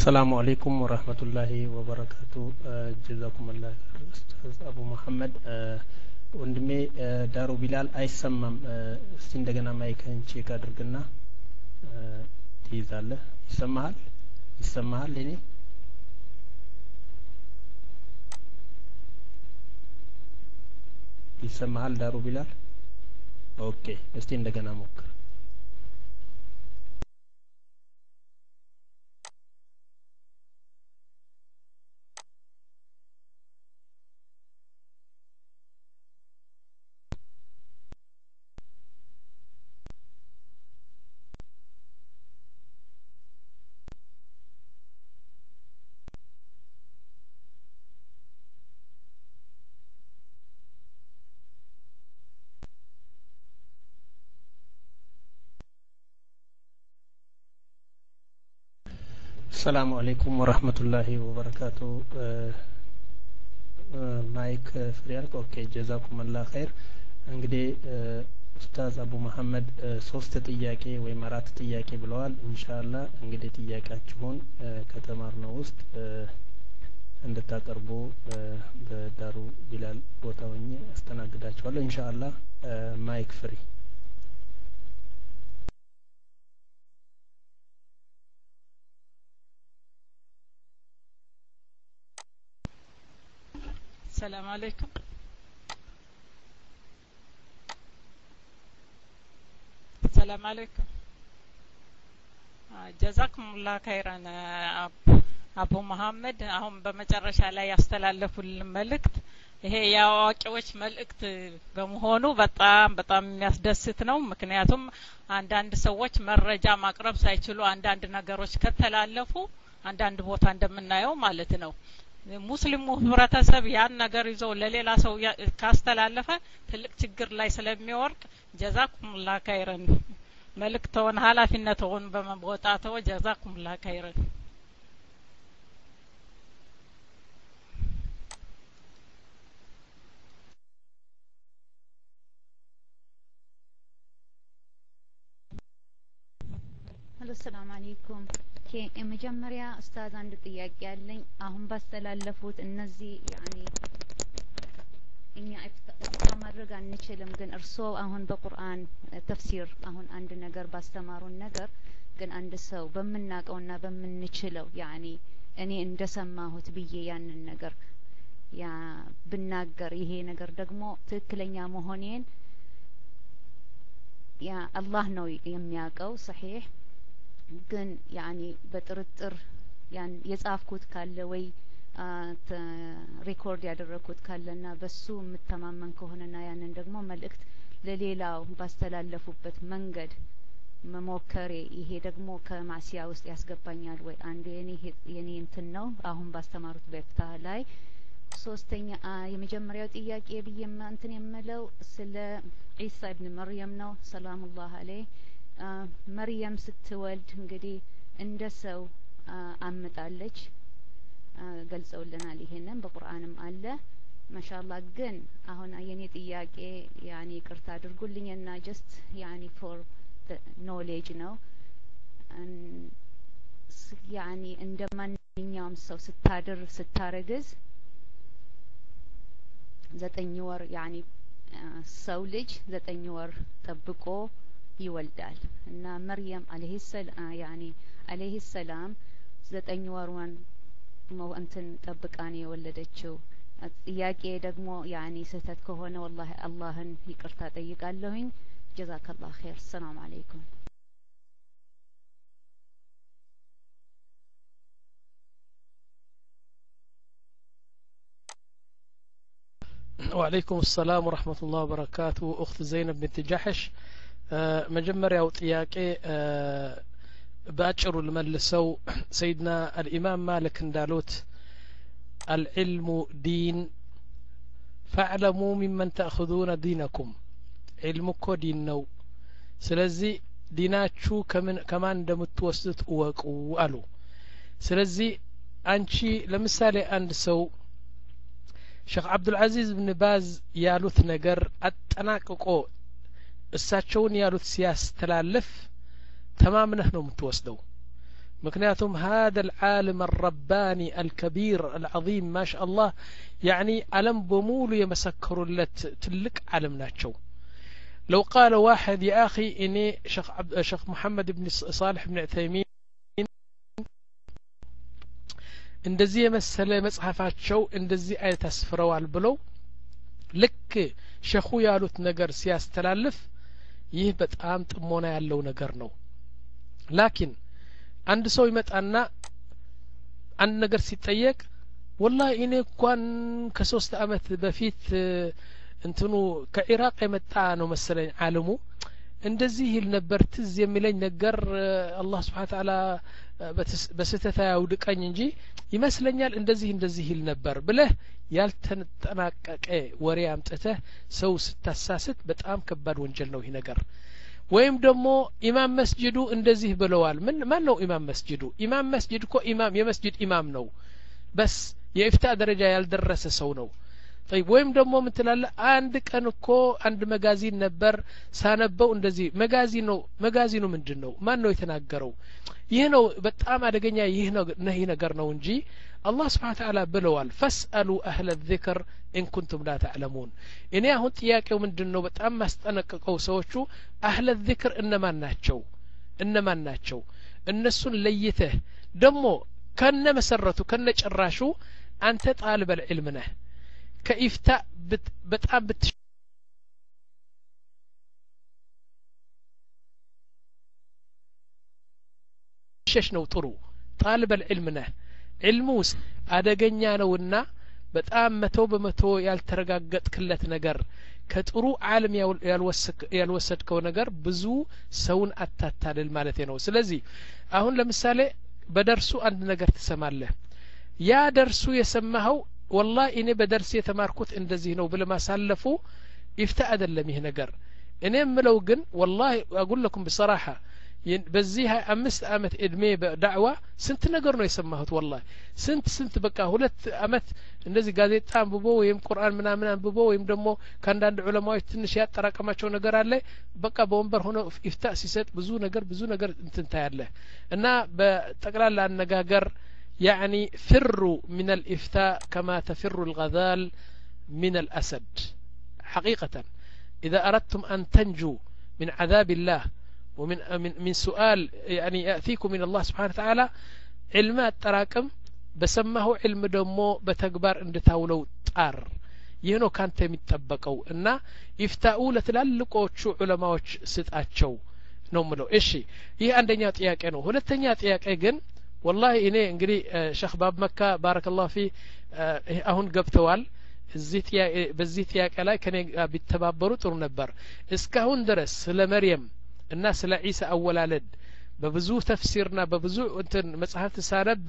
السلام عليكم ورحمة الله وبركاته. جزاكم الله خير أستاذ أبو محمد. ወንድሜ ዳሩ ቢላል አይሰማም። እስቲ እንደገና ማይክህን ቼክ አድርግና ትይዛለህ። ይሰማሃል? ይሰማሃል? እኔ ይሰማሃል ዳሩ ቢላል? ኦኬ፣ እስቲ እንደገና ሞክር። السلام عليكم ورحمة الله وبركاته. ማይክ ፍሪ አልክ። ኦኬ ጀዛኩም አላህ ኸይር። እንግዲህ ኡስታዝ አቡ መሐመድ ሶስት ጥያቄ ወይም አራት ጥያቄ ብለዋል። ኢንሻአላህ እንግዲህ ጥያቄያችሁን ከተማርነው ውስጥ እንድታቀርቡ በዳሩ ቢላል ቦታ ሆኜ አስተናግዳችኋለሁ ኢንሻአላህ። ማይክ ፍሪ። السلام عليكم. السلام عليكم. جزاكم الله خيرا አቡ መሐመድ። አሁን በመጨረሻ ላይ ያስተላለፉልን መልእክት ይሄ ያዋቂዎች መልእክት በመሆኑ በጣም በጣም የሚያስደስት ነው። ምክንያቱም አንዳንድ ሰዎች መረጃ ማቅረብ ሳይችሉ አንዳንድ ነገሮች ከተላለፉ አንዳንድ ቦታ እንደምናየው ማለት ነው ሙስሊሙ ህብረተሰብ ያን ነገር ይዞ ለሌላ ሰው ካስተላለፈ ትልቅ ችግር ላይ ስለሚወርቅ ጀዛኩሙላህ ኸይረን መልእክቶን ኃላፊነቶን በመወጣቶ ጀዛኩሙላህ ኸይረን። السلام عليكم. የመጀመሪያ ኡስታዝ አንድ ጥያቄ ያለኝ አሁን ባስተላለፉት እነዚህ ያኒ እኛ ኢፍታ ማድረግ አንችልም፣ ግን እርስዎ አሁን በቁርአን ተፍሲር አሁን አንድ ነገር ባስተማሩን ነገር ግን አንድ ሰው በመናቀውና በምንችለው ያኒ እኔ እንደሰማሁት ብዬ ያንን ነገር ያ ብናገር ይሄ ነገር ደግሞ ትክክለኛ መሆኔን ያ አላህ ነው የሚያውቀው ሰሂህ ግን ያኒ በጥርጥር ያን የጻፍኩት ካለ ወይ ሪኮርድ ያደረኩት ካለና በሱ የምተማመን ከሆነና ያንን ደግሞ መልእክት ለሌላው ባስተላለፉበት መንገድ መሞከሬ ይሄ ደግሞ ከማሲያ ውስጥ ያስገባኛል ወይ? አንዱ የኔ የኔ እንትን ነው አሁን ባስተማሩት በፍታ ላይ። ሶስተኛ የመጀመሪያው ጥያቄ ብዬም እንትን የምለው ስለ ዒሳ ኢብኑ መርየም ነው ሰላሙላህ ዐለይሂ። መርየም ስትወልድ እንግዲህ እንደ ሰው አምጣለች ገልጸውልናል። ይሄንን በቁርአንም አለ ማሻአላህ። ግን አሁን የኔ ጥያቄ ያኒ ቅርታ አድርጉልኝና ጀስት ያኒ ፎር ኖሌጅ ነው ያኒ እንደ ማንኛውም ሰው ስታድር ስታረግዝ ዘጠኝ ወር ያኒ ሰው ልጅ ዘጠኝ ወር ጠብቆ ይወልዳል እና መርየም አለይሂ ሰላም ያኒ አለይሂ ሰላም ዘጠኝ ወርዋን ነው እንትን ጠብቃን የወለደችው። ጥያቄ ደግሞ ያኒ ስህተት ከሆነ ወላሂ አላህን ይቅርታ ጠይቃለሁኝ። ጀዛከላህ ኸይር። ሰላም አለይኩም። وعليكم السلام ورحمة الله وبركاته. أخت زينب بنت جحش መጀመሪያው ጥያቄ ባጭሩ ልመልሰው ሰይድና አልኢማም ማሊክ እንዳሉት العلم دين فاعلموا ممن تأخذون دينكم علمك دين ነው ስለዚህ ዲናችሁ ከምን ከማን እንደምትወስዱት እወቁ አሉ። ስለዚህ አንቺ ለምሳሌ አንድ ሰው ሼክ አብዱል አዚዝ ኢብኑ ባዝ ያሉት ነገር አጠናቅቆ እሳቸውን ያሉት ሲያስተላልፍ ተማምነህ ነው የምትወስደው። ምክንያቱም هذا العالم الرباني الكبير العظيم ما شاء الله يعني ዓለም በሙሉ የመሰከሩለት ትልቅ ዓለም ናቸው لو قال واحد يا أخي إني شيخ شيخ محمد بن صالح بن عثيمين እንደዚህ የመሰለ መጽሐፋቸው እንደዚህ አይነት አስፍረዋል ብለው ልክ ሸኹ ያሉት ነገር ሲያስተላልፍ ይህ በጣም ጥሞና ያለው ነገር ነው ላኪን አንድ ሰው ይመጣና አንድ ነገር ሲጠየቅ والله እኔ እንኳን ከሶስት አመት በፊት እንትኑ ከኢራቅ የመጣ ነው መሰለኝ ዓለሙ እንደዚህ ይል ነበር ትዝ የሚለኝ ነገር አላህ Subhanahu Wa Ta'ala በስተታ ያውድቀኝ እንጂ ይመስለኛል እንደዚህ እንደዚህ ይል ነበር ብለህ ያልተጠናቀቀ ወሬ አምጥተህ ሰው ስታሳስት በጣም ከባድ ወንጀል ነው ይሄ ነገር ወይም ደግሞ ኢማም መስጂዱ እንደዚህ ብለዋል ምን ማን ነው ኢማም መስጂዱ ኢማም መስጂድ እኮ ኢማም የመስጂድ ኢማም ነው በስ የኢፍታ ደረጃ ያልደረሰ ሰው ነው طيب ወይም ደግሞ ምን ትላለህ አንድ ቀን እኮ አንድ መጋዚን ነበር ሳነበው እንደዚህ መጋዚን ነው መጋዚኑ ምንድነው ማን ነው የተናገረው ይህ ነው በጣም አደገኛ ይህ ነው ነህ ነገር ነው እንጂ አላህ Subhanahu Wa Ta'ala ብለዋል فاسألوا أهل الذكر إن كنتم لا تعلمون እኔ አሁን ጥያቄው ምንድነው በጣም ማስጠነቀቀው ሰዎቹ أهل الذكر እነማን ናቸው እነማን ናቸው እነሱን ለይተህ ደግሞ ከነ መሰረቱ ከነ ጭራሹ አንተ ጣልበ العلم ነህ كإفتاء بت بتأم بت شش نو طرو طالب العلم نه علموس أدقنيا نونا بتأم متو بمتو يالترقاقت كلت نجر كترو عالم يالوسك يالوسد كو نجر بزو سون أتاتا للمالتين وسلزي أهون لمثالي بدرسو عند نجر تسماله يا درسو يسمهو والله إني بدرس يتماركوت እንደዚህ ነው ብለ ማሳለፉ ይፍታ አይደለም ይሄ ነገር እኔም ምለው ግን والله اقول لكم بصراحه በዚህ አምስት አመት እድሜ በዳዕዋ ስንት ነገር ነው የሰማሁት والله ስንት ስንት በቃ ሁለት አመት እንደዚህ ጋዜጣ አንብቦ ወይም ቁርአን ምናምን አንብቦ ወይም ደግሞ ከአንዳንድ ዑለማዎች ትንሽ ያጠራቀማቸው ነገር አለ በቃ በወንበር ሆኖ ይፍታ ሲሰጥ ብዙ ነገር ብዙ ነገር እንትን ታያለ እና በጠቅላላ አነጋገር يعني فروا من الإفتاء كما تفر الغزال من الأسد حقيقة إذا أردتم أن تنجوا من عذاب الله ومن من, من سؤال يعني يأتيكم من الله سبحانه وتعالى علمات تراكم بسمه علم دمو بتكبر عند تاولو طار يهنو كانت يتطبقوا ان يفتاؤوا لتلالقوቹ ዑለማዎች ስጣቸው ነው ምለው እሺ ይሄ አንደኛው ጥያቄ ነው ሁለተኛው ጥያቄ ግን والله እኔ እንግዲህ ሼክ ባብ መካ ባረከላሁ ፊ አሁን ገብተዋል እዚህ ጥያቄ በዚህ ጥያቄ ላይ ከኔ ቢተባበሩ ጥሩ ነበር እስካሁን ድረስ ስለ መርየም እና ስለ ዒሳ አወላለድ በብዙ ተፍሲርና በብዙ እንትን መጽሐፍ ተሳነብ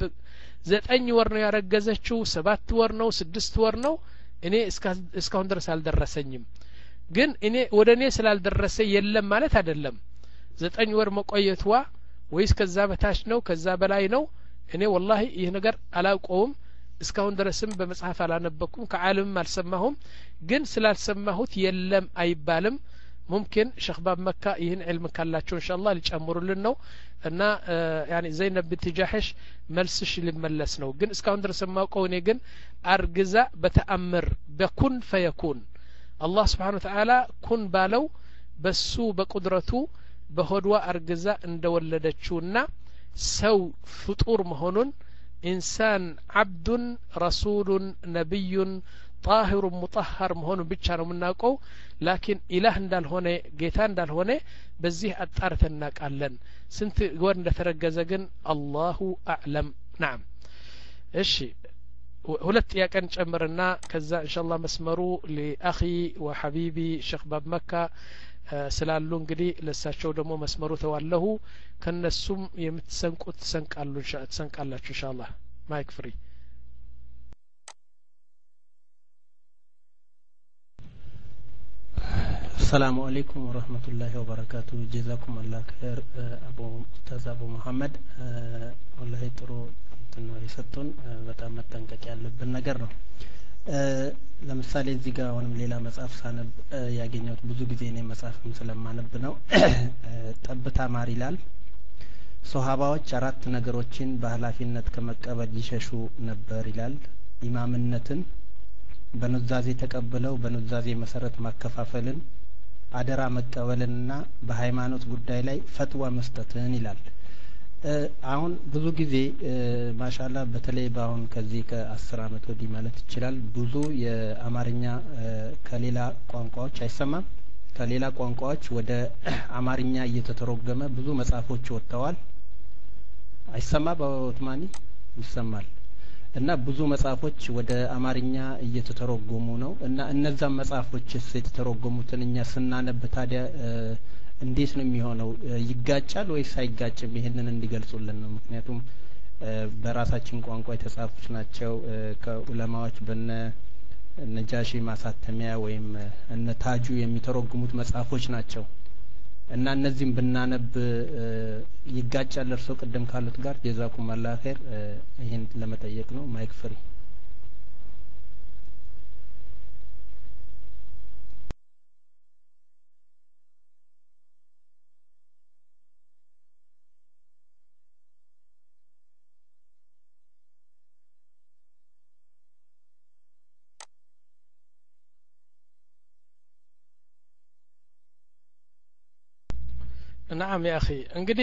ዘጠኝ ወር ነው ያረገዘችው ሰባት ወር ነው ስድስት ወር ነው እኔ እስካሁን ድረስ አልደረሰኝም ግን እኔ ወደኔ ስላልደረሰ የለም ማለት አይደለም ዘጠኝ ወር መቆየቷ ወይስ ከዛ በታች ነው ከዛ በላይ ነው እኔ والله ይሄ ነገር አላውቀውም እስካሁን ድረስም በመጽሐፍ አላነበኩም ከዓለም አልሰማሁም ግን ስላልሰማሁት የለም አይባልም ممكن شيخ باب مكة ይህን علم ካላቸው ኢንሻአላህ ሊጨምሩልን ነው እና يعني ዘይነብ ቢንት ጃህሽ መልስሽ ሊመለስ ነው ግን እስካሁን ድረስ ማውቀው እኔ ግን አርግዛ በተአምር በኩን ፈየኩን አላህ Subhanahu Wa Ta'ala ኩን ባለው በሱ በቁድረቱ በሆድዋ አርግዛ እንደወለደችውና ሰው ፍጡር መሆኑን ኢንሳን አብዱን ረሱሉን ነብዩን طاهر مطهر መሆኑን ብቻ ነው የምናውቀው ላኪን ኢላህ እንዳልሆነ ጌታ እንዳልሆነ በዚህ አጣርተን እናውቃለን ስንት ወር እንደተረገዘ ግን አላሁ አዕለም نعم እሺ ሁለት ጥያቄን ጨምርና ከዛ ኢንሻአላህ መስመሩ ለአኺ ወሐቢቢ ሼክ ባብ መካ ስላሉ እንግዲህ ለሳቸው ደግሞ መስመሩ ተዋለሁ ከነሱም የምትሰንቁት ተሰንቃሉ ተሰንቃላችሁ ኢንሻአላህ ማይክ ፍሪ السلام عليكم ورحمة الله وبركاته جزاكم الله خير أبو أستاذ أبو محمد والله ጥሩ እንትን ይሰጡን በጣም መጠንቀቅ ያለብን ነገር ነው ለምሳሌ እዚህ ጋር አሁንም ሌላ መጽሐፍ ሳነብ ያገኘሁት ብዙ ጊዜ እኔ መጽሐፍም ስለማነብ ነው ጠብታ ማር ይላል ሶሃባዎች አራት ነገሮችን በኃላፊነት ከመቀበል ይሸሹ ነበር ይላል። ኢማምነትን በኑዛዜ ተቀብለው በኑዛዜ መሰረት ማከፋፈልን፣ አደራ መቀበልንና በሃይማኖት ጉዳይ ላይ ፈትዋ መስጠትን ይላል። አሁን ብዙ ጊዜ ማሻአላ በተለይ በአሁን ከዚህ ከአስር አመት ወዲህ ማለት ይችላል ብዙ የአማርኛ ከሌላ ቋንቋዎች አይሰማም ከሌላ ቋንቋዎች ወደ አማርኛ እየተተረጎመ ብዙ መጽሐፎች ወጥተዋል። አይሰማ በኦትማኒ ይሰማል። እና ብዙ መጽሐፎች ወደ አማርኛ እየተተረጎሙ ነው። እና እነዛም መጽሐፎችስ የተተረጎሙትን እኛ ስናነብ ታዲያ እንዴት ነው የሚሆነው? ይጋጫል ወይስ አይጋጭም? ይሄንን እንዲገልጹልን ነው። ምክንያቱም በራሳችን ቋንቋ የተጻፉት ናቸው። ከዑለማዎች በነ ነጃሺ ማሳተሚያ ወይም እነ ታጁ የሚተረጉሙት መጽሐፎች ናቸው። እና እነዚህም ብናነብ ይጋጫል እርሶ ቅድም ካሉት ጋር? ጀዛኩም አላህ ኸይር። ይሄን ለመጠየቅ ነው። ማይክ ፍሪ። نعم يا أخي እንግዲህ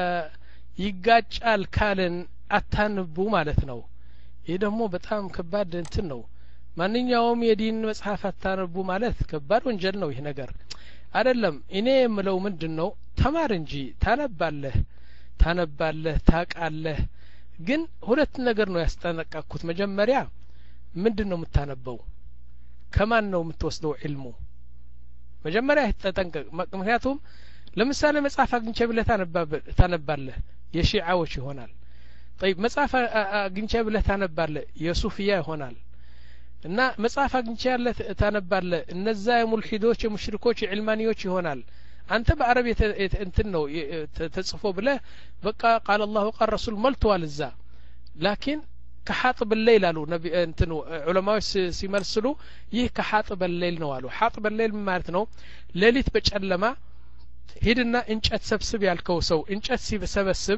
ይጋጫል ካልን አታንቡ ማለት ነው። ይሄ ደግሞ በጣም ከባድ እንትን ነው። ማንኛውም የዲን መጽሐፍ አታንቡ ማለት ከባድ ወንጀል ነው። ይሄ ነገር አይደለም። እኔ የምለው ምንድነው ተማር እንጂ ታነባለህ ታነባለህ ታቃለህ። ግን ሁለት ነገር ነው ያስጠነቀቅኩት። መጀመሪያ ምንድነው የምታነበው? ከማን ነው የምትወስደው ዒልሙ? መጀመሪያ ተጠንቀቅ። ምክንያቱም ለምሳሌ መጽሐፍ አግኝቼ ብለህ ታነባለህ የሺዓዎች ይሆናል። طيب መጽሐፍ አግኝቼ ብለህ ታነባለህ የሱፊያ ይሆናል። እና መጽሐፍ አግኝቼ ያለ ታነባለህ እነዛ የሙልሂዶች የሙሽሪኮች የዕልማኒዎች ይሆናል። አንተ በአረብ እንትን ነው ተጽፎ ብለህ በቃ قال الله قال رسول መልቷል እዛ። ላኪን ከሐጥብ الليل አሉ ነቢ እንትኑ ዑለማዎች ሲመልስሉ ይህ ከሐጥብ الليل ነው አሉ። ሐጥብ الليل ማለት ነው ሌሊት በጨለማ ሄድና እንጨት ሰብስብ ያልከው ሰው እንጨት ሲሰበስብ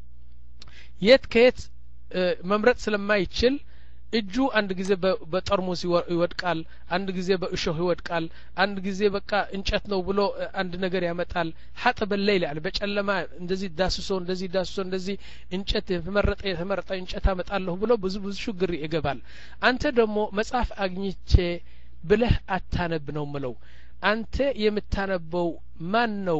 የት ከየት መምረጥ ስለማይችል እጁ አንድ ጊዜ በጠርሙስ ይወድቃል፣ አንድ ጊዜ በእሾህ ይወድቃል፣ አንድ ጊዜ በቃ እንጨት ነው ብሎ አንድ ነገር ያመጣል። ሐጥብ الليل አለ በጨለማ እንደዚህ ዳስሶ እንደዚህ ዳስሶ እንደዚህ እንጨት የተመረጠ የተመረጠ እንጨት አመጣለሁ ብሎ ብዙ ብዙ ችግር ይገባል። አንተ ደግሞ መጽሐፍ አግኝቼ ብለህ አታነብ ነው ምለው። አንተ የምታነበው ማን ነው?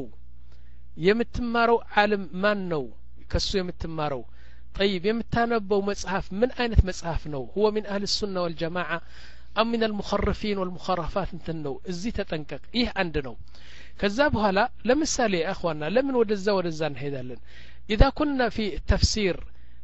የምትማረው ዓለም ማን ነው? ከሱ የምትማረው طيب የምታነበው መጽሐፍ ምን አይነት መጽሐፍ ነው? هو من اهل السنه والجماعه ام من المخرفين والمخرفات እንትን ነው። እዚህ ተጠንቀቅ። ይህ አንድ ነው። ከዛ በኋላ ለምሳሌ اخوانا ለምን ወደዛ ወደዛ እንሄዳለን? اذا كنا في تفسير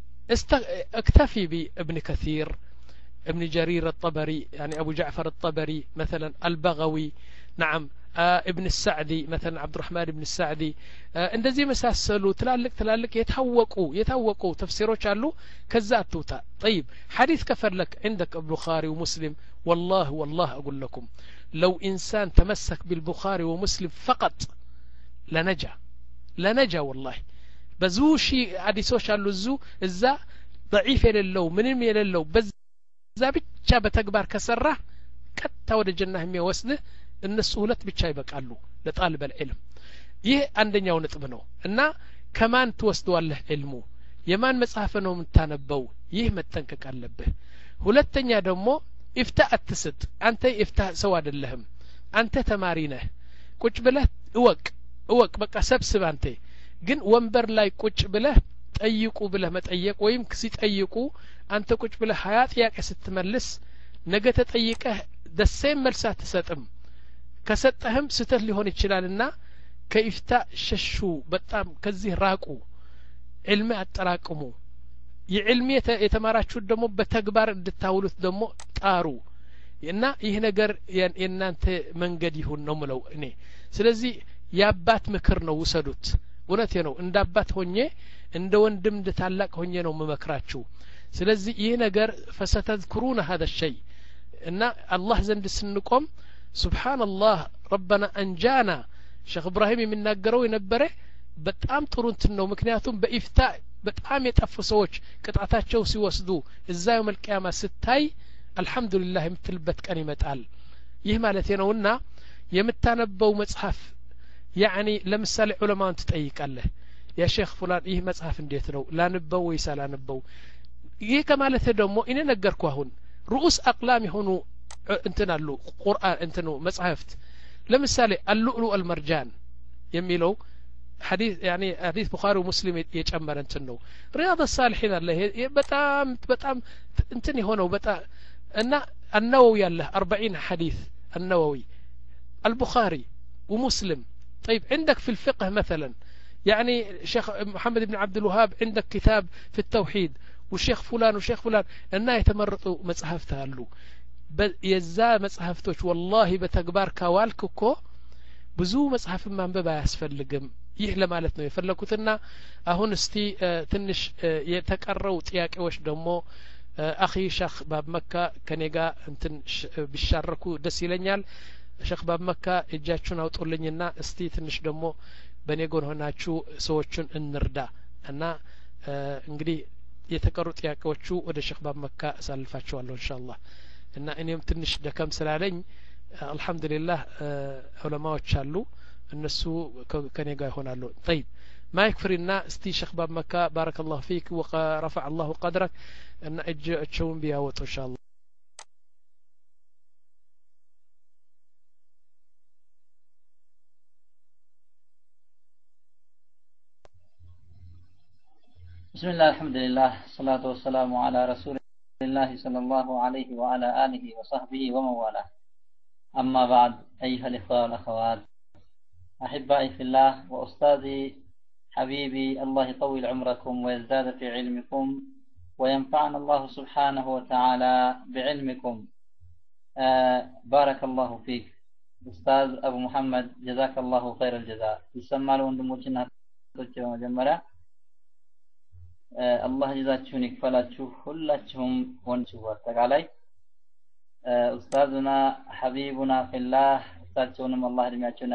اكتفي بابن كثير ابن جرير الطبري يعني ابو جعفر الطبري مثلا البغوي نعم آه ابن السعدي مثلا عبد الرحمن ابن السعدي آه እንደዚህ መሳሰሉ ትላልቅ ትላልቅ የታወቁ የታወቁ ተፍሲሮች አሉ። ከዛ አትውጣ። طيب حديث كفلك عندك البخاري ومسلم والله والله اقول لكم لو انسان تمسك بالبخاري ومسلم فقط لنجا لنجا والله ብዙ ሺህ ሐዲሶች አሉ እዙ እዛ ضعيف የሌለው ምንም የሌለው በዛ ብቻ በተግባር ከሰራ ቀጥታ ወደ ጀነህ የሚወስድህ እነሱ ሁለት ብቻ ይበቃሉ ለጣልበ العلم። ይህ አንደኛው ነጥብ ነው። እና ከማን ትወስደዋለህ ዒልሙ? የማን መጽሐፍ ነው የምታነበው? ይህ መጠንቀቅ አለብህ። ሁለተኛ ደግሞ ኢፍታእ አትስጥ። አንተ ኢፍታእ ሰው አይደለህም። አንተ ተማሪ ነህ። ቁጭ ብለህ እወቅ እወቅ በቃ ሰብስብ። አንተ ግን ወንበር ላይ ቁጭ ብለህ ጠይቁ ብለህ መጠየቅ ወይም ሲጠይቁ አንተ ቁጭ ብለህ ሀያ ጥያቄ ስትመልስ ነገ ተጠይቀህ ደሴም መልስ አትሰጥም። ከሰጠህም ስተት ሊሆን ይችላልና ከኢፍታእ ሸሹ። በጣም ከዚህ ራቁ። ዒልም አጠራቅሙ። የዒልም የተማራችሁት ደግሞ በተግባር እንድታውሉት ደግሞ ጣሩ። እና ይህ ነገር የእናንተ መንገድ ይሁን ነው ምለው እኔ። ስለዚህ የአባት ምክር ነው ውሰዱት። እውነቴ ነው። እንደ አባት ሆኜ እንደ ወንድም እንደ ታላቅ ሆኜ ነው መመክራችሁ። ስለዚህ ይህ ነገር فستذكرون هذا الشيء እና አላህ ዘንድ ስንቆም سبحان الله ربنا أنجانا شيخ إبراهيم የሚናገረው የነበረ በጣም ጥሩ እንትን ነው ምክንያቱም በኢፍታ በጣም የጠፉ ሰዎች ቅጣታቸው ሲወስዱ እዛው መልቂያማ ስታይ አልহামዱሊላህ የምትልበት ቀን ይመጣል ይህ ማለት ነውና የምታነበው መጽሐፍ ያኒ ለምሳሌ ዑለማውን ትጠይቃለህ ያ ሼክ ፉላን ይህ መጽሐፍ እንዴት ነው ላንበው ወይስ አላነበው ይህ ከማለት ደግሞ እኔ ነገርኩ አሁን ሩኡስ አቅላም የሆኑ እንትን አሉ ቁርአን እንትኑ መጽሐፍት ለምሳሌ አልሉዕሉ አልመርጃን የሚለው حديث يعني حديث بخاري ومسلم يجمر انتن ነው رياض الصالحين الله በጣም በጣም እንትን የሆነው በጣም እና النووي ያለ أربعين حديث النووي البخاري ومسلم طيب عندك في الفقه مثلا يعني شيخ محمد بن عبد الوهاب عندك كتاب في التوحيد والشيخ فلان وشيخ فلان እና የተመረጡ መጽሐፍት አሉ የዛ መጽሐፍቶች والله በተግባር ካዋልክ እኮ ብዙ መጽሐፍ ማንበብ አያስፈልግም ይህ ለማለት ነው የፈለኩትና አሁን እስቲ ትንሽ የተቀረው ጥያቄዎች ደግሞ አኺ ሼክ ባብመካ ከኔጋ እንትን ቢሻረኩ ደስ ይለኛል ሼክ ባብመካ እጃችሁን አውጡልኝና እስቲ ትንሽ ደግሞ በኔ ጎን ሆናችሁ ሰዎችን እንርዳ እና እንግዲህ የተቀሩ ጥያቄዎቹ ወደ ሼክ ባብመካ አሳልፋቸዋለሁ ኢንሻአላህ እና እኔም ትንሽ ደከም ስላለኝ አልহামዱሊላህ ዑለማዎች አሉ እነሱ ከኔ ጋር ይሆናሉ طيب ማይክ ፍሪና እስቲ ሼክ ባብመካ ባረከላሁ ፊክ ወረፈع الله قدرك እና እጃቸውን ቢያወጡ ኢንሻአላህ بسم الله الحمد لله الصلاة والسلام على رسول الله صلى الله عليه وعلى آله وصحبه ومن والاه أما بعد أيها الإخوة والأخوات أحبائي في الله وأستاذي حبيبي الله يطول عمركم ويزداد في علمكم وينفعنا الله سبحانه وتعالى بعلمكم آه بارك الله فيك أستاذ أبو محمد جزاك الله خير الجزاء يسمى له وندموچنا تجمع مجمرة آه الله جزاكم يكفلاችሁ ሁላችሁም ወንቹ አጠቃላይ أستاذنا حبيبنا في الله أستاذنا الله እድሜያችሁን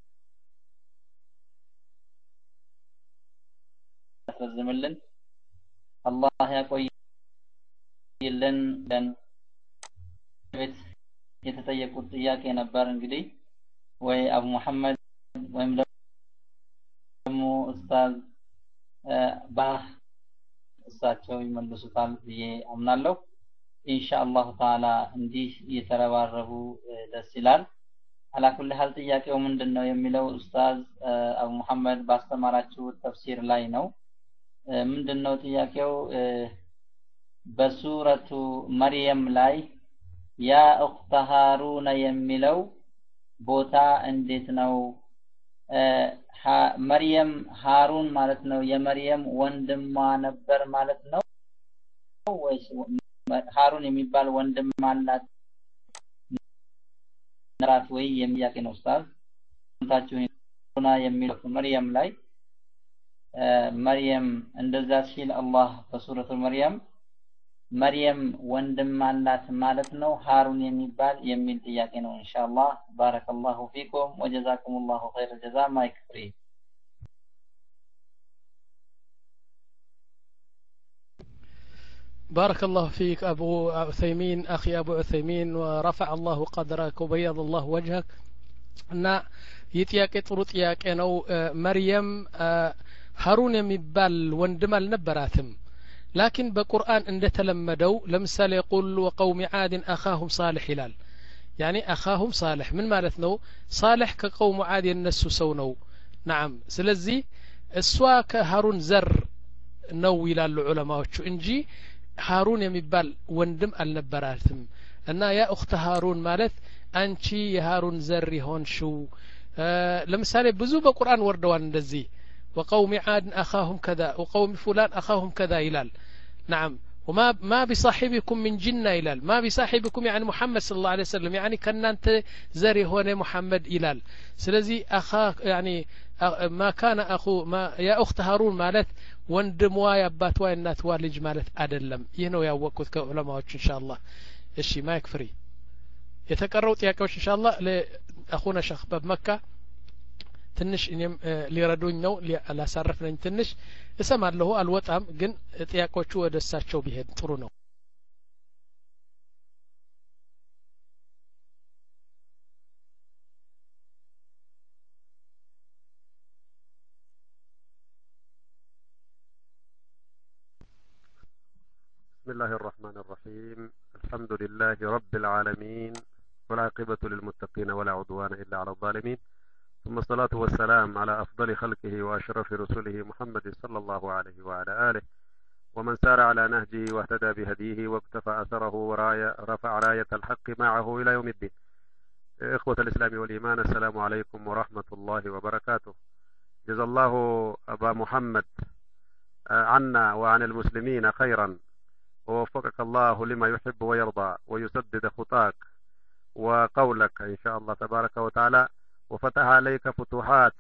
ያስረዝምልን አላህ ያቆይልን ለን ቤት የተጠየቁት ጥያቄ ነበር እንግዲህ ወይ አቡ መሐመድ ወይም ደግሞ ኡስታዝ ባህ እሳቸው ይመልሱታል ብዬ አምናለሁ ኢንሻአላህ ተዓላ እንዲህ እየተረባረቡ ደስ ይላል አላኩል ሐል ጥያቄው ምንድነው የሚለው ኡስታዝ አቡ መሐመድ ባስተማራችሁ ተፍሲር ላይ ነው ምንድነው ጥያቄው በሱረቱ መርየም ላይ ያ እኽተ ሃሩን የሚለው ቦታ እንዴት ነው መርየም ሃሩን ማለት ነው የመርየም ወንድሟ ነበር ማለት ነው ወይስ ሃሩን የሚባል ወንድም አላት ራት ወይ የሚያቀ ነው ኡስታዝ ታችሁና የሚለው መርየም ላይ መርየም እንደዛ ሲል አላህ በሱረቱ መርየም መርየም ወንድም አላት ማለት ነው ሃሩን የሚባል የሚል ጥያቄ ነው ኢንሻአላህ ባረከላሁ ፊኩም ወጀዛኩሙላሁ ኸይረ ጀዛ ማይክ ፍሪ بارك الله فيك أبو عثيمين أخي أبو عثيمين ورفع الله قدرك وبيض الله وجهك أن يتياك طرط ياك أنه مريم هارون يمبال واندمال نبراتم لكن بقرآن عند تلمدوا لمثال يقول وقوم عاد أخاهم صالح هلال يعني أخاهم صالح من مالتنا صالح كقوم عاد النسو سونو نعم سلزي السواك هارون زر نو إلى العلماء انجي هارون يمبال وندم النبراتم أن يا أخت هارون مالت أنشي هارون زر هون شو آه لمثال بزو بقرآن وردوان دزي وقوم عاد أخاهم كذا وقوم فلان أخاهم كذا إلال نعم وما ما بصاحبكم من جنة إلال ما بصاحبكم يعني محمد صلى الله عليه وسلم يعني كان أنت زري هون محمد إلال سلزي أخا يعني ما كان أخو ما يا أخت هارون مالت وندموا يا باتوا النات والج مالت أدلم يهنو يا وقت كعلماء إن شاء الله الشي ما يكفري يتكرروا تياكوش إن شاء الله لأخونا شيخ باب مكة ትንሽ እኔም ሊረዱኝ ነው ላሳርፍ ነኝ ትንሽ እሰማለሁ አልወጣም ግን ጥያቄዎቹ ወደ እሳቸው ቢሄድ ጥሩ ነው بسم الله الرحمن الرحيم الحمد لله رب العالمين والعاقبة للمتقين ولا عدوان إلا على الظالمين ثم الصلاة والسلام على أفضل خلقه وأشرف رسله محمد صلى الله عليه وعلى آله ومن سار على نهجه واهتدى بهديه واقتفى أثره ورفع راية الحق معه إلى يوم الدين إخوة الإسلام والإيمان السلام عليكم ورحمة الله وبركاته جزا الله أبا محمد عنا وعن المسلمين خيرا ووفقك الله لما يحب ويرضى ويسدد خطاك وقولك إن شاء الله تبارك وتعالى وفتح عليك فتوحات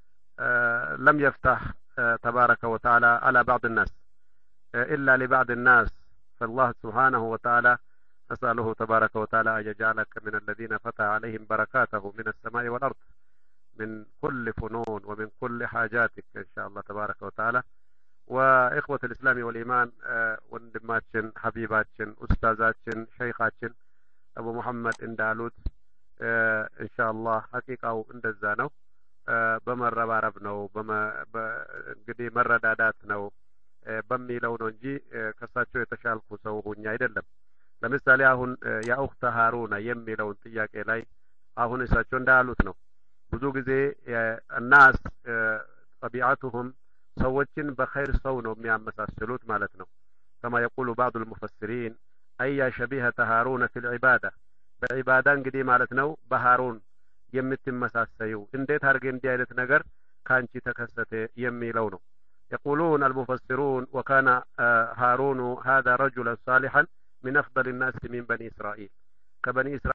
لم يفتح تبارك وتعالى على بعض الناس إلا لبعض الناس فالله سبحانه وتعالى نسأله تبارك وتعالى أن يجعلك من الذين فتح عليهم بركاته من السماء والأرض من كل فنون ومن كل حاجاتك إن شاء الله تبارك وتعالى وإخوة الإسلام والإيمان وندماتشن حبيباتشن أستاذاتشن شيخاتشن أبو محمد اندالوت إن شاء الله حقيقة اندزانو بمر باربنو بما قدي مر داداتنو بميلو ننجي كساتشو يتشالكو سوهن يدلم لمثال ياهن يا أخت هارون يميلو انتياك إلي أهن إساتشو اندالوتنو بزوغ زي الناس طبيعتهم سوتشن بخير صونو ميامساسلوت مالتنا كما يقول بعض المفسرين أي شبيهة هارون في العبادة بعبادان قدي مالتنا بهارون يمتم مساسيو انديت هارجين ديالت نجر كانشي تكسته يمي لونه يقولون المفسرون وكان هارون هذا رجلا صالحا من أفضل الناس من بني إسرائيل كبني إسرائيل